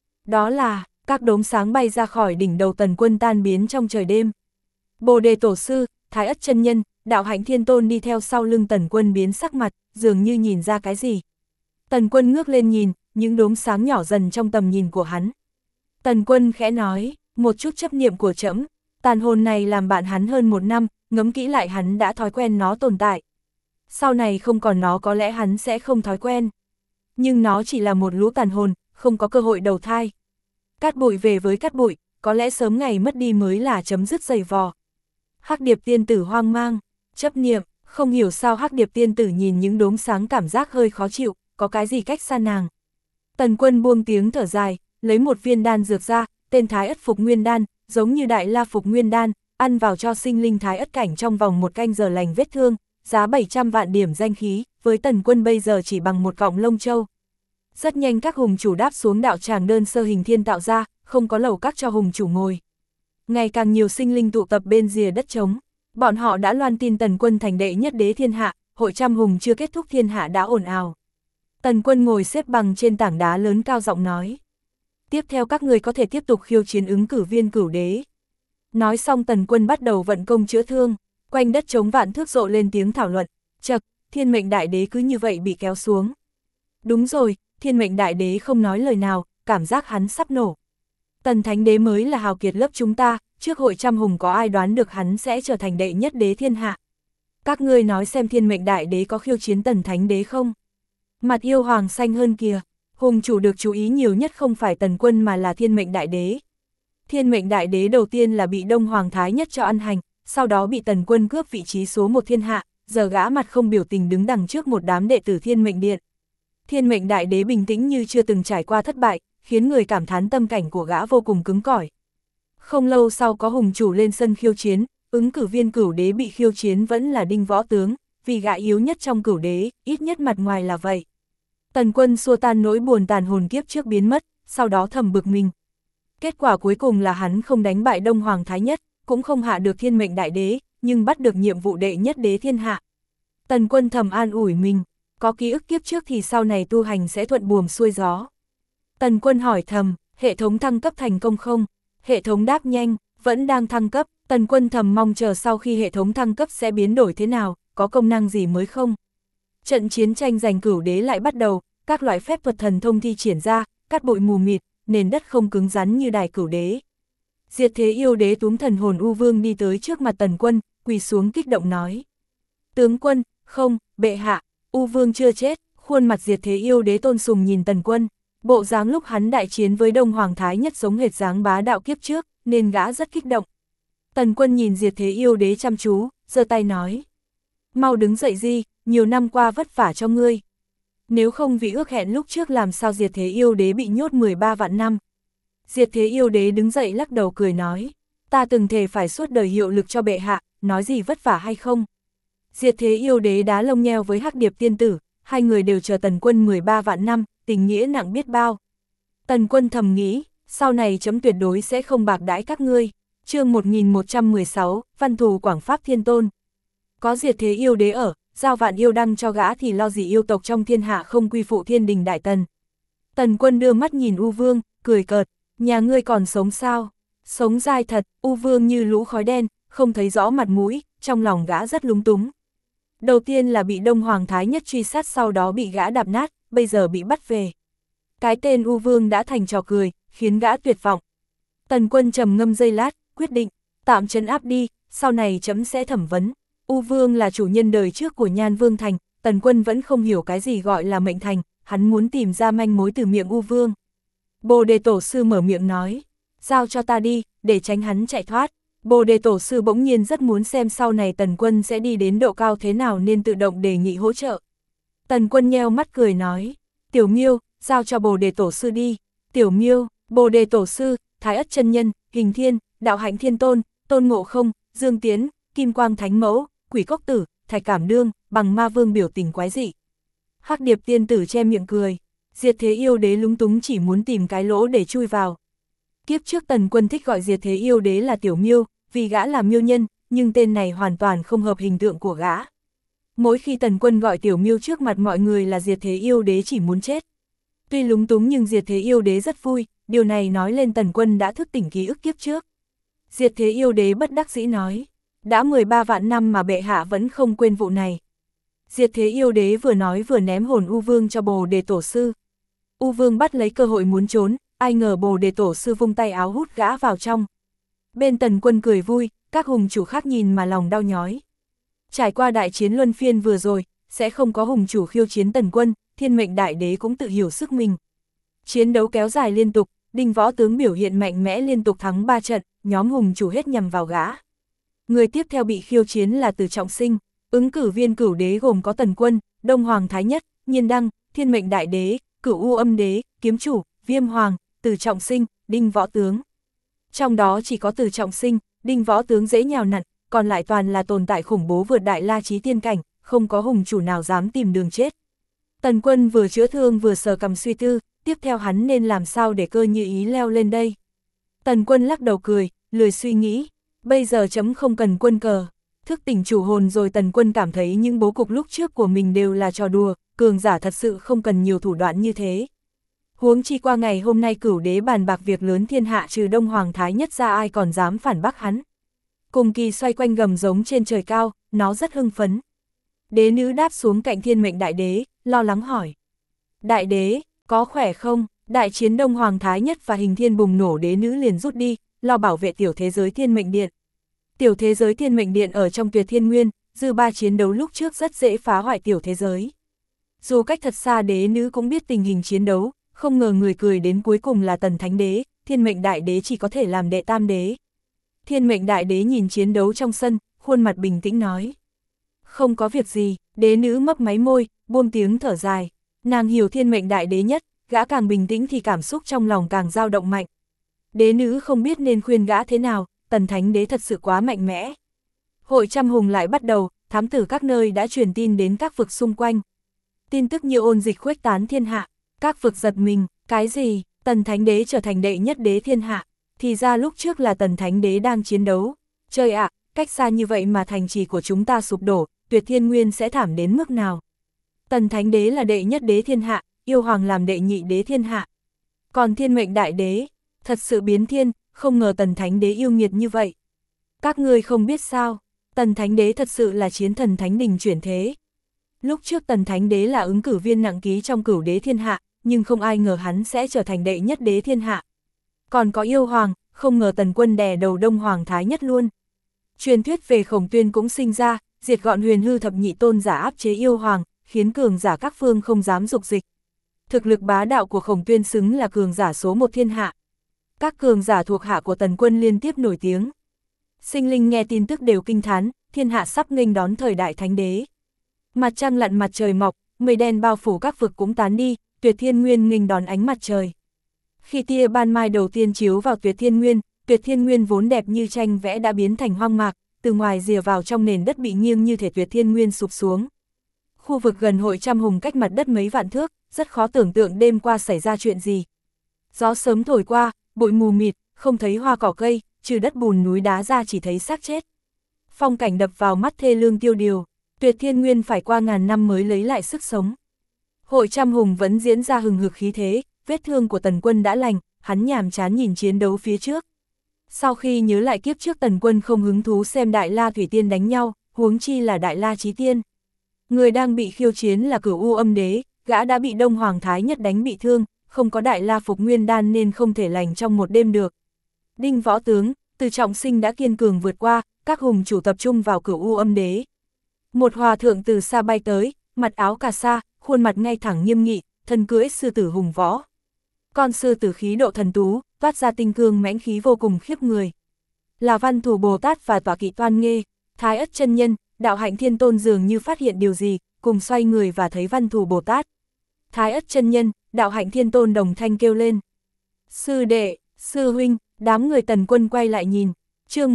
Đó là, các đốm sáng bay ra khỏi đỉnh đầu Tần Quân tan biến trong trời đêm. Bồ Đề Tổ Sư, Thái Ất Chân Nhân, Đạo Hạnh Thiên Tôn đi theo sau lưng Tần Quân biến sắc mặt, dường như nhìn ra cái gì. Tần Quân ngước lên nhìn, những đốm sáng nhỏ dần trong tầm nhìn của hắn. Tần Quân khẽ nói, một chút chấp niệm của trẫm, tàn hồn này làm bạn hắn hơn 1 năm, ngẫm kỹ lại hắn đã thói quen nó tồn tại. Sau này không còn nó có lẽ hắn sẽ không thói quen. Nhưng nó chỉ là một lũ tàn hồn, không có cơ hội đầu thai. Cát bụi về với cát bụi, có lẽ sớm ngày mất đi mới là chấm dứt giày vò. Hắc Điệp tiên tử hoang mang, chấp niệm, không hiểu sao Hắc Điệp tiên tử nhìn những đốm sáng cảm giác hơi khó chịu, có cái gì cách xa nàng. Tần Quân buông tiếng thở dài, lấy một viên đan dược ra, tên Thái Ất Phục Nguyên Đan, giống như Đại La Phục Nguyên Đan, ăn vào cho sinh linh Thái Ất cảnh trong vòng 1 canh giờ lành vết thương, giá 700 vạn điểm danh khí, với Tần Quân bây giờ chỉ bằng một cọng lông châu. Rất nhanh các hùng chủ đáp xuống đạo tràng đơn sơ Hình Thiên tạo ra, không có lầu các cho hùng chủ ngồi. Ngày càng nhiều sinh linh tụ tập bên rìa đất trống, bọn họ đã loan tin Tần Quân thành đệ nhất đế thiên hạ, hội trăm hùng chưa kết thúc thiên hạ đã ồn ào. Tần Quân ngồi xếp bằng trên tảng đá lớn cao giọng nói. Tiếp theo các người có thể tiếp tục khiêu chiến ứng cử viên cửu đế. Nói xong Tần Quân bắt đầu vận công chữa thương, quanh đất trống vạn thước rộ lên tiếng thảo luận, chậc, thiên mệnh đại đế cứ như vậy bị kéo xuống. Đúng rồi, thiên mệnh đại đế không nói lời nào, cảm giác hắn sắp nổ. Tần Thánh Đế mới là hào kiệt lớp chúng ta, trước hội trăm hùng có ai đoán được hắn sẽ trở thành đệ nhất đế thiên hạ. Các ngươi nói xem thiên mệnh đại đế có khiêu chiến Tần Thánh Đế không? Mặt yêu hoàng xanh hơn kìa, hùng chủ được chú ý nhiều nhất không phải Tần Quân mà là thiên mệnh đại đế. Thiên mệnh đại đế đầu tiên là bị Đông Hoàng Thái Nhất cho ăn hành, sau đó bị Tần Quân cướp vị trí số 1 thiên hạ, giờ gã mặt không biểu tình đứng đằng trước một đám đệ tử thiên mệnh điện. Thiên mệnh đại đế bình tĩnh như chưa từng trải qua thất bại, khiến người cảm thán tâm cảnh của gã vô cùng cứng cỏi. Không lâu sau có hùng chủ lên sân khiêu chiến, ứng cử viên cửu đế bị khiêu chiến vẫn là Đinh Võ Tướng, vì gã yếu nhất trong cửu đế, ít nhất mặt ngoài là vậy. Tần Quân xua tan nỗi buồn tàn hồn kiếp trước biến mất, sau đó thầm bực mình. Kết quả cuối cùng là hắn không đánh bại Đông Hoàng Thái Nhất, cũng không hạ được thiên mệnh đại đế, nhưng bắt được nhiệm vụ đệ nhất đế thiên hạ. Tần Quân thầm an ủi mình, có ký ức kiếp trước thì sau này tu hành sẽ thuận buồm xuôi gió. Tần Quân hỏi thầm, hệ thống thăng cấp thành công không? Hệ thống đáp nhanh, vẫn đang thăng cấp. Tần Quân thầm mong chờ sau khi hệ thống thăng cấp sẽ biến đổi thế nào, có công năng gì mới không? Trận chiến tranh giành cửu đế lại bắt đầu, các loại phép thuật thần thông thi triển ra, cát bụi mù mịt, nền đất không cứng rắn như đài cửu đế. Diệt Thế Yêu Đế túm thần hồn U Vương đi tới trước mặt Tần Quân, quỳ xuống kích động nói. Tướng quân, không, bệ hạ, U Vương chưa chết. Khuôn mặt Diệt Thế Yêu Đế tôn sùng nhìn Tần Quân, bộ dáng lúc hắn đại chiến với Đông Hoàng Thái Nhất giống hệt dáng bá đạo kiếp trước, nên gã rất kích động. Tần Quân nhìn Diệt Thế Yêu Đế chăm chú, giơ tay nói. Mau đứng dậy đi, nhiều năm qua vất vả cho ngươi. Nếu không vì ước hẹn lúc trước làm sao Diệt Thế Yêu Đế bị nhốt 13 vạn năm. Diệt Thế Yêu Đế đứng dậy lắc đầu cười nói. Ta từng thề phải suốt đời hiệu lực cho bệ hạ, nói gì vất vả hay không. Diệt Thế Yêu Đế đá lông nheo với Hắc Điệp tiên tử, hai người đều chờ Tần Quân 13 vạn năm, tình nghĩa nặng biết bao. Tần Quân thầm nghĩ, sau này chấm tuyệt đối sẽ không bạc đãi các ngươi. Chương 1116, Văn thù Quảng Pháp Thiên Tôn. Có Diệt Thế Yêu Đế ở, giao vạn yêu đăng cho gã thì lo gì yêu tộc trong thiên hạ không quy phụ thiên đình đại tần. Tần Quân đưa mắt nhìn U Vương, cười cợt, nhà ngươi còn sống sao? Sống dai thật. U Vương như lũ khói đen, không thấy rõ mặt mũi, trong lòng gã rất lúng túng. Đầu tiên là bị Đông Hoàng Thái Nhất truy sát, sau đó bị gã đạp nát, bây giờ bị bắt về. Cái tên U Vương đã thành trò cười, khiến gã tuyệt vọng. Tần Quân trầm ngâm giây lát, quyết định, tạm trấn áp đi, sau này chấm sẽ thẩm vấn. U Vương là chủ nhân đời trước của Nhan Vương Thành, Tần Quân vẫn không hiểu cái gì gọi là mệnh thành, hắn muốn tìm ra manh mối từ miệng U Vương. Bồ Đề Tổ Sư mở miệng nói, giao cho ta đi, để tránh hắn chạy thoát. Bồ Đề Tổ Sư bỗng nhiên rất muốn xem sau này Tần Quân sẽ đi đến độ cao thế nào nên tự động đề nghị hỗ trợ. Tần Quân nheo mắt cười nói, Tiểu Miêu, giao cho Bồ Đề Tổ Sư đi. Tiểu Miêu, Bồ Đề Tổ Sư, Thái Ất Chân Nhân, Hình Thiên, Đạo Hạnh Thiên Tôn, Tôn Ngộ Không, Dương Tiến, Kim Quang Thánh Mẫu, Quỷ Cốc Tử, Thạch Cảm Đương, Bằng Ma Vương biểu tình quái dị. Hắc Điệp tiên tử che miệng cười, Diệt Thế Yêu Đế lúng túng chỉ muốn tìm cái lỗ để chui vào. Kiếp trước Tần Quân thích gọi Diệt Thế Yêu Đế là Tiểu Miêu, vì gã là miêu nhân, nhưng tên này hoàn toàn không hợp hình tượng của gã. Mỗi khi Tần Quân gọi Tiểu Miêu trước mặt mọi người là Diệt Thế Yêu Đế chỉ muốn chết. Tuy lúng túng nhưng Diệt Thế Yêu Đế rất vui, điều này nói lên Tần Quân đã thức tỉnh ký ức kiếp trước. Diệt Thế Yêu Đế bất đắc dĩ nói, đã 13 vạn năm mà bệ hạ vẫn không quên vụ này. Diệt Thế Yêu Đế vừa nói vừa ném hồn U Vương cho Bồ Đề Tổ Sư. U Vương bắt lấy cơ hội muốn trốn, ai ngờ Bồ Đề Tổ Sư vung tay áo hút gã vào trong. Bên Tần Quân cười vui, các hùng chủ khác nhìn mà lòng đau nhói. Trải qua đại chiến luân phiên vừa rồi, sẽ không có hùng chủ khiêu chiến Tần Quân, Thiên Mệnh Đại Đế cũng tự hiểu sức mình. Chiến đấu kéo dài liên tục, Đinh Võ Tướng biểu hiện mạnh mẽ liên tục thắng 3 trận, nhóm hùng chủ hết nhằm vào gã. Người tiếp theo bị khiêu chiến là Từ Trọng Sinh, ứng cử viên Cửu Đế gồm có Tần Quân, Đông Hoàng Thái Nhất, Nhiên Đăng, Thiên Mệnh Đại Đế, Cửu U Âm Đế, Kiếm Chủ, Viêm Hoàng, Từ Trọng Sinh, Đinh Võ Tướng. Trong đó chỉ có Từ Trọng Sinh, Đinh Võ Tướng dễ nhào nặn, còn lại toàn là tồn tại khủng bố vượt đại la chí tiên cảnh, không có hùng chủ nào dám tìm đường chết. Tần Quân vừa chữa thương vừa sờ cằm suy tư, tiếp theo hắn nên làm sao để Cơ Như Ý leo lên đây. Tần Quân lắc đầu cười, lười suy nghĩ, bây giờ chấm không cần quân cờ. Thức tỉnh chủ hồn rồi Tần Quân cảm thấy những bố cục lúc trước của mình đều là trò đùa, cường giả thật sự không cần nhiều thủ đoạn như thế. Huống chi qua ngày hôm nay Cửu Đế bàn bạc việc lớn thiên hạ trừ Đông Hoàng Thái Nhất ra ai còn dám phản bác hắn. Cùng kỳ xoay quanh gầm giống trên trời cao, nó rất hưng phấn. Đế nữ đáp xuống cạnh Thiên Mệnh Đại Đế, lo lắng hỏi. Đại Đế, có khỏe không? Đại chiến Đông Hoàng Thái Nhất và Hình Thiên bùng nổ, đế nữ liền rút đi, lo bảo vệ tiểu thế giới Thiên Mệnh Điện. Tiểu thế giới Thiên Mệnh Điện ở trong Tuyệt Thiên Nguyên, dư ba chiến đấu lúc trước rất dễ phá hoại tiểu thế giới. Dù cách thật xa đế nữ cũng biết tình hình chiến đấu, không ngờ người cười đến cuối cùng là Tần Thánh Đế, Thiên Mệnh Đại Đế chỉ có thể làm đệ tam đế. Thiên Mệnh Đại Đế nhìn chiến đấu trong sân, khuôn mặt bình tĩnh nói. Không có việc gì, đế nữ mấp máy môi, buông tiếng thở dài. Nàng hiểu Thiên Mệnh Đại Đế nhất, gã càng bình tĩnh thì cảm xúc trong lòng càng dao động mạnh. Đế nữ không biết nên khuyên gã thế nào, Tần Thánh Đế thật sự quá mạnh mẽ. Hội trăm hùng lại bắt đầu, thám tử các nơi đã truyền tin đến các vực xung quanh. Tin tức như ôn dịch khuếch tán thiên hạ, các vực giật mình, cái gì, Tần Thánh Đế trở thành đệ nhất đế thiên hạ, thì ra lúc trước là Tần Thánh Đế đang chiến đấu. Trời ạ, cách xa như vậy mà thành trì của chúng ta sụp đổ, Tuyệt Thiên Nguyên sẽ thảm đến mức nào. Tần Thánh Đế là đệ nhất đế thiên hạ, yêu hoàng làm đệ nhị đế thiên hạ. Còn Thiên Mệnh Đại Đế, thật sự biến thiên, không ngờ Tần Thánh Đế yêu nghiệt như vậy. Các ngươi không biết sao, Tần Thánh Đế thật sự là chiến thần Thánh Đình chuyển thế. Lúc trước Tần Thánh Đế là ứng cử viên nặng ký trong Cửu Đế thiên hạ, nhưng không ai ngờ hắn sẽ trở thành đệ nhất đế thiên hạ. Còn có yêu hoàng, không ngờ Tần Quân đè đầu Đông Hoàng Thái Nhất luôn. Truyền thuyết về Khổng Tuyên cũng sinh ra, diệt gọn Huyền Hư thập nhị tôn giả áp chế yêu hoàng, khiến cường giả các phương không dám dục dịch. Thực lực bá đạo của Khổng Tuyên xứng là cường giả số một thiên hạ. Các cường giả thuộc hạ của Tần Quân liên tiếp nổi tiếng. Sinh linh nghe tin tức đều kinh thán, thiên hạ sắp nghênh đón thời đại Thánh Đế. Mặt trăng lặn mặt trời mọc, mây đen bao phủ các vực cũng tán đi, Tuyệt Thiên Nguyên nghênh đón ánh mặt trời. Khi tia ban mai đầu tiên chiếu vào Tuyệt Thiên Nguyên vốn đẹp như tranh vẽ đã biến thành hoang mạc, từ ngoài rìa vào trong nền đất bị nghiêng như thể tuyệt thiên nguyên sụp xuống. Khu vực gần hội trăm hùng cách mặt đất mấy vạn thước, rất khó tưởng tượng đêm qua xảy ra chuyện gì. Gió sớm thổi qua, bụi mù mịt, không thấy hoa cỏ cây, trừ đất bùn núi đá ra chỉ thấy xác chết. Phong cảnh đập vào mắt thê lương tiêu điều, tuyệt thiên nguyên phải qua ngàn năm mới lấy lại sức sống. Hội trăm hùng vẫn diễn ra hừng hực khí thế, vết thương của Tần Quân đã lành, hắn nhàm chán nhìn chiến đấu phía trước. Sau khi nhớ lại kiếp trước Tần Quân không hứng thú xem Đại La Thủy Tiên đánh nhau, huống chi là Đại La Chí Tiên. Người đang bị khiêu chiến là Cửu U Âm Đế, gã đã bị Đông Hoàng Thái Nhất đánh bị thương, không có Đại La Phục Nguyên Đan nên không thể lành trong một đêm được. Đinh Võ Tướng, Từ Trọng Sinh đã kiên cường vượt qua, các hùng chủ tập trung vào Cửu U Âm Đế. Một hòa thượng từ xa bay tới, mặt áo cà sa, khuôn mặt ngay thẳng nghiêm nghị, thân cưỡi sư tử hùng võ. Con sư tử khí độ thần tú, toát ra tinh cương mãnh khí vô cùng khiếp người. Là Văn Thù Bồ Tát và Tọa Kỵ Toan Nghê, Thái Ất chân nhân, Đạo Hạnh Thiên Tôn dường như phát hiện điều gì, cùng xoay người và thấy Văn Thù Bồ Tát. Thái Ất chân nhân, Đạo Hạnh Thiên Tôn đồng thanh kêu lên. Sư đệ, sư huynh, đám người Tần Quân quay lại nhìn, chương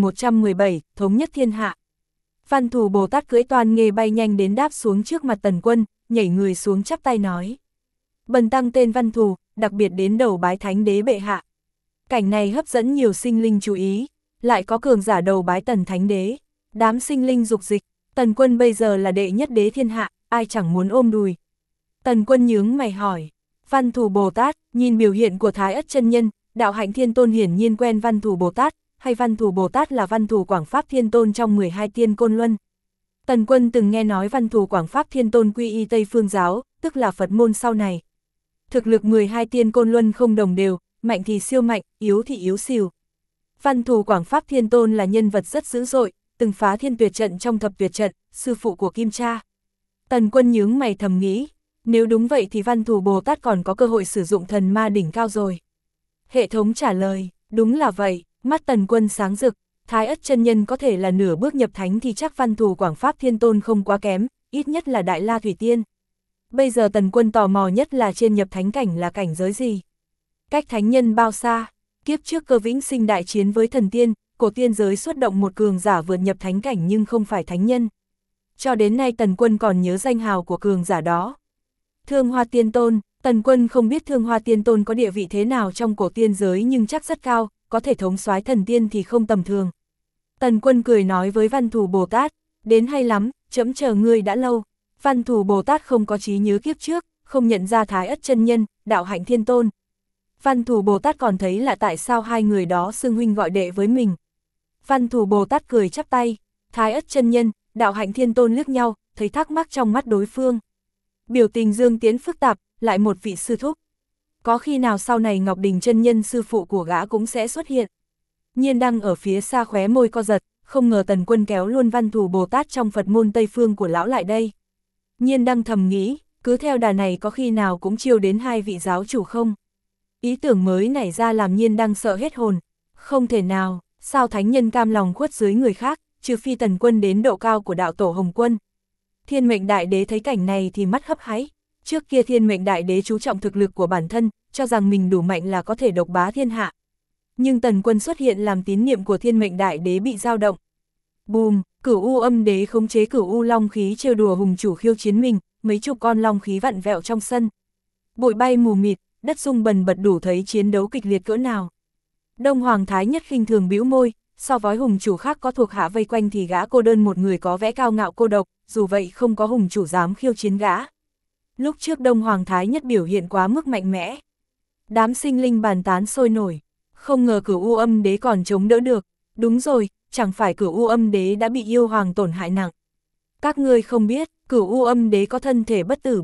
1117, thống nhất thiên hạ. Văn Thù Bồ Tát cưỡi Toan Nghê bay nhanh đến đáp xuống trước mặt Tần Quân, nhảy người xuống chắp tay nói. Bần tăng tên Văn Thù, đặc biệt đến đầu bái Thánh Đế bệ hạ. Cảnh này hấp dẫn nhiều sinh linh chú ý, lại có cường giả đầu bái Tần Thánh Đế. Đám sinh linh dục dịch, Tần Quân bây giờ là đệ nhất đế thiên hạ, ai chẳng muốn ôm đùi. Tần Quân nhướng mày hỏi, Văn Thù Bồ Tát, nhìn biểu hiện của Thái Ất chân nhân, Đạo Hạnh Thiên Tôn hiển nhiên quen Văn Thù Bồ Tát, hay Văn Thù Bồ Tát là Văn Thù Quảng Pháp Thiên Tôn trong 12 tiên Côn Luân. Tần Quân từng nghe nói Văn Thù Quảng Pháp Thiên Tôn quy y Tây Phương giáo, tức là Phật môn sau này. Thực lực 12 tiên Côn Luân không đồng đều, mạnh thì siêu mạnh, yếu thì yếu xìu. Văn Thù Quảng Pháp Thiên Tôn là nhân vật rất dữ dội, từng phá thiên tuyệt trận trong thập tuyệt trận, sư phụ của Kim Cha. Tần Quân nhướng mày thầm nghĩ, nếu đúng vậy thì Văn Thù Bồ Tát còn có cơ hội sử dụng thần ma đỉnh cao rồi. Hệ thống trả lời, đúng là vậy, mắt Tần Quân sáng rực, Thái Ất chân nhân có thể là nửa bước nhập thánh thì chắc Văn Thù Quảng Pháp Thiên Tôn không quá kém, ít nhất là Đại La Thủy Tiên. Bây giờ Tần Quân tò mò nhất là trên nhập thánh cảnh là cảnh giới gì? Cách thánh nhân bao xa? Kiếp trước Cơ Vĩnh Sinh đại chiến với thần tiên, cổ tiên giới xuất động một cường giả vượt nhập thánh cảnh nhưng không phải thánh nhân. Cho đến nay Tần Quân còn nhớ danh hào của cường giả đó. Thương Hoa Tiên Tôn, Tần Quân không biết Thương Hoa Tiên Tôn có địa vị thế nào trong cổ tiên giới nhưng chắc rất cao, có thể thống soái thần tiên thì không tầm thường. Tần Quân cười nói với Văn Thù Bồ Tát, đến hay lắm, trẫm chờ ngươi đã lâu. Văn Thù Bồ Tát không có trí nhớ kiếp trước, không nhận ra Thái Ất chân nhân, Đạo Hạnh Thiên Tôn. Văn Thù Bồ Tát còn thấy là tại sao hai người đó xưng huynh gọi đệ với mình. Văn Thù Bồ Tát cười chắp tay, Thái Ất chân nhân, Đạo Hạnh Thiên Tôn liếc nhau, thấy thắc mắc trong mắt đối phương. Biểu tình Dương Tiến phức tạp, lại một vị sư thúc. Có khi nào sau này Ngọc Đình chân nhân sư phụ của gã cũng sẽ xuất hiện. Nhiên Đăng ở phía xa khóe môi co giật, không ngờ Tần Quân kéo luôn Văn Thù Bồ Tát trong Phật môn Tây Phương của lão lại đây. Nhiên Đăng thầm nghĩ, cứ theo đà này có khi nào cũng chiêu đến hai vị giáo chủ không? Ý tưởng mới nảy ra làm Nhiên Đăng sợ hết hồn. Không thể nào, sao thánh nhân cam lòng khuất dưới người khác, trừ phi Tần Quân đến độ cao của đạo tổ Hồng Quân. Thiên Mệnh Đại Đế thấy cảnh này thì mắt hấp háy. Trước kia Thiên Mệnh Đại Đế chú trọng thực lực của bản thân, cho rằng mình đủ mạnh là có thể độc bá thiên hạ. Nhưng Tần Quân xuất hiện làm tín niệm của Thiên Mệnh Đại Đế bị dao động. Bùm, Cửu U Âm Đế khống chế Cửu U Long khí trêu đùa hùng chủ khiêu chiến mình, mấy chục con long khí vặn vẹo trong sân. Bụi bay mù mịt, đất rung bần bật đủ thấy chiến đấu kịch liệt cỡ nào. Đông Hoàng Thái Nhất khinh thường bĩu môi, so với hùng chủ khác có thuộc hạ vây quanh thì gã cô đơn một người có vẻ cao ngạo cô độc, dù vậy không có hùng chủ dám khiêu chiến gã. Lúc trước Đông Hoàng Thái Nhất biểu hiện quá mức mạnh mẽ. Đám sinh linh bàn tán sôi nổi, không ngờ Cửu U Âm Đế còn chống đỡ được. Đúng rồi, chẳng phải Cửu U Âm Đế đã bị yêu hoàng tổn hại nặng. Các ngươi không biết, Cửu U Âm Đế có thân thể bất tử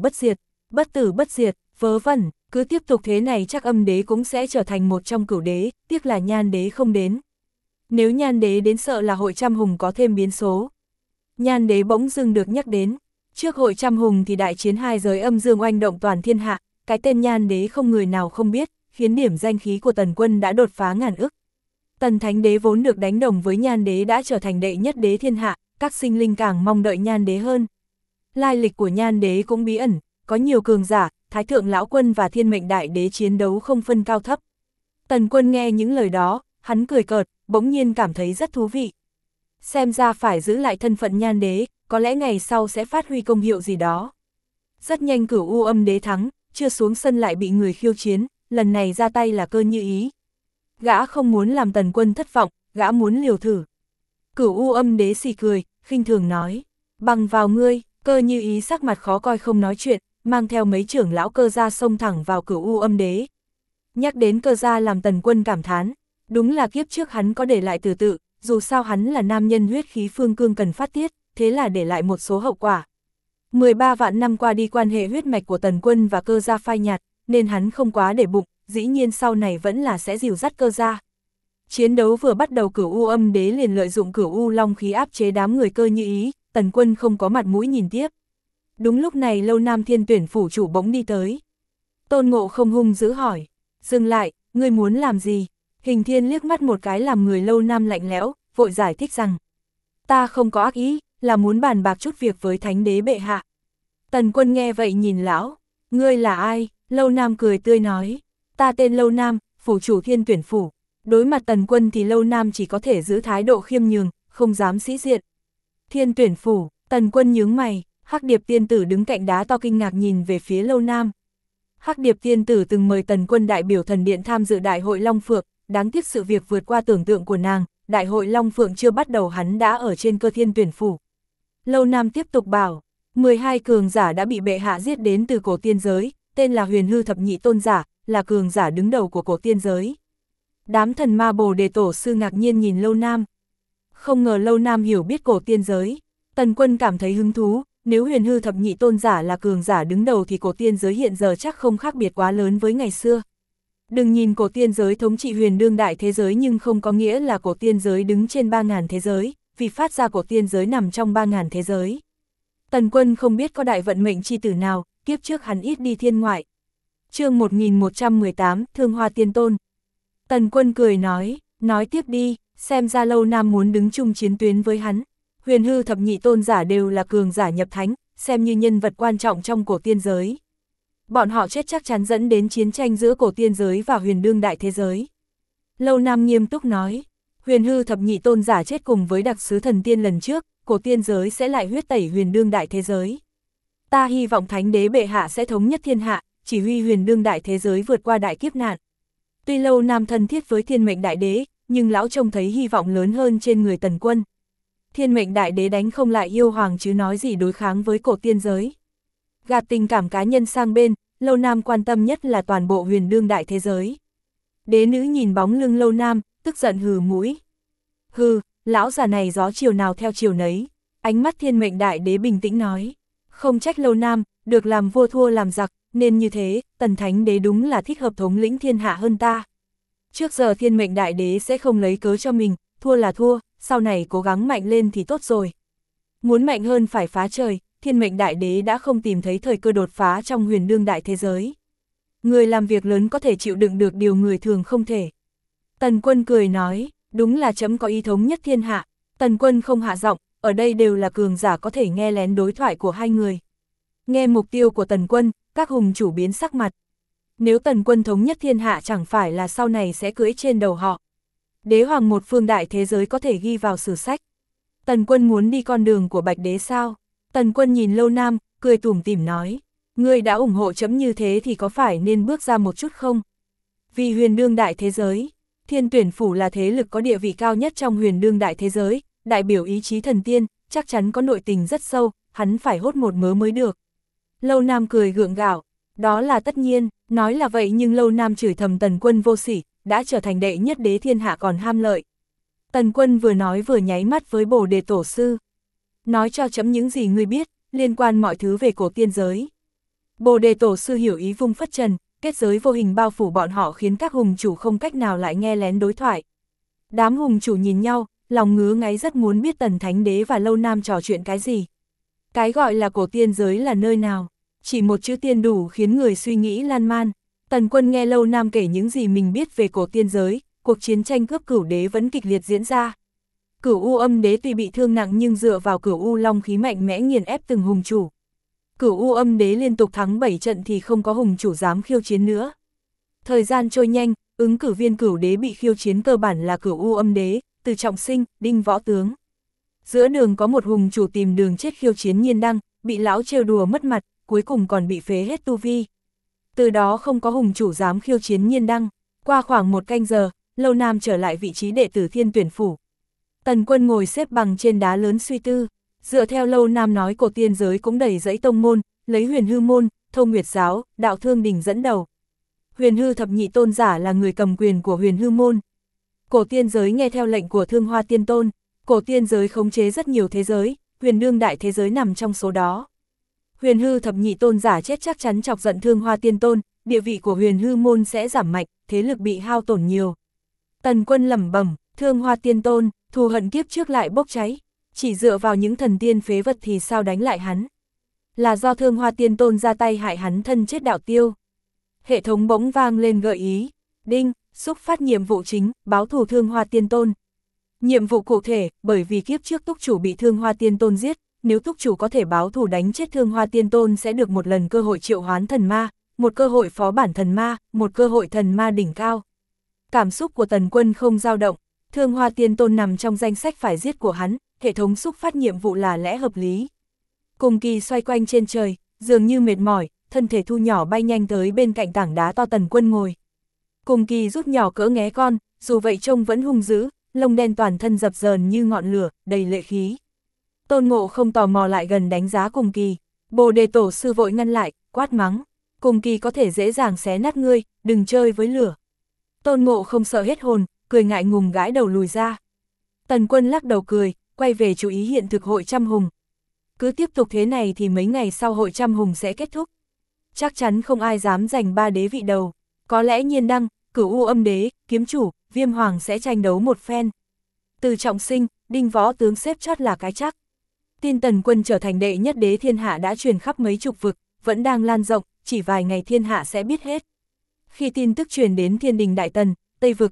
bất diệt, vớ vẩn, cứ tiếp tục thế này chắc Âm Đế cũng sẽ trở thành một trong cửu đế, tiếc là Nhan Đế không đến. Nếu Nhan Đế đến sợ là hội trăm hùng có thêm biến số. Nhan Đế bỗng dưng được nhắc đến, trước hội trăm hùng thì đại chiến hai giới âm dương oanh động toàn thiên hạ, cái tên Nhan Đế không người nào không biết, khiến điểm danh khí của Tần Quân đã đột phá ngàn ức. Tần Thánh Đế vốn được đánh đồng với Nhan Đế đã trở thành đệ nhất đế thiên hạ, các sinh linh càng mong đợi Nhan Đế hơn. Lai lịch của Nhan Đế cũng bí ẩn, có nhiều cường giả, Thái Thượng Lão Quân và Thiên Mệnh Đại Đế chiến đấu không phân cao thấp. Tần Quân nghe những lời đó, hắn cười cợt, bỗng nhiên cảm thấy rất thú vị. Xem ra phải giữ lại thân phận Nhan đế, có lẽ ngày sau sẽ phát huy công hiệu gì đó. Rất nhanh Cửu U Âm đế thắng, chưa xuống sân lại bị người khiêu chiến, lần này ra tay là Cơ Như Ý. Gã không muốn làm Tần Quân thất vọng, gã muốn liều thử. Cửu U Âm đế xì cười, khinh thường nói, bằng vào ngươi. Cơ Như Ý sắc mặt khó coi không nói chuyện, mang theo mấy trưởng lão Cơ gia xông thẳng vào Cửu U Âm đế. Nhắc đến Cơ gia làm Tần Quân cảm thán, đúng là kiếp trước hắn có để lại từ tự, dù sao hắn là nam nhân huyết khí phương cương cần phát tiết, thế là để lại một số hậu quả. 13 vạn năm qua đi quan hệ huyết mạch của Tần Quân và Cơ gia phai nhạt, nên hắn không quá để bụng, dĩ nhiên sau này vẫn là sẽ dìu dắt Cơ gia. Chiến đấu vừa bắt đầu Cửu U Âm đế liền lợi dụng Cửu U Long khí áp chế đám người Cơ Như Ý, Tần Quân không có mặt mũi nhìn tiếp. Đúng lúc này Lâu Nam Thiên Tuyển phủ chủ bỗng đi tới. Tôn Ngộ Không hung dữ hỏi, dừng lại, ngươi muốn làm gì? Hình Thiên liếc mắt một cái làm người Lâu Nam lạnh lẽo, vội giải thích rằng, ta không có ác ý, là muốn bàn bạc chút việc với Thánh đế bệ hạ. Tần Quân nghe vậy nhìn lão, ngươi là ai? Lâu Nam cười tươi nói, ta tên Lâu Nam, phủ chủ Thiên Tuyển phủ. Đối mặt Tần Quân thì Lâu Nam chỉ có thể giữ thái độ khiêm nhường, không dám sĩ diện. Thiên Tuyển phủ, Tần Quân nhướng mày, Hắc Điệp tiên tử đứng cạnh đá to kinh ngạc nhìn về phía Lâu Nam. Hắc Điệp tiên tử từng mời Tần Quân đại biểu thần điện tham dự đại hội Long Phượng, đáng tiếc sự việc vượt qua tưởng tượng của nàng, đại hội Long Phượng chưa bắt đầu hắn đã ở trên cơ Thiên Tuyển phủ. Lâu Nam tiếp tục bảo, 12 cường giả đã bị bệ hạ giết đến từ cổ tiên giới, tên là Huyền Hư Thập Nhị Tôn giả, là cường giả đứng đầu của cổ tiên giới. Đám thần ma Bồ Đề tổ sư ngạc nhiên nhìn Lâu Nam. Không ngờ Lâu Nam hiểu biết cổ tiên giới. Tần Quân cảm thấy hứng thú, nếu Huyền Hư Thập Nhị Tôn giả là cường giả đứng đầu thì cổ tiên giới hiện giờ chắc không khác biệt quá lớn với ngày xưa. Đừng nhìn cổ tiên giới thống trị huyền đương đại thế giới nhưng không có nghĩa là cổ tiên giới đứng trên 3.000 thế giới, vì phát ra cổ tiên giới nằm trong 3.000 thế giới. Tần Quân không biết có đại vận mệnh chi tử nào, kiếp trước hắn ít đi thiên ngoại. Chương 1118, Thương Hoa Tiên Tôn. Tần Quân cười nói tiếp đi, xem ra Lâu Nam muốn đứng chung chiến tuyến với hắn. Huyền Hư Thập Nhị Tôn giả đều là cường giả nhập thánh, xem như nhân vật quan trọng trong cổ tiên giới. Bọn họ chết chắc chắn dẫn đến chiến tranh giữa cổ tiên giới và huyền đương đại thế giới. Lâu Nam nghiêm túc nói, Huyền Hư Thập Nhị Tôn giả chết cùng với đặc sứ thần tiên lần trước, cổ tiên giới sẽ lại huyết tẩy huyền đương đại thế giới. Ta hy vọng Thánh đế bệ hạ sẽ thống nhất thiên hạ, chỉ huy huyền đương đại thế giới vượt qua đại kiếp nạn. Tuy Lâu Nam thân thiết với Thiên Mệnh Đại Đế, nhưng lão trông thấy hy vọng lớn hơn trên người Tần Quân. Thiên Mệnh Đại Đế đánh không lại yêu hoàng chứ nói gì đối kháng với cổ tiên giới. Gạt tình cảm cá nhân sang bên, Lâu Nam quan tâm nhất là toàn bộ huyền đương đại thế giới. Đế nữ nhìn bóng lưng Lâu Nam, tức giận hừ mũi. Hừ, lão già này gió chiều nào theo chiều nấy. Ánh mắt Thiên Mệnh Đại Đế bình tĩnh nói. Không trách Lâu Nam, được làm vua thua làm giặc, nên như thế, Tần Thánh Đế đúng là thích hợp thống lĩnh thiên hạ hơn ta. Trước giờ Thiên Mệnh Đại Đế sẽ không lấy cớ cho mình, thua là thua, sau này cố gắng mạnh lên thì tốt rồi. Muốn mạnh hơn phải phá trời, Thiên Mệnh Đại Đế đã không tìm thấy thời cơ đột phá trong huyền đương đại thế giới. Người làm việc lớn có thể chịu đựng được điều người thường không thể. Tần Quân cười nói, đúng là chấm có ý thống nhất thiên hạ. Tần Quân không hạ giọng, ở đây đều là cường giả có thể nghe lén đối thoại của hai người. Nghe mục tiêu của Tần Quân, các hùng chủ biến sắc mặt. Nếu Tần Quân thống nhất thiên hạ chẳng phải là sau này sẽ cưỡi trên đầu họ. Đế hoàng một phương đại thế giới có thể ghi vào sử sách. Tần Quân muốn đi con đường của Bạch Đế sao? Tần Quân nhìn Lâu Nam, cười tủm tỉm nói, ngươi đã ủng hộ chấm như thế thì có phải nên bước ra một chút không? Vì huyền đương đại thế giới, Thiên Tuyển phủ là thế lực có địa vị cao nhất trong huyền đương đại thế giới, đại biểu ý chí thần tiên, chắc chắn có nội tình rất sâu, hắn phải hốt một mớ mới được. Lâu Nam cười gượng gạo, đó là tất nhiên, nói là vậy nhưng Lâu Nam chửi thầm Tần Quân vô sỉ, đã trở thành đệ nhất đế thiên hạ còn ham lợi. Tần Quân vừa nói vừa nháy mắt với Bồ Đề tổ sư. Nói cho chấm những gì ngươi biết, liên quan mọi thứ về cổ tiên giới. Bồ Đề tổ sư hiểu ý vung phất trần, kết giới vô hình bao phủ bọn họ khiến các hùng chủ không cách nào lại nghe lén đối thoại. Đám hùng chủ nhìn nhau, lòng ngứa ngáy rất muốn biết Tần Thánh Đế và Lâu Nam trò chuyện cái gì. Cái gọi là cổ tiên giới là nơi nào? Chỉ một chữ tiên đủ khiến người suy nghĩ lan man. Tần Quân nghe Lâu Nam kể những gì mình biết về cổ tiên giới, cuộc chiến tranh cướp Cửu Đế vẫn kịch liệt diễn ra. Cửu U Âm Đế tuy bị thương nặng nhưng dựa vào Cửu U Long khí mạnh mẽ nghiền ép từng hùng chủ. Cửu U Âm Đế liên tục thắng 7 trận thì không có hùng chủ dám khiêu chiến nữa. Thời gian trôi nhanh, ứng cử viên Cửu Đế bị khiêu chiến cơ bản là Cửu U Âm Đế, Từ Trọng Sinh, Đinh Võ Tướng. Giữa đường có một hùng chủ tìm đường chết khiêu chiến Nhiên Đăng, bị lão trêu đùa mất mặt, cuối cùng còn bị phế hết tu vi. Từ đó không có hùng chủ dám khiêu chiến Nhiên Đăng. Qua khoảng 1 canh giờ, Lâu Nam trở lại vị trí đệ tử Thiên Tuyển Phủ. Tần Quân ngồi xếp bằng trên đá lớn suy tư. Dựa theo Lâu Nam nói, cổ tiên giới cũng đầy dẫy tông môn, lấy Huyền Hư môn, Thông Nguyệt giáo, Đạo Thương Đình dẫn đầu. Huyền Hư thập nhị tôn giả là người cầm quyền của Huyền Hư môn. Cổ tiên giới nghe theo lệnh của Thương Hoa Tiên Tôn. Cổ tiên giới khống chế rất nhiều thế giới, huyền đương đại thế giới nằm trong số đó. Huyền Hư thập nhị tôn giả chết chắc chắn chọc giận Thương Hoa Tiên Tôn, địa vị của Huyền Hư môn sẽ giảm mạnh, thế lực bị hao tổn nhiều. Tần Quân lẩm bẩm, Thương Hoa Tiên Tôn, thù hận kiếp trước lại bốc cháy, chỉ dựa vào những thần tiên phế vật thì sao đánh lại hắn. Là do Thương Hoa Tiên Tôn ra tay hại hắn thân chết đạo tiêu. Hệ thống bỗng vang lên gợi ý, đinh, xúc phát nhiệm vụ chính, báo thù Thương Hoa Tiên Tôn. Nhiệm vụ cụ thể, bởi vì kiếp trước túc chủ bị Thương Hoa Tiên Tôn giết, nếu túc chủ có thể báo thù đánh chết Thương Hoa Tiên Tôn sẽ được một lần cơ hội triệu hoán thần ma, một cơ hội phó bản thần ma, một cơ hội thần ma đỉnh cao. Cảm xúc của Tần Quân không dao động, Thương Hoa Tiên Tôn nằm trong danh sách phải giết của hắn, hệ thống xúc phát nhiệm vụ là lẽ hợp lý. Cùng Kỳ xoay quanh trên trời, dường như mệt mỏi, thân thể thu nhỏ bay nhanh tới bên cạnh tảng đá to Tần Quân ngồi. Cùng Kỳ rút nhỏ cỡ nghé con, dù vậy trông vẫn hung dữ, lông đen toàn thân dập dờn như ngọn lửa, đầy lệ khí. Tôn Ngộ không tò mò lại gần đánh giá Cùng Kỳ, Bồ Đề Tổ sư vội ngăn lại, quát mắng, Cùng Kỳ có thể dễ dàng xé nát ngươi, đừng chơi với lửa. Tôn Ngộ không sợ hết hồn, cười ngại ngùng gãi đầu lùi ra. Tần Quân lắc đầu cười, quay về chú ý hiện thực hội trăm hùng. Cứ tiếp tục thế này thì mấy ngày sau hội trăm hùng sẽ kết thúc. Chắc chắn không ai dám giành 3 đế vị đầu, có lẽ Nhiên Đăng, Cửu U Âm Đế, Kiếm Chủ, Viêm Hoàng sẽ tranh đấu một phen. Từ Trọng Sinh, Đinh Võ Tướng xếp chót là cái chắc. Tin Tần Quân trở thành đệ nhất đế thiên hạ đã truyền khắp mấy chục vực, vẫn đang lan rộng, chỉ vài ngày thiên hạ sẽ biết hết. Khi tin tức truyền đến Thiên Đình Đại Tần, Tây Vực,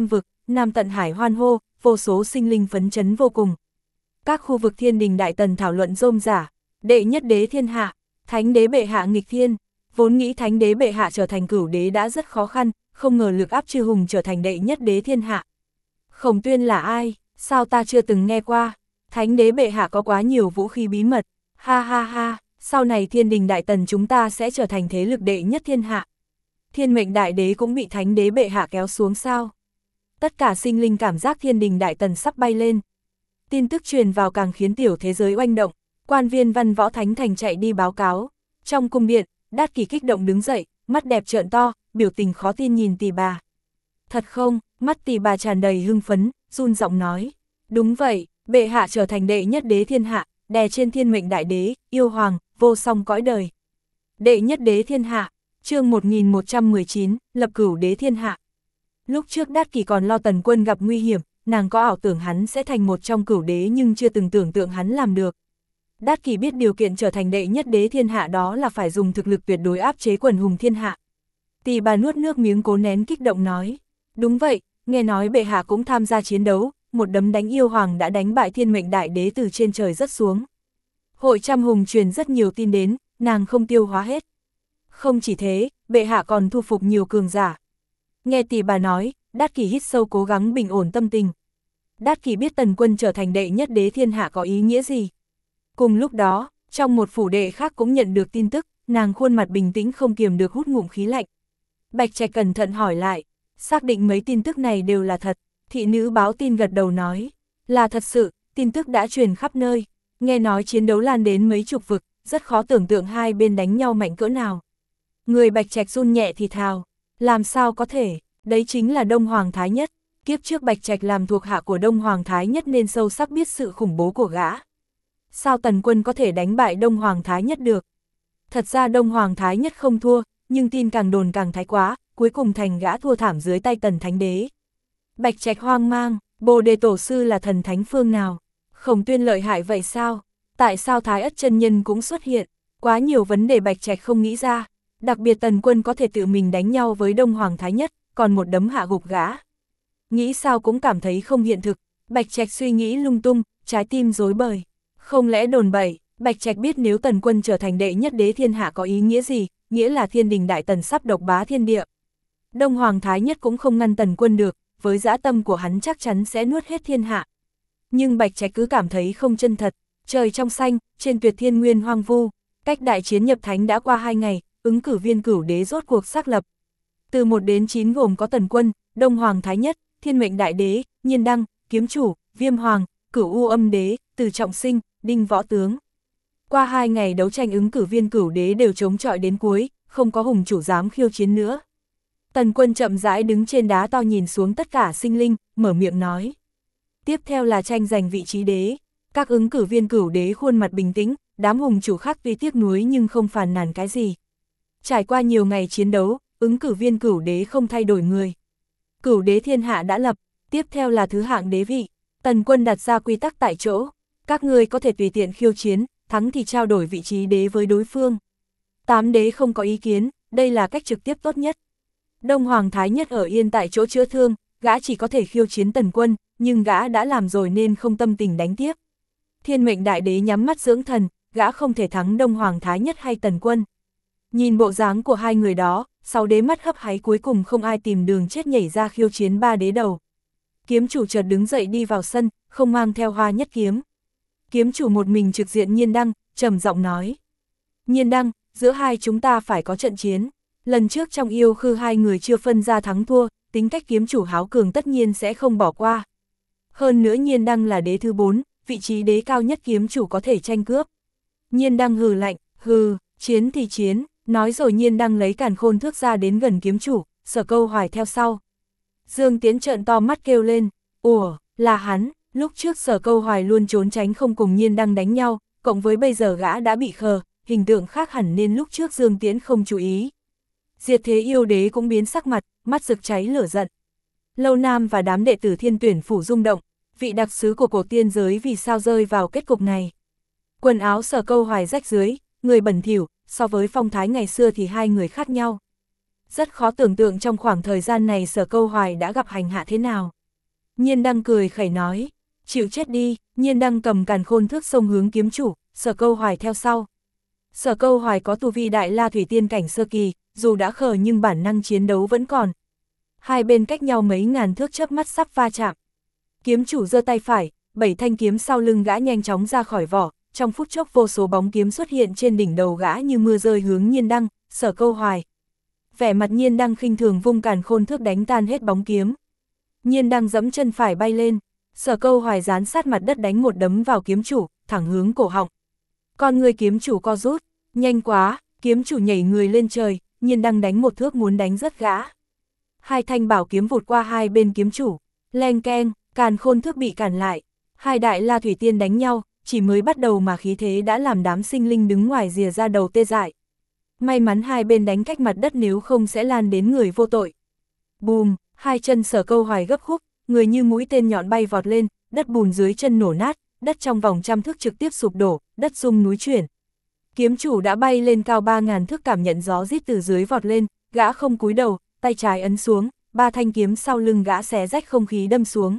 Nam Tận Hải hoan hô, vô số sinh linh phấn chấn vô cùng. Các khu vực Thiên Đình Đại Tần thảo luận rôm rả, đệ nhất đế thiên hạ, Thánh đế bệ hạ nghịch thiên, vốn nghĩ Thánh đế bệ hạ trở thành cửu đế đã rất khó khăn, không ngờ lực áp chư hùng trở thành đệ nhất đế thiên hạ. Khổng Tuyên là ai, sao ta chưa từng nghe qua, Thánh đế bệ hạ có quá nhiều vũ khí bí mật, ha ha ha, sau này Thiên Đình Đại Tần chúng ta sẽ trở thành thế lực đệ nhất thiên hạ. Thiên mệnh đại đế cũng bị Thánh đế bệ hạ kéo xuống sao. Tất cả sinh linh cảm giác Thiên Đình Đại Tần sắp bay lên. Tin tức truyền vào càng khiến tiểu thế giới oanh động, quan viên văn võ thánh thành chạy đi báo cáo. Trong cung điện, Đát Kỷ kích động đứng dậy, mắt đẹp trợn to, biểu tình khó tin nhìn Tỷ Bà. Thật không? Mắt Tỷ Bà tràn đầy hưng phấn, run giọng nói. Đúng vậy, bệ hạ trở thành đệ nhất đế thiên hạ, đè trên thiên mệnh đại đế, yêu hoàng, vô song cõi đời. Đệ nhất đế thiên hạ, chương 1119, lập cửu đế thiên hạ. Lúc trước Đát Kỷ còn lo Tần Quân gặp nguy hiểm, nàng có ảo tưởng hắn sẽ thành một trong cửu đế nhưng chưa từng tưởng tượng hắn làm được. Đát Kỷ biết điều kiện trở thành đệ nhất đế thiên hạ đó là phải dùng thực lực tuyệt đối áp chế quần hùng thiên hạ. Tỷ Bà nuốt nước miếng cố nén kích động nói, đúng vậy, nghe nói bệ hạ cũng tham gia chiến đấu, một đấm đánh yêu hoàng đã đánh bại thiên mệnh đại đế từ trên trời rất xuống. Hội trăm hùng truyền rất nhiều tin đến, nàng không tiêu hóa hết. Không chỉ thế, bệ hạ còn thu phục nhiều cường giả. Nghe Tỷ Bà nói, Đát Kỷ hít sâu cố gắng bình ổn tâm tình. Đát Kỷ biết Tần Quân trở thành đệ nhất đế thiên hạ có ý nghĩa gì. Cùng lúc đó, trong một phủ đệ khác cũng nhận được tin tức, nàng khuôn mặt bình tĩnh không kiềm được hút ngụm khí lạnh. Bạch Trạch cẩn thận hỏi lại, xác định mấy tin tức này đều là thật. Thị nữ báo tin gật đầu nói, là thật sự, tin tức đã truyền khắp nơi. Nghe nói chiến đấu lan đến mấy chục vực, rất khó tưởng tượng hai bên đánh nhau mạnh cỡ nào. Người Bạch Trạch run nhẹ thì thào, làm sao có thể, đấy chính là Đông Hoàng Thái Nhất. Kiếp trước Bạch Trạch làm thuộc hạ của Đông Hoàng Thái Nhất nên sâu sắc biết sự khủng bố của gã. Sao Tần Quân có thể đánh bại Đông Hoàng Thái Nhất được? Thật ra Đông Hoàng Thái Nhất không thua, nhưng tin càng đồn càng thái quá, cuối cùng thành gã thua thảm dưới tay Tần Thánh Đế. Bạch Trạch hoang mang, Bồ Đề Tổ sư là thần thánh phương nào? Khổng Tuyên lợi hại vậy sao? Tại sao Thái Ất chân nhân cũng xuất hiện? Quá nhiều vấn đề Bạch Trạch không nghĩ ra, đặc biệt Tần Quân có thể tự mình đánh nhau với Đông Hoàng Thái Nhất, còn một đấm hạ gục gã. Nghĩ sao cũng cảm thấy không hiện thực, Bạch Trạch suy nghĩ lung tung, trái tim rối bời. Không lẽ đồn bậy, Bạch Trạch biết nếu Tần Quân trở thành đệ nhất đế thiên hạ có ý nghĩa gì, nghĩa là Thiên Đình Đại Tần sắp độc bá thiên địa. Đông Hoàng Thái Nhất cũng không ngăn Tần Quân được, với dã tâm của hắn chắc chắn sẽ nuốt hết thiên hạ. Nhưng Bạch Trạch cứ cảm thấy không chân thật, trời trong xanh, trên tuyệt thiên nguyên hoang vu, cách đại chiến nhập thánh đã qua 2 ngày, ứng cử viên cửu đế rốt cuộc xác lập. Từ 1 đến 9 gồm có Tần Quân, Đông Hoàng Thái Nhất, Thiên Mệnh Đại Đế, Nhiên Đăng, Kiếm Chủ, Viêm Hoàng, Cửu U Âm Đế, Từ Trọng Sinh, Đinh Võ Tướng. Qua 2 ngày đấu tranh ứng cử viên cửu đế đều chống chọi đến cuối, không có hùng chủ dám khiêu chiến nữa. Tần Quân chậm rãi đứng trên đá to nhìn xuống tất cả sinh linh, mở miệng nói. Tiếp theo là tranh giành vị trí đế. Các ứng cử viên cửu đế khuôn mặt bình tĩnh, đám hùng chủ khác tuy tiếc nuối nhưng không phàn nàn cái gì. Trải qua nhiều ngày chiến đấu, ứng cử viên cửu đế không thay đổi người. Cửu đế thiên hạ đã lập, tiếp theo là thứ hạng đế vị. Tần Quân đặt ra quy tắc tại chỗ. Các ngươi có thể tùy tiện khiêu chiến, thắng thì trao đổi vị trí đế với đối phương. 8 đế không có ý kiến, đây là cách trực tiếp tốt nhất. Đông Hoàng Thái Nhất ở yên tại chỗ chữa thương, gã chỉ có thể khiêu chiến Tần Quân, nhưng gã đã làm rồi nên không tâm tình đánh tiếp. Thiên Mệnh Đại Đế nhắm mắt dưỡng thần, gã không thể thắng Đông Hoàng Thái Nhất hay Tần Quân. Nhìn bộ dáng của hai người đó, 6 đế mắt hấp háy cuối cùng không ai tìm đường chết nhảy ra khiêu chiến 3 đế đầu. Kiếm chủ chợt đứng dậy đi vào sân, không mang theo Hoa Nhất kiếm. Kiếm chủ một mình trực diện Nhiên Đăng, trầm giọng nói. Nhiên Đăng, giữa hai chúng ta phải có trận chiến. Lần trước trong yêu khư hai người chưa phân ra thắng thua, tính cách kiếm chủ háo cường tất nhiên sẽ không bỏ qua. Hơn nữa Nhiên Đăng là đế thứ 4, vị trí đế cao nhất kiếm chủ có thể tranh cướp. Nhiên Đăng hừ lạnh, hừ, chiến thì chiến, nói rồi Nhiên Đăng lấy càn khôn thước ra đến gần kiếm chủ, Sở Câu Hoài theo sau. Dương Tiến trợn to mắt kêu lên, ủa, là hắn, lúc trước Sở Câu Hoài luôn trốn tránh không cùng Nhiên Đăng đánh nhau, cộng với bây giờ gã đã bị khờ, hình tượng khác hẳn nên lúc trước Dương Tiến không chú ý. Diệt Thế Yêu Đế cũng biến sắc mặt, mắt rực cháy lửa giận. Lâu Nam và đám đệ tử Thiên Tuyển phủ rung động, vị đặc sứ của cổ tiên giới vì sao rơi vào kết cục này. Quần áo Sở Câu Hoài rách dưới, người bẩn thỉu, so với phong thái ngày xưa thì hai người khác nhau. Rất khó tưởng tượng trong khoảng thời gian này Sở Câu Hoài đã gặp hành hạ thế nào. Nhiên Đăng cười khẩy nói, chịu chết đi. Nhiên Đăng cầm càn khôn thước xông hướng kiếm chủ, Sở Câu Hoài theo sau. Sở Câu Hoài có tu vi đại la thủy tiên cảnh sơ kỳ, dù đã khờ nhưng bản năng chiến đấu vẫn còn. Hai bên cách nhau mấy ngàn thước chớp mắt sắp va chạm. Kiếm chủ giơ tay phải, 7 thanh kiếm sau lưng gã nhanh chóng ra khỏi vỏ, trong phút chốc vô số bóng kiếm xuất hiện trên đỉnh đầu gã như mưa rơi hướng Nhiên Đăng, Sở Câu Hoài. Vẻ mặt Nhiên Đăng khinh thường vung càn khôn thước đánh tan hết bóng kiếm. Nhiên Đăng giẫm chân phải bay lên, Sở Câu Hoài dán sát mặt đất đánh một đấm vào kiếm chủ, thẳng hướng cổ họng. Con người kiếm chủ co rút, nhanh quá, kiếm chủ nhảy người lên trời, Nhiên Đăng đánh một thước muốn đánh rớt gã. Hai thanh bảo kiếm vụt qua hai bên kiếm chủ, leng keng, càn khôn thước bị cản lại. Hai đại la thủy tiên đánh nhau, chỉ mới bắt đầu mà khí thế đã làm đám sinh linh đứng ngoài rìa ra đầu tê dại. May mắn hai bên đánh cách mặt đất nếu không sẽ lan đến người vô tội. Bùm, hai chân Sở Câu Hoài gấp khúc, người như mũi tên nhọn bay vọt lên, đất bùn dưới chân nổ nát, đất trong vòng trăm thước trực tiếp sụp đổ, đất rung núi chuyển. Kiếm chủ đã bay lên cao 3000 thước cảm nhận gió rít từ dưới vọt lên, gã không cúi đầu, tay trái ấn xuống, 3 thanh kiếm sau lưng gã xé rách không khí đâm xuống.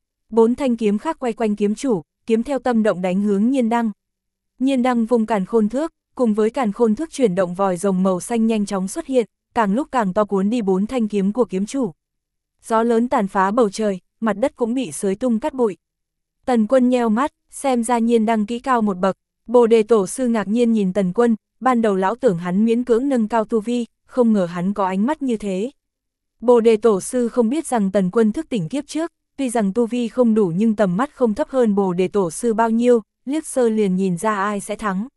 4 thanh kiếm khác quay quanh kiếm chủ, kiếm theo tâm động đánh hướng Nhiên Đăng. Nhiên Đăng vung càn khôn thước, cùng với càn khôn thước chuyển động vòi rồng màu xanh nhanh chóng xuất hiện, càng lúc càng to cuốn đi 4 thanh kiếm của kiếm chủ. Gió lớn tàn phá bầu trời, mặt đất cũng bị xới tung cát bụi. Tần Quân nheo mắt, xem ra Nhiên Đăng kỹ cao một bậc. Bồ Đề Tổ sư ngạc nhiên nhìn Tần Quân, ban đầu lão tưởng hắn miễn cưỡng nâng cao tu vi, không ngờ hắn có ánh mắt như thế. Bồ Đề Tổ sư không biết rằng Tần Quân thức tỉnh kiếp trước, tuy rằng tu vi không đủ nhưng tầm mắt không thấp hơn Bồ Đề Tổ sư bao nhiêu, liếc sơ liền nhìn ra ai sẽ thắng.